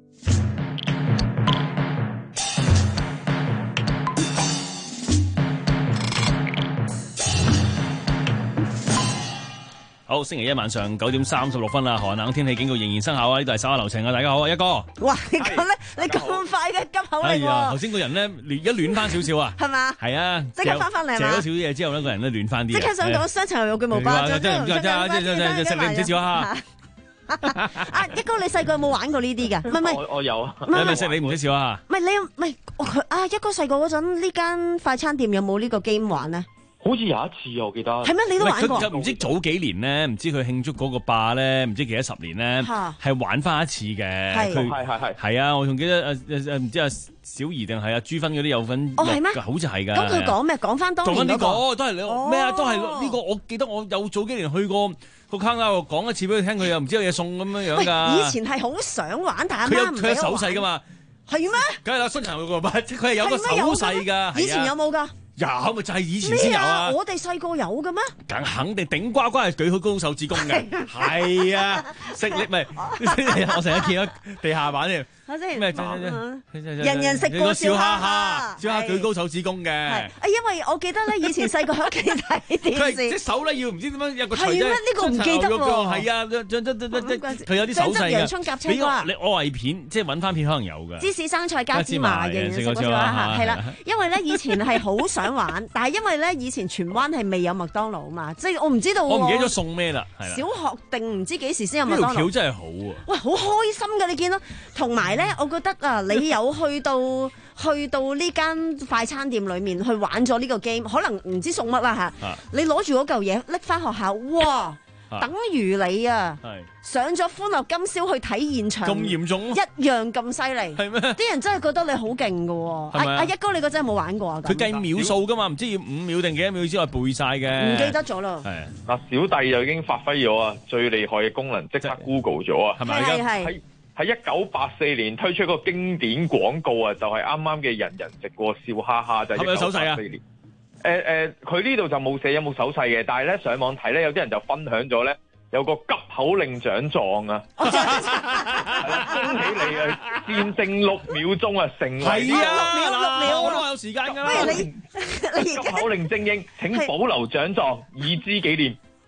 Speaker 10: 好，星期一晚上九點三十六分啦，寒冷天氣警告仍然生效啊！呢度係稍下流程啊，大家好啊，一哥。
Speaker 9: 哇，你咁咧，你咁快嘅急口嚟喎！
Speaker 10: 係啊，頭先個人咧亂一亂翻少少啊，
Speaker 9: 係嘛？
Speaker 10: 係啊，
Speaker 9: 即刻翻翻嚟嘛？
Speaker 10: 借咗少少嘢之後咧，個人咧亂翻啲。
Speaker 9: 即刻想講雙層有巨無霸，
Speaker 10: 真係唔知啊！即係即係即係你唔知笑下。
Speaker 9: 啊，一哥你細個有冇玩過呢啲㗎？唔係唔係，
Speaker 11: 我我有啊。
Speaker 10: 你咪識你唔識笑下？
Speaker 9: 唔係你唔係佢啊！一哥細個嗰陣呢間快餐店有冇呢個 game 玩咧？
Speaker 11: 好似有一次我記得
Speaker 9: 係咩？你都玩過？
Speaker 10: 佢唔知早幾年咧，唔知佢慶祝嗰個霸咧，唔知幾多十年咧，係玩翻一次嘅。
Speaker 11: 係係係
Speaker 10: 係啊！我仲記得誒誒誒，唔知阿小儀定係阿朱芬嗰啲有份
Speaker 9: 哦係咩？
Speaker 10: 好似係㗎。
Speaker 9: 咁佢講咩？講翻當年嗰個
Speaker 10: 都係你咩啊？都係呢個。我記得我有早幾年去過個坑啦，講一次俾佢聽，佢又唔知有嘢送咁樣樣㗎。
Speaker 9: 以前係好想玩，但係
Speaker 10: 佢有佢有手勢㗎嘛？
Speaker 9: 係咩？
Speaker 10: 梗係啦，新人個佢係有個手勢㗎。
Speaker 9: 以前有冇㗎？
Speaker 10: 有咪就係以前先有啊！
Speaker 9: 我哋細個有嘅咩？
Speaker 10: 梗肯定頂呱呱係舉好高手指公嘅，係啊！食力咪我成日見到地下版添。咩？
Speaker 9: 人人食過笑哈哈，
Speaker 10: 笑哈舉高手指公嘅。
Speaker 9: 啊，因為我記得咧，以前細個喺屋企睇電視，
Speaker 10: 佢隻手咧要唔知點樣有個錘啫。
Speaker 9: 係咩？呢個唔記得喎。
Speaker 10: 係啊，佢有啲手勢㗎。
Speaker 9: 洋葱夾青瓜。
Speaker 10: 你我係片，即係揾翻片可能有㗎。
Speaker 9: 芝士生菜加芝麻，人人食過笑哈哈。係啦，因為咧以前係好想玩，但係因為咧以前荃灣係未有麥當勞啊嘛，即係我唔知道。
Speaker 10: 我唔記得咗送咩啦。
Speaker 9: 小學定唔知幾時先有麥當勞？
Speaker 10: 呢條橋真係好啊！
Speaker 9: 喂，好開心㗎！你見到，同埋咧，我覺得啊，你有去到去到呢間快餐店裏面去玩咗呢個 game， 可能唔知送乜啦嚇。啊、你攞住嗰嚿嘢拎翻學校，哇！啊、等於你啊，上咗歡樂今宵去睇現場，
Speaker 10: 咁嚴重，
Speaker 9: 一樣咁犀利，
Speaker 10: 係咩？
Speaker 9: 啲人真係覺得你好勁㗎喎。阿阿一哥，你嗰陣有冇玩過啊？
Speaker 10: 佢計秒數㗎嘛，唔知要五秒定幾多秒之內背晒嘅。
Speaker 9: 唔記得咗啦。
Speaker 11: 係嗱，小弟就已經發揮咗啊，最厲害嘅功能，即刻 Google 咗啊，係咪？
Speaker 9: 係係。
Speaker 11: 喺喺一九八四年推出一個經典廣告啊，就係啱啱嘅人人食過笑哈哈，就係一九八四年。誒誒，佢呢度就冇寫有冇手勢嘅，但係咧上網睇咧，有啲人就分享咗咧，有個急口令獎狀啊！係啦，恭喜你啊！戰勝六秒鐘啊，成為
Speaker 10: 係啊
Speaker 9: 六秒六秒，
Speaker 10: 我都話有時間㗎啦。
Speaker 9: 喂，你你
Speaker 11: 急口令精英請保留獎狀，以資紀念。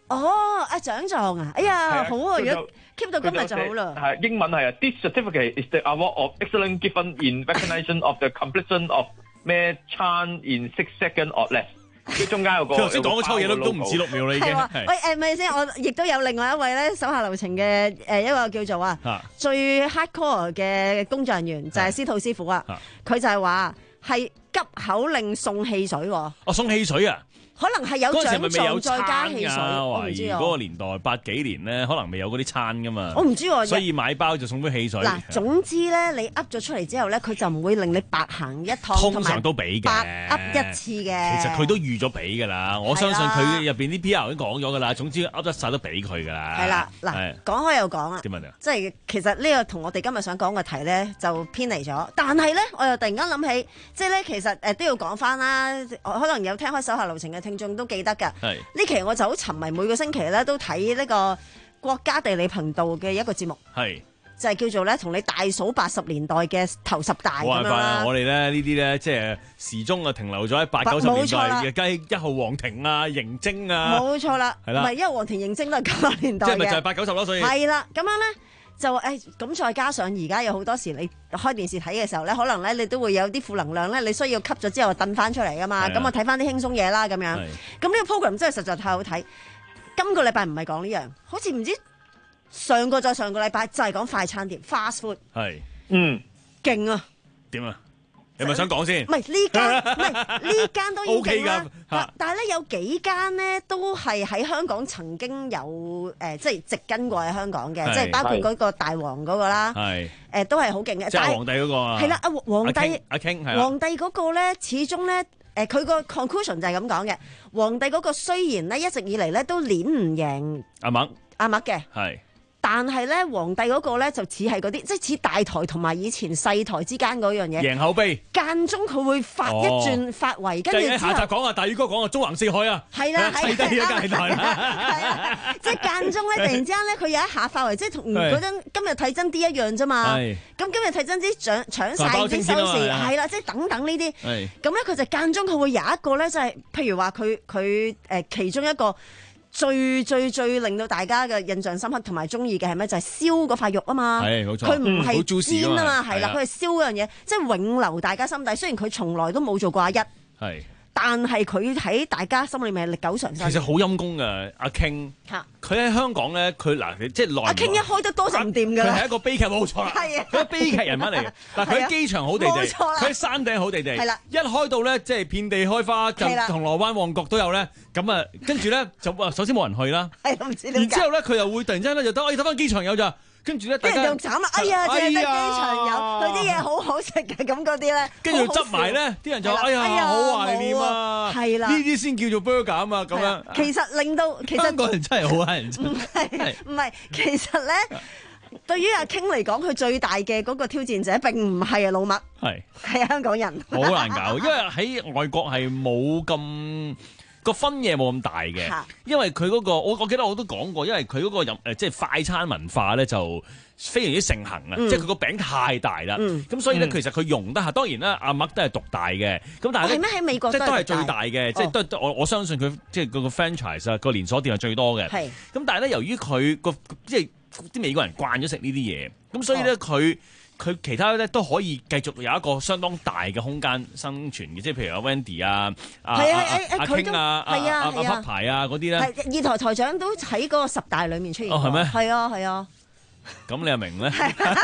Speaker 9: 哦，啊獎狀啊，哎呀，好啊，如果 keep 到今日就好啦。
Speaker 11: 係英文係啊 ，This certificate is the award of excellence given in recognition of the completion of Mae Chan in six seconds or less。佢中間有個，
Speaker 10: 佢頭先講嗰抽嘢都都唔止六秒啦，已經。
Speaker 9: 喂誒，咪先，我亦都有另外一位咧手下留情嘅誒一個叫做啊最 hardcore 嘅工作人員就係司徒師傅啊，佢就係話係急口令送汽水喎。
Speaker 10: 哦，送汽水啊！
Speaker 9: 可能係有獎狀再加汽水，我唔知啊。
Speaker 10: 嗰個年代八幾年咧，可能未有嗰啲餐噶嘛。
Speaker 9: 我唔知喎，
Speaker 10: 所以買包就送杯汽水。
Speaker 9: 嗱，總之咧，你噏咗出嚟之後咧，佢就唔會令你白行一趟，
Speaker 10: 通常都俾嘅，
Speaker 9: 白噏一次嘅。
Speaker 10: 其實佢都預咗俾㗎啦，我相信佢入邊啲 P R 已經講咗㗎啦。總之噏得晒都俾佢㗎啦。
Speaker 9: 係啦，嗱，講開又講啊。
Speaker 10: 點問啊？
Speaker 9: 即係其實呢個同我哋今日想講嘅題咧就偏離咗，但係咧我又突然間諗起，即係咧其實誒都要講翻啦。可能有聽開手下留情嘅聽眾都記得㗎。呢期我就好沉迷，每個星期咧都睇呢個國家地理頻道嘅一個節目，係就係叫做咧同你大數八十年代嘅頭十大咁樣啦。
Speaker 10: 我哋咧呢啲咧即係時鐘啊停留咗喺八九十年代嘅，雞一號皇庭啊、嬴政啊，
Speaker 9: 冇錯啦，係啦，唔係一號皇庭嬴政都係九十年代嘅，
Speaker 10: 即係咪就係八九十咯？所以
Speaker 9: 係啦，咁樣咧。就誒咁，再加上而家有好多時你開電視睇嘅時候咧，可能咧你都會有啲負能量咧，你需要吸咗之後掟翻出嚟噶嘛。咁我睇翻啲輕鬆嘢啦，咁樣。咁呢個 program 真係實在太好睇。今個禮拜唔係講呢樣，好似唔知上個再上個禮拜就係講快餐店 fast food。
Speaker 10: 係，
Speaker 11: 嗯，
Speaker 9: 勁啊！
Speaker 10: 點啊？你咪想講先？
Speaker 9: 唔係呢間，唔係呢間當然勁啦。
Speaker 10: 但
Speaker 9: 但係咧有幾間咧都係喺香港曾經有誒、呃，即係植根過喺香港嘅，即係包括嗰個大王嗰個啦。係誒、呃，都係好勁嘅。
Speaker 10: 即係皇帝嗰個啊？
Speaker 9: 係啦，阿皇帝
Speaker 10: 阿 King 係
Speaker 9: 皇帝嗰個咧，始終咧誒，佢、呃、個 conclusion 就係咁講嘅。皇帝嗰個雖然咧一直以嚟咧都練唔贏
Speaker 10: 阿麥
Speaker 9: 阿麥嘅。係。但係咧，皇帝嗰個咧就似係嗰啲，即係似大台同埋以前細台之間嗰樣嘢。
Speaker 10: 贏口碑。間
Speaker 9: 中佢會發一轉發圍，跟住之後
Speaker 10: 下集講啊，大宇哥講啊，縱橫四海啊。
Speaker 9: 係啦，
Speaker 10: 係低一間台啦。
Speaker 9: 係啊，即係間中咧，突然之間咧，佢有一下發圍，即係同嗰陣今日睇真啲一樣啫嘛。係。咁今日睇真啲搶搶曬啲收視，係啦，即係等等呢啲。係。咁咧，佢就間中佢會有一個咧，就係譬如話佢佢誒其中一個。最最最令到大家嘅印象深刻同埋中意嘅係咩？就係燒嗰塊肉啊嘛，係冇錯，佢唔係煎啊嘛，係啦，佢係燒嗰樣嘢，即係永留大家心底。雖然佢從來都冇做過阿一，係。但係佢喺大家心裏面係歷久常新。
Speaker 10: 其實好陰功㗎，阿 King，佢喺香港咧，佢嗱即係內。阿
Speaker 9: King 一開得多就唔掂㗎啦。
Speaker 10: 佢係一個悲劇，冇錯啦。係啊，佢係悲劇人物嚟嘅。嗱，佢喺機場好地地，佢喺山頂好地地。係啦，一開到咧，即係遍地開花，就銅鑼灣、旺角都有咧。咁啊，跟住咧就首先冇人去啦。係唔知點解。然之後咧，佢又會突然之間咧就得，我要睇翻機場有咋。跟住咧，啲人
Speaker 9: 仲慘啦！哎呀，淨係得機場有，佢啲嘢好好食嘅咁嗰啲咧。跟住執埋咧，啲人就哎呀，好懷念啊！係啦，呢啲先叫做 burger 啊嘛，咁樣。其實令到其實香港人真係好乞人憎。唔係唔係，其實咧，對於阿 King 嚟講，佢最大嘅嗰個挑戰者並唔係啊老麥，係係香港人。好難搞，因為喺外國係冇咁。個分野冇咁大嘅，因為佢嗰、嗰個我我記得我都講過，因為佢嗰、嗰個飲誒即係快餐文化咧就非常之盛行啊！嗯、即係佢個餅太大啦，咁、嗯、所以咧、嗯、其實佢容得下。當然啦，阿麥都係獨大嘅，咁但係咧係咩喺美國即係都係最大嘅，即係都我我相信佢即係嗰個 franchise 啊個連鎖店係最多嘅。係咁，但係咧由於佢個即係啲美國人慣咗食呢啲嘢，咁所以咧佢。佢其他咧都可以繼續有一個相當大嘅空間生存嘅，即係譬如阿 Wendy 啊、阿阿阿 King 啊、阿阿阿牌啊嗰啲咧。二台台長都喺嗰個十大裡面出現。哦，係咩？係啊，係啊。咁你又明咧？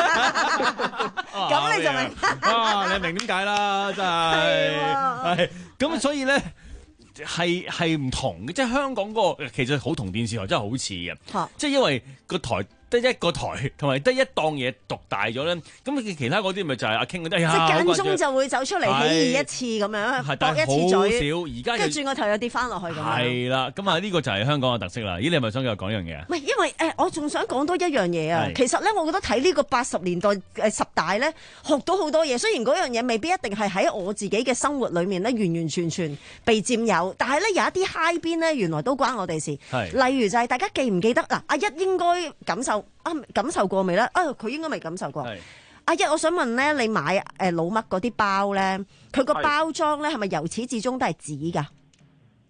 Speaker 9: 咁你就明。啊，你明點解啦？真係。係。咁所以咧係係唔同嘅，即係香港嗰個其實好同電視台真係好似嘅，即係因為個台。得一個台同埋得一檔嘢獨大咗咧，咁其他嗰啲咪就係阿 King 嗰啲，即係間中就會走出嚟起義一次咁樣，搏一次嘴，少而家跟住轉個頭又跌翻落去咁樣。係啦，咁啊呢個就係香港嘅特色啦。咦，你係咪想繼續講一樣嘢啊？唔係，因為誒，我仲想講多一樣嘢啊。其實咧，我覺得睇呢個八十年代誒十大咧，學到好多嘢。雖然嗰樣嘢未必一定係喺我自己嘅生活裡面咧，完完全全被佔有，但係咧有一啲 high 邊咧，原來都關我哋事。例如就係大家記唔記得嗱？阿一應該感受。啊，感受過未咧？啊，佢應該未感受過。阿一，我想問咧，你買誒老麥嗰啲包咧，佢個包裝咧係咪由始至終都係紙㗎？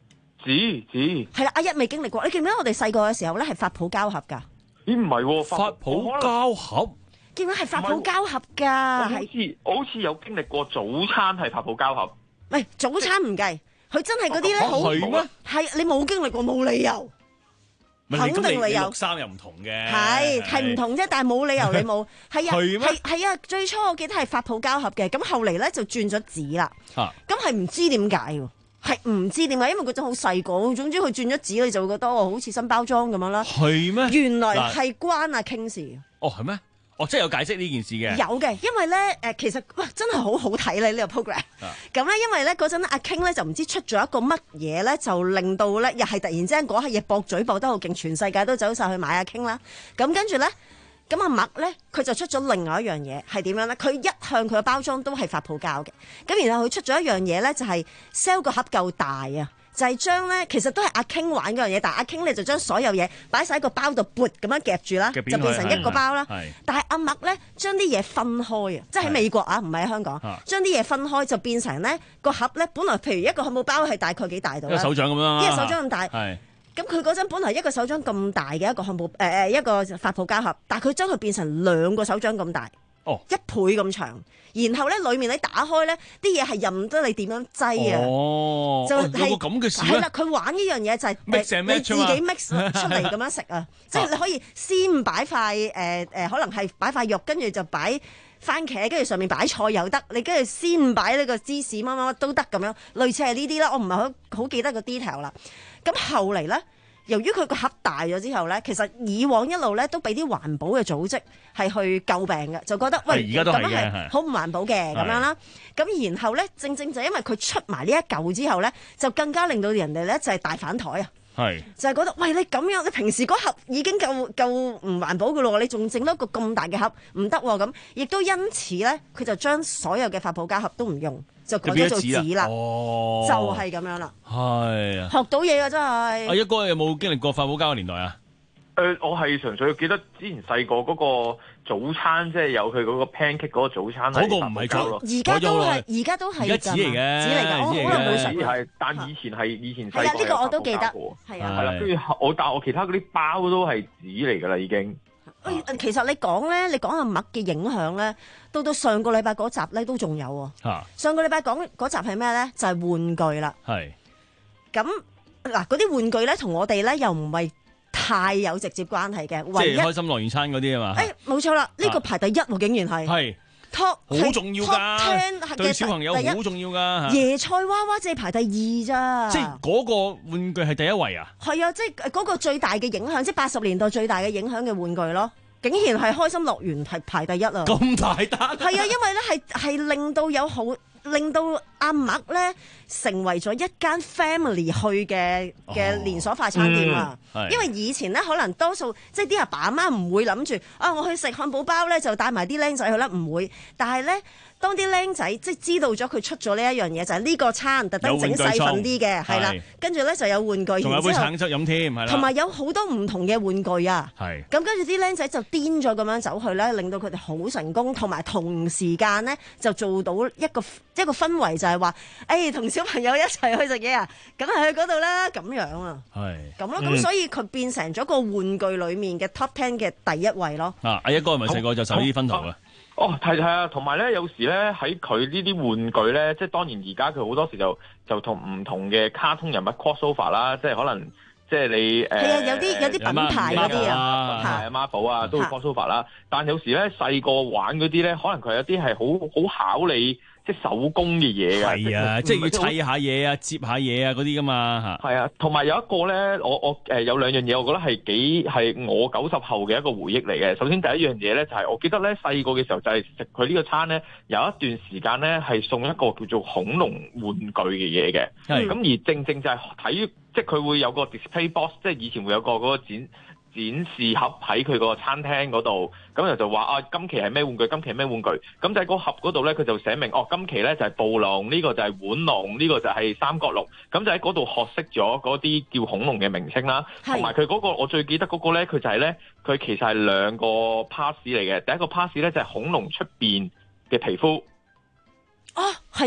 Speaker 11: 紙紙
Speaker 9: 係啦，阿一未經歷過。你記唔記得我哋細個嘅時候咧係發泡膠盒㗎？
Speaker 11: 咦，唔係喎，
Speaker 10: 發泡膠盒。
Speaker 9: 見到係發泡膠盒㗎，
Speaker 11: 好似我好似有經歷過早餐係發泡膠盒。
Speaker 9: 喂，早餐唔計，佢真係嗰啲咧好
Speaker 10: 係咩？
Speaker 9: 係你冇經歷過冇理由，肯定理由。
Speaker 10: 綠衫又唔同嘅，
Speaker 9: 係係唔同啫，但係冇理由你冇。係啊，
Speaker 10: 係咩？
Speaker 9: 係係啊，最初我記得係發泡膠盒嘅，咁後嚟咧就轉咗紙啦。
Speaker 10: 嚇，
Speaker 9: 咁係唔知點解喎？係唔知點解，因為嗰陣好細個，總之佢轉咗紙，你就會覺得哦，好似新包裝咁樣啦。
Speaker 10: 係咩？
Speaker 9: 原來係關阿 King 事。
Speaker 10: 哦，係咩？哦，即係有解釋呢件事嘅。
Speaker 9: 有嘅，因為咧誒、呃，其實哇，真係好好睇咧呢個 program。咁咧，因為咧嗰陣阿 King 咧就唔知出咗一個乜嘢咧，就令到咧又係突然之間嗰下嘢駁嘴駁得好勁，全世界都走晒去買阿 King 啦。咁跟住咧，咁阿麥咧佢就出咗另外一樣嘢，係點樣咧？佢一向佢嘅包裝都係發泡膠嘅，咁然後佢出咗一樣嘢咧，就係 sell 個盒夠大啊！就係將咧，其實都係阿 King 玩嗰樣嘢，但係阿 King 咧就將所有嘢擺晒喺個包度，撥咁樣夾住啦，就變成一個包啦。但係阿麥咧將啲嘢分開啊，即係喺美國啊，唔係喺香港，將啲嘢分開就變成咧個盒咧，本來譬如一個漢堡包係大概幾大度啦，
Speaker 10: 一個手掌咁樣，
Speaker 9: 一個手掌咁大。咁佢嗰陣本來一個手掌咁大嘅一個漢堡誒誒、呃、一個發泡膠盒，但係佢將佢變成兩個手掌咁大。
Speaker 10: 哦，
Speaker 9: 一倍咁長，然後咧裡面你打開咧啲嘢係任得你點樣擠啊！
Speaker 10: 哦，
Speaker 9: 就
Speaker 10: 係有個咁嘅事咧。
Speaker 9: 係啦，佢玩呢樣嘢就係你自己 mix 出嚟咁樣食啊！即係你可以先擺塊誒誒，可能係擺塊肉，跟住就擺番茄，跟住上面擺菜又得。你跟住先擺呢個芝士乜乜乜都得咁樣，類似係呢啲啦。我唔係好好記得個 detail 啦。咁後嚟咧。由於佢個盒大咗之後咧，其實以往一路咧都俾啲環保嘅組織係去詬病嘅，就覺得喂咁樣係好唔環保嘅咁樣啦。咁然後咧，正正就因為佢出埋呢一嚿之後咧，就更加令到人哋咧就係大反台啊！係就係覺得喂，你咁樣，你平時嗰盒已經夠夠唔環保嘅咯，你仲整多個咁大嘅盒唔得喎咁，亦都因此咧，佢就將所有嘅發泡膠盒都唔用。就改咗做紙啦，
Speaker 10: 哦、
Speaker 9: 就係咁樣啦。
Speaker 10: 係啊，
Speaker 9: 學到嘢啊，真係。
Speaker 10: 阿一哥有冇經歷過發泡膠嘅年代啊？
Speaker 11: 誒、呃，我係純粹記得之前細個嗰個早餐，即係有佢嗰個 pancake 嗰個早餐係發泡膠咯。
Speaker 9: 而家都係，而家都係。而家紙嚟嘅，紙嚟㗎。我好耐冇食過。係，但以前係以前細個。係啊，呢個我都記得。係啊。係啦，跟住我但我其他嗰啲包都係紙嚟㗎啦，已經。 其實你講咧，你講阿麥嘅影響咧，到到上個禮拜嗰集咧都仲有喎。啊、上個禮拜講嗰集係咩咧？就係、是、玩具啦。係是。咁嗱，嗰啲玩具咧，同我哋咧又唔係太有直接關係嘅。唯一
Speaker 10: 即係開心樂園餐嗰啲啊嘛。誒、
Speaker 9: 欸，冇錯啦，呢、這個排第一喎，竟然係。係。Top
Speaker 10: 好重要㗎，對小朋友好重要㗎。
Speaker 9: 椰菜娃娃只係排第二咋。
Speaker 10: 即係嗰個玩具係第一位啊？
Speaker 9: 係啊，即係嗰個最大嘅影響，即係八十年代最大嘅影響嘅玩具咯。竟然係開心樂園係排第一啊！
Speaker 10: 咁大單？
Speaker 9: 係啊，因為咧係係令到有好令到阿麥咧成為咗一間 family 去嘅嘅連鎖快餐店啊！哦嗯、因為以前咧可能多數即係啲阿爸阿媽唔會諗住啊，我去食漢堡包咧就帶埋啲僆仔去啦，唔會。但係咧，當啲僆仔即係知道咗佢出咗呢一樣嘢，就係、是、呢個餐特登整細份啲嘅，係啦，跟住咧就有玩具，
Speaker 10: 仲有杯橙汁飲添，係啦，
Speaker 9: 同埋有好多唔同嘅玩具啊！係咁跟住啲僆仔就癲咗咁樣走去咧，令到佢哋好成功，同埋同時間咧就做到一個一個氛圍，就係話誒同小朋友一齊去食嘢啊，梗係去嗰度啦，咁樣啊，係咁咯，咁、嗯、所以佢變成咗個玩具裡面嘅 top ten 嘅第一位咯。啊，
Speaker 10: 阿一哥係咪細個就受呢啲薰陶啊？
Speaker 11: 哦，係係啊，同埋咧，有時咧喺佢呢啲玩具咧，即係當然而家佢好多時就就同唔同嘅卡通人物 cross over 啦，即係可能即係你誒，係、呃、
Speaker 9: 啊，有啲有啲品牌嗰啲啊，係啊
Speaker 11: Marvel 啊，都會 cross over 啦。但有時咧細個玩嗰啲咧，可能佢有啲係好好考你。即係手工嘅嘢㗎，
Speaker 10: 係啊，即係要砌下嘢啊、接下嘢啊嗰啲㗎嘛嚇。係
Speaker 11: 啊，同埋有一個咧，我我誒、呃、有兩樣嘢，我覺得係幾係我九十後嘅一個回憶嚟嘅。首先第一樣嘢咧，就係、是、我記得咧細個嘅時候就係食佢呢個餐咧，有一段時間咧係送一個叫做恐龍玩具嘅嘢嘅。係咁、嗯、而正正就係睇，即係佢會有個 display box，即係以前會有個嗰個展。展示盒喺佢個餐廳嗰度，咁又就話啊，今期係咩玩具？今期係咩玩具？咁就喺個盒嗰度咧，佢就寫明哦，今期咧就係暴龍，呢個就係腕龍，呢個就係三角龍。咁就喺嗰度學識咗嗰啲叫恐龍嘅名稱啦。同埋佢嗰個我最記得嗰個咧，佢就係咧，佢其實係兩個 pass 嚟嘅。第一個 pass 咧就係恐龍出邊嘅皮膚。
Speaker 9: 啊，係啊。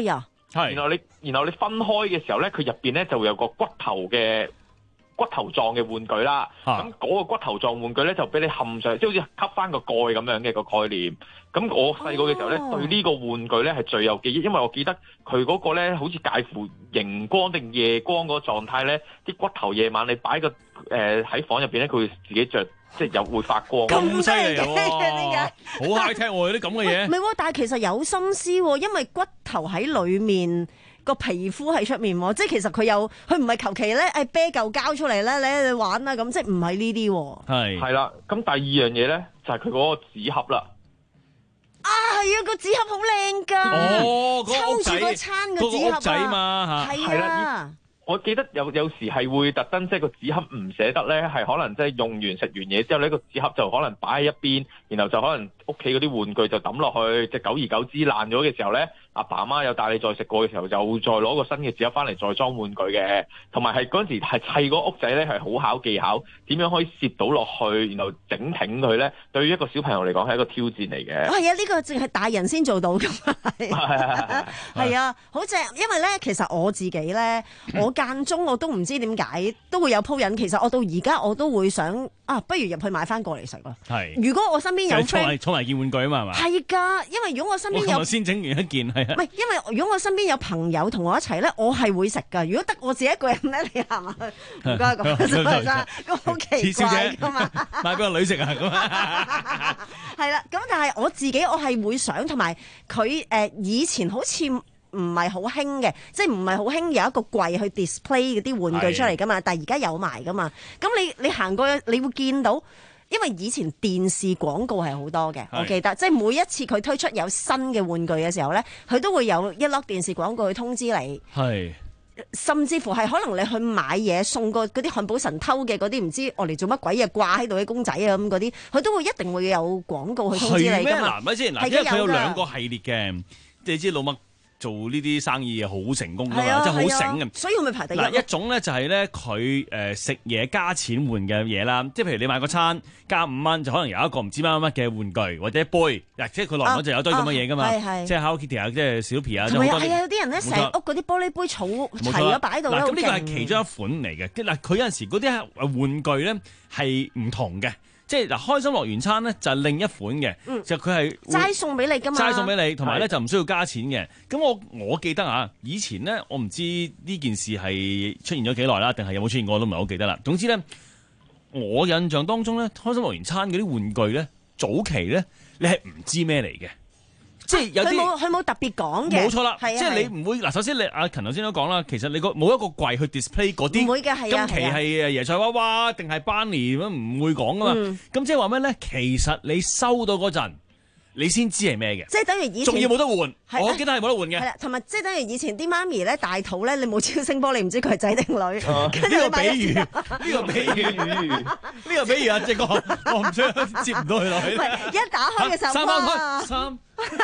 Speaker 11: 然後你然後你分開嘅時候咧，佢入邊咧就會有個骨頭嘅骨頭狀嘅玩具啦。咁嗰個骨頭狀玩具咧就俾你冚上，即係好似吸翻個蓋咁樣嘅個概念。咁我細個嘅時候咧，對呢個玩具咧係最有記憶，因為我記得佢嗰個咧好似介乎熒光定夜光嗰個狀態咧，啲骨頭夜晚你擺個誒喺房入邊咧，佢會自己着。即係又會發光，
Speaker 10: 咁犀利喎！好 high tech 喎，有啲咁嘅嘢。
Speaker 9: 唔係喎，但係其實有心思喎，因為骨頭喺裡面，個皮膚喺出面喎，即係其實佢有，佢唔係求其咧，誒啤嚿膠出嚟咧，你你玩啦咁，即係唔係呢啲喎。係
Speaker 11: 係啦，咁第二樣嘢咧就係佢嗰個紙盒啦。
Speaker 9: 啊，係啊，個紙盒好靚㗎。
Speaker 10: 哦，
Speaker 9: 抽住個餐嘅紙盒啊，
Speaker 10: 仔嘛，
Speaker 9: 係啊。
Speaker 11: 我記得有有時係會特登即係個紙盒唔捨得咧，係可能即係用完食完嘢之後呢個紙盒就可能擺喺一邊，然後就可能屋企嗰啲玩具就抌落去，即係久而久之爛咗嘅時候咧，阿爸阿媽有帶你再食過嘅時候，又再攞個新嘅紙盒翻嚟再裝玩具嘅，同埋係嗰陣時係砌個屋仔咧係好考技巧，點樣可以攝到落去，然後整挺佢咧，對於一個小朋友嚟講係一個挑戰嚟嘅。
Speaker 9: 係啊，呢個淨係大人先做到㗎嘛。係啊，好正，因為咧其實我自己咧，我間中我都唔知點解都會有鋪癮，其實我到而家我都會想啊，不如入去買翻過嚟食咯。係，如果我身邊有 friend
Speaker 10: 儲埋件玩具啊嘛，係嘛？係
Speaker 9: 㗎，因為如果我身邊有
Speaker 10: 我先整完一件係啊，
Speaker 9: 唔係因為如果我身邊有朋友同我一齊咧，我係會食㗎。如果得我自己一個人咧，你行埋去唔該咁，咁好奇怪㗎嘛？
Speaker 10: 買俾個女食啊咁啊，
Speaker 9: 係啦。咁但係我自己我係會想，同埋佢誒以前好似唔係好興嘅，即係唔係好興有一個櫃去 display 嗰啲玩具出嚟噶嘛，但係而家有埋噶嘛。咁你你行過你會見到，因為以前電視廣告係好多嘅，我記得，即係每一次佢推出有新嘅玩具嘅時候咧，佢都會有一粒電視廣告去通知你。係。甚至乎係可能你去買嘢送個嗰啲漢堡神偷嘅嗰啲唔知我嚟做乜鬼嘢掛喺度啲公仔啊咁嗰啲，佢都會一定會有廣告去通知你㗎嘛。
Speaker 10: 嗱，咪先嗱，因為佢有兩個系列嘅，你知老麥做呢啲生意好成功㗎嘛，即係好醒嘅。所以咪排第一。嗱，一種咧就係咧佢誒食嘢加錢換嘅嘢啦，即係譬如你買個餐加五蚊，就可能有一個唔知乜乜乜嘅玩具或者杯，嗱，即係佢來講就有堆咁嘅嘢㗎嘛，即係 Hello Kitty 啊，即係小皮啊，
Speaker 9: 同埋係啊，有啲人咧成屋嗰啲玻璃杯儲齊咗擺喺度咧，
Speaker 10: 嗱，咁呢個係其中一款嚟嘅。嗱，佢有陣時嗰啲玩具咧係唔同嘅。即係嗱，開心樂園餐咧就係另一款嘅，嗯、就佢係
Speaker 9: 齋送俾你㗎嘛，
Speaker 10: 齋送俾你，同埋咧就唔需要加錢嘅。咁我我記得啊，以前咧我唔知呢件事係出現咗幾耐啦，定係有冇出現過我都唔係好記得啦。總之咧，我印象當中咧，開心樂園餐嗰啲玩具咧，早期咧你係唔知咩嚟嘅。即係有啲，佢
Speaker 9: 冇佢冇特別講嘅，
Speaker 10: 冇錯啦。即係你唔會嗱，首先你阿勤頭先都講啦，其實你個冇一個櫃去 display 嗰啲，
Speaker 9: 唔會嘅，係啊，
Speaker 10: 今期係椰菜娃娃定係班尼咁唔會講噶嘛。咁即係話咩咧？其實你收到嗰陣，你先知係咩嘅。
Speaker 9: 即係等於以前，
Speaker 10: 仲要冇得換，我記得係冇得換嘅。
Speaker 9: 係啦，同埋即係等於以前啲媽咪咧大肚咧，你冇超聲波，你唔知佢係仔定女。呢
Speaker 10: 個比喻，呢個比喻，呢個比喻啊，即係我我唔想接唔到佢落去。
Speaker 9: 一打開嘅時候，
Speaker 10: 三包開三。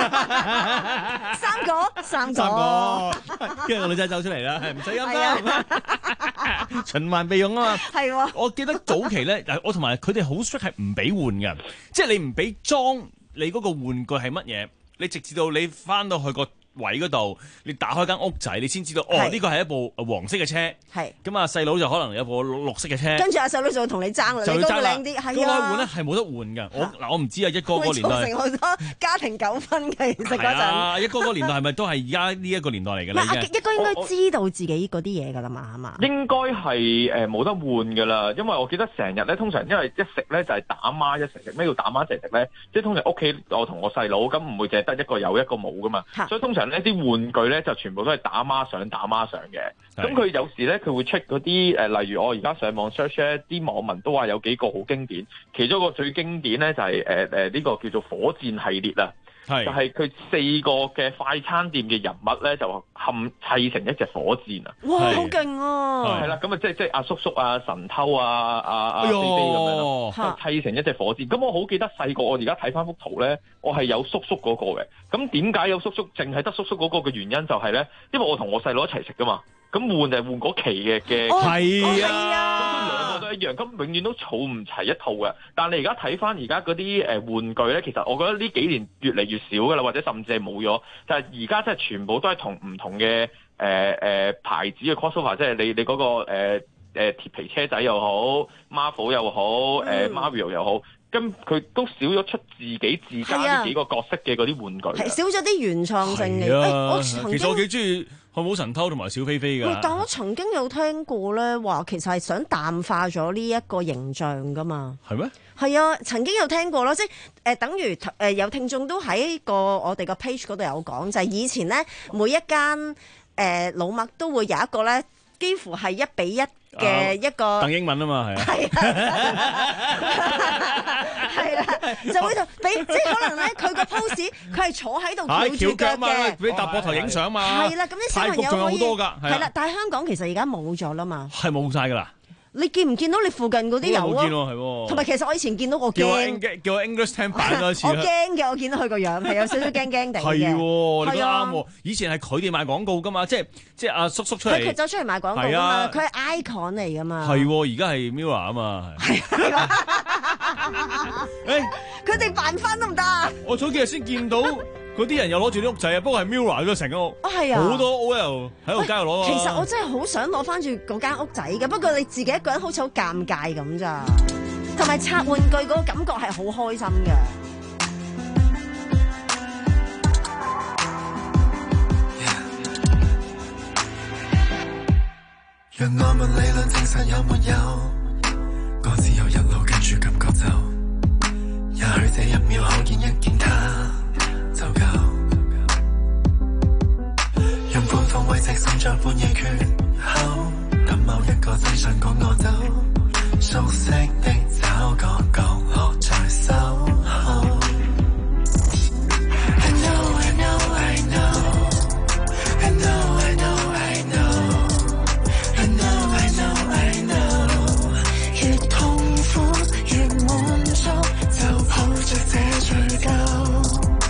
Speaker 9: 三個，三個，
Speaker 10: 三個，跟住個女仔走出嚟啦，係唔使飲啦，循環備用啊嘛。係喎，我記得早期咧，我同埋佢哋好 strict 係唔俾換嘅，即係你唔俾裝你嗰個玩具係乜嘢，你直至到你翻到去個位嗰度，你打開間屋仔，你先知道哦，呢個係一部黃色嘅車。係咁啊，細佬就可能有部綠色嘅車。跟
Speaker 9: 住阿細佬就會同你爭啦，
Speaker 10: 就
Speaker 9: 你嗰個靚啲，係啊。
Speaker 10: 嗰個換咧係冇得換㗎。我嗱我唔知啊，一哥嗰個年代
Speaker 9: 會造成好多家庭糾紛嘅。其實嗰陣
Speaker 10: 啊，一哥嗰個年代係咪都係而家呢一個年代嚟㗎啦？
Speaker 9: 一哥應該知道自己嗰啲嘢㗎啦嘛，係嘛？
Speaker 11: 應該係誒冇得換㗎啦，因為我記得成日咧，通常因為一食咧就係打孖一齊食。咩叫打孖一齊食咧？即係通常屋企我同我細佬咁唔會淨係得一個有一個冇㗎嘛，所以通常呢啲玩具咧就全部都係打孖上打孖上嘅。咁佢有時咧佢會出嗰啲誒，例如我而家上網 search 咧，啲網民都話有幾個好經典，其中一個最經典咧就係誒誒呢個叫做火箭系列啦。係就係佢四個嘅快餐店嘅人物咧，就冚砌成一隻火箭啊！
Speaker 9: 哇，好勁啊！
Speaker 11: 係啦，咁啊，即係即係阿叔叔啊、神偷啊、阿阿飛飛咁樣咯，就砌成一隻火箭。咁我好記得細個，我而家睇翻幅圖咧，我係有叔叔嗰個嘅。咁點解有叔叔？淨係得叔叔嗰個嘅原因就係咧，因為我同我細佬一齊食噶嘛。 咁換就係換嗰期嘅嘅。
Speaker 10: 係啊。
Speaker 11: 一樣，咁永遠都儲唔齊一套嘅。但係你而家睇翻而家嗰啲誒玩具咧，其實我覺得呢幾年越嚟越少噶啦，或者甚至係冇咗。就係而家真係全部都係同唔同嘅誒誒牌子嘅 crossover，即係你你嗰、嗰個誒誒、呃呃、鐵皮車仔又好 ，Marvel 又好，誒、呃、Mario 又好，咁佢都少咗出自己自家呢幾個角色嘅嗰啲玩具，係
Speaker 9: 少咗啲原創性嘅。
Speaker 10: 啊
Speaker 9: 欸、我曾經
Speaker 10: 其實我幾中意漢堡神偷同埋小飛飛㗎。
Speaker 9: 但我曾經有聽過咧，話其實係想淡化咗呢一個形象㗎嘛。
Speaker 10: 係咩？
Speaker 9: 係啊，曾經有聽過咯，即係誒、呃，等於誒、呃、有聽眾都喺個我哋個 page 嗰度有講，就係、是、以前咧每一間誒、呃、老麥都會有一個咧，幾乎係一比一嘅一個。鄧、
Speaker 10: 啊、英文啊嘛，係啊。
Speaker 9: 係啦，就會同俾即係可能咧，佢個 pose 佢係坐喺度翹住腳嘅，
Speaker 10: 俾搭膊頭影相嘛。
Speaker 9: 係啦，咁啲小朋友可以
Speaker 10: 好多㗎，
Speaker 9: 係啦，但係香港其實而家冇咗啦嘛。
Speaker 10: 係冇晒㗎啦。
Speaker 9: 你見唔見到你附近嗰啲有啊？同埋其實我以前見到我驚，
Speaker 10: 叫我 English 聽版多一次。
Speaker 9: 我驚嘅，我見到佢個樣係有少少驚驚地嘅。
Speaker 10: 係喎，你都啱喎。以前係佢哋賣廣告㗎嘛，即係即係阿叔叔出嚟。
Speaker 9: 佢走出嚟賣廣告㗎嘛，佢係 icon 嚟㗎嘛。
Speaker 10: 係喎，而家係 Mirror 啊嘛。係。誒，
Speaker 9: 佢哋扮翻得唔得啊？
Speaker 10: 我早幾日先見到。嗰啲人又攞住啲屋仔啊，不過係 Mirror 咗成個屋，
Speaker 9: 哦係啊，
Speaker 10: 好多 O L 喺度街度攞啊。
Speaker 9: 其實我真係好想攞翻住嗰間屋仔嘅，不過你自己一個人好似好尷尬咁咋，同埋拆玩具嗰個感覺係好開心嘅。
Speaker 5: 讓我問理論證實有沒有，各自有一路跟住感覺走，也許這一秒可見一見他。就夠，讓半放慰藉滲在半夜缺口，等某一個真相趕我走，熟悉的找個角落在守候。I know, I know, I know, I know, I know, I know, I know, I know, I know， 越痛苦越滿足，就抱着這罪疚。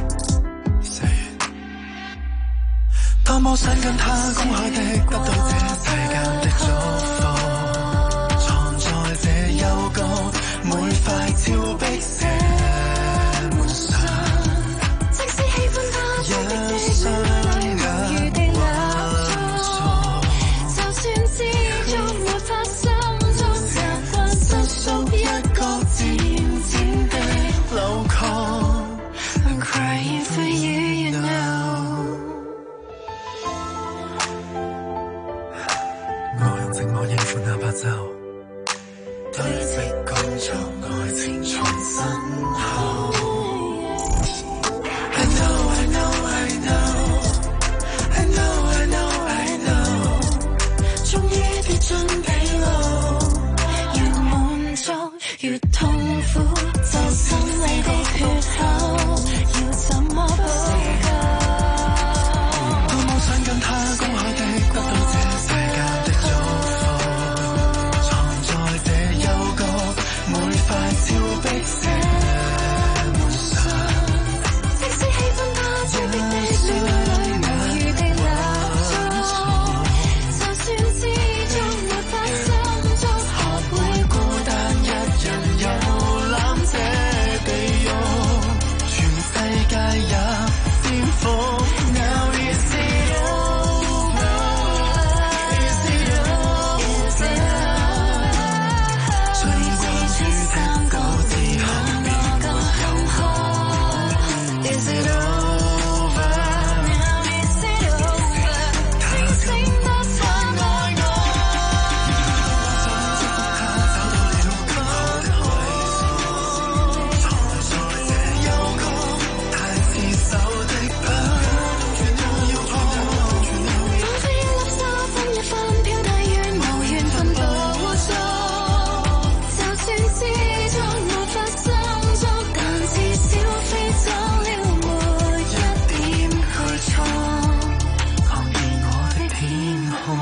Speaker 5: 多麼想跟他公開的得到這世間的祝福，藏在這幽谷每塊峭壁寫滿上，即使喜歡他一雙眼混熟，就算知足沒法心中習慣，實屬一個漸漸的扭曲。I'm crying for you, you know。我應付那白晝，堆積工作愛情從身後。I know, I know, I know, I know, I know, I know， 終於跌進地牢，越滿足越痛苦，就心理的缺口，要怎麼補救？多麼想跟他公開的得到這世間的祝福。塊峭壁寫滿上，即使喜歡他最逼的戀愛無餘地立足，就算知足沒法心足，學會孤單一人遊覽這地獄，全世界也顛覆。Now is it over? Is it over? 最關注三個字後面沒有可 Is it over? Now is it over? 清醒得他愛我，想祝福他找到了更好的歸宿，藏在這幽谷太刺手的棒，要破，彷彿一粒沙分一分飄太遠，無緣分捕捉。就算知足沒法心足，但至少飛走了沒一點去錯，看見我的天空。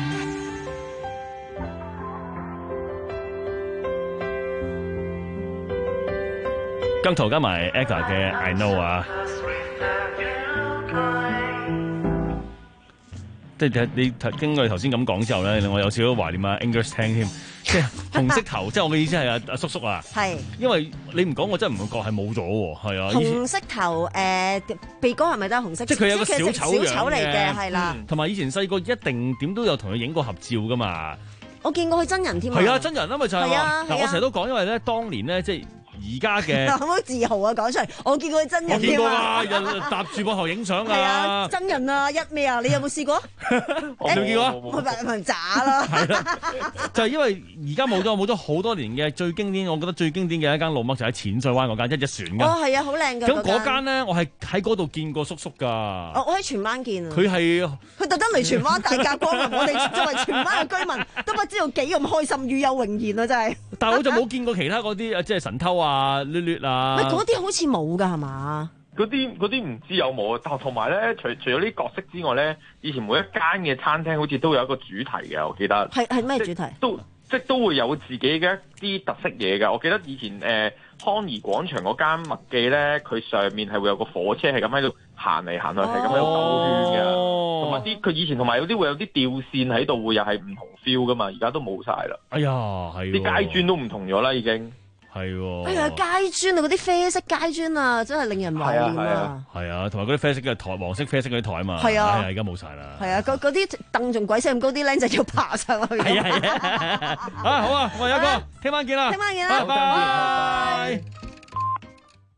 Speaker 10: 姜濤加埋 Aga 嘅 I Know 啊！ 即係你經過你頭先咁講之後咧，我有少少懷念啊 English 聽添，即係紅色頭，即係我嘅意思係阿阿叔叔啊。係，因為你唔講，我真係唔會覺係冇咗喎。係啊，
Speaker 9: 紅色頭誒鼻哥係咪都係紅色？
Speaker 10: 即係佢有個小丑樣
Speaker 9: 小丑嚟嘅，係啦。
Speaker 10: 同埋以前細個一定點都有同佢影過合照噶嘛。
Speaker 9: 我見過佢真人添啊。
Speaker 10: 係啊，真人啊嘛就係話，嗱我成日都講，因為咧當年咧即係。而家嘅
Speaker 9: 好唔好自豪啊！講出嚟，我見過佢真人。
Speaker 10: 我見過啊，人搭住膊頭影相啊。
Speaker 9: 係啊，真人啊，一咩啊？你有冇試過？
Speaker 10: 我未見過。
Speaker 9: 我咪咪渣咯。
Speaker 10: 係啦，就係因為而家冇咗冇咗好多年嘅最經典，我覺得最經典嘅一間老麥就喺淺水灣嗰間一隻船㗎。
Speaker 9: 哦，係啊，好靚㗎。
Speaker 10: 咁嗰間咧，我係喺嗰度見過叔叔㗎。
Speaker 9: 哦，我喺荃灣見啊。
Speaker 10: 佢係
Speaker 9: 佢特登嚟荃灣大駕光臨，我哋作為荃灣嘅居民都不知道幾咁開心，與有榮焉啊！真係。
Speaker 10: 但係我就冇見過其他嗰啲即係神偷啊、掠掠啊。
Speaker 9: 喂，嗰啲好似冇㗎係嘛？
Speaker 11: 嗰啲嗰啲唔知有冇，但同埋咧，除除咗呢角色之外咧，以前每一間嘅餐廳好似都有一個主題嘅，我記得。
Speaker 9: 係係咩主題？
Speaker 11: 都即係都會有自己嘅一啲特色嘢㗎。我記得以前誒、呃、康怡廣場嗰間麥記咧，佢上面係會有個火車係咁喺度行嚟行去，係咁喺度兜圈嘅。同埋啲佢以前同埋有啲會有啲吊線喺度，會又係唔同 feel 㗎嘛。而家都冇晒啦。
Speaker 10: 哎呀，係
Speaker 11: 啲街磚都唔同咗啦，已經。
Speaker 10: 係喎，
Speaker 9: 哎呀，街磚啊，嗰啲啡色街磚啊，真係令人懷念啊！
Speaker 10: 係啊，同埋嗰啲啡色嘅台、黃色、啡色嗰啲台啊嘛，
Speaker 9: 係啊，
Speaker 10: 而家冇晒啦。
Speaker 9: 係啊，嗰嗰啲凳仲鬼死咁高，啲僆仔要爬上去。
Speaker 10: 係啊係啊，啊好啊，我有一個，聽晚見啦，
Speaker 9: 聽晚見啦，
Speaker 10: 拜拜。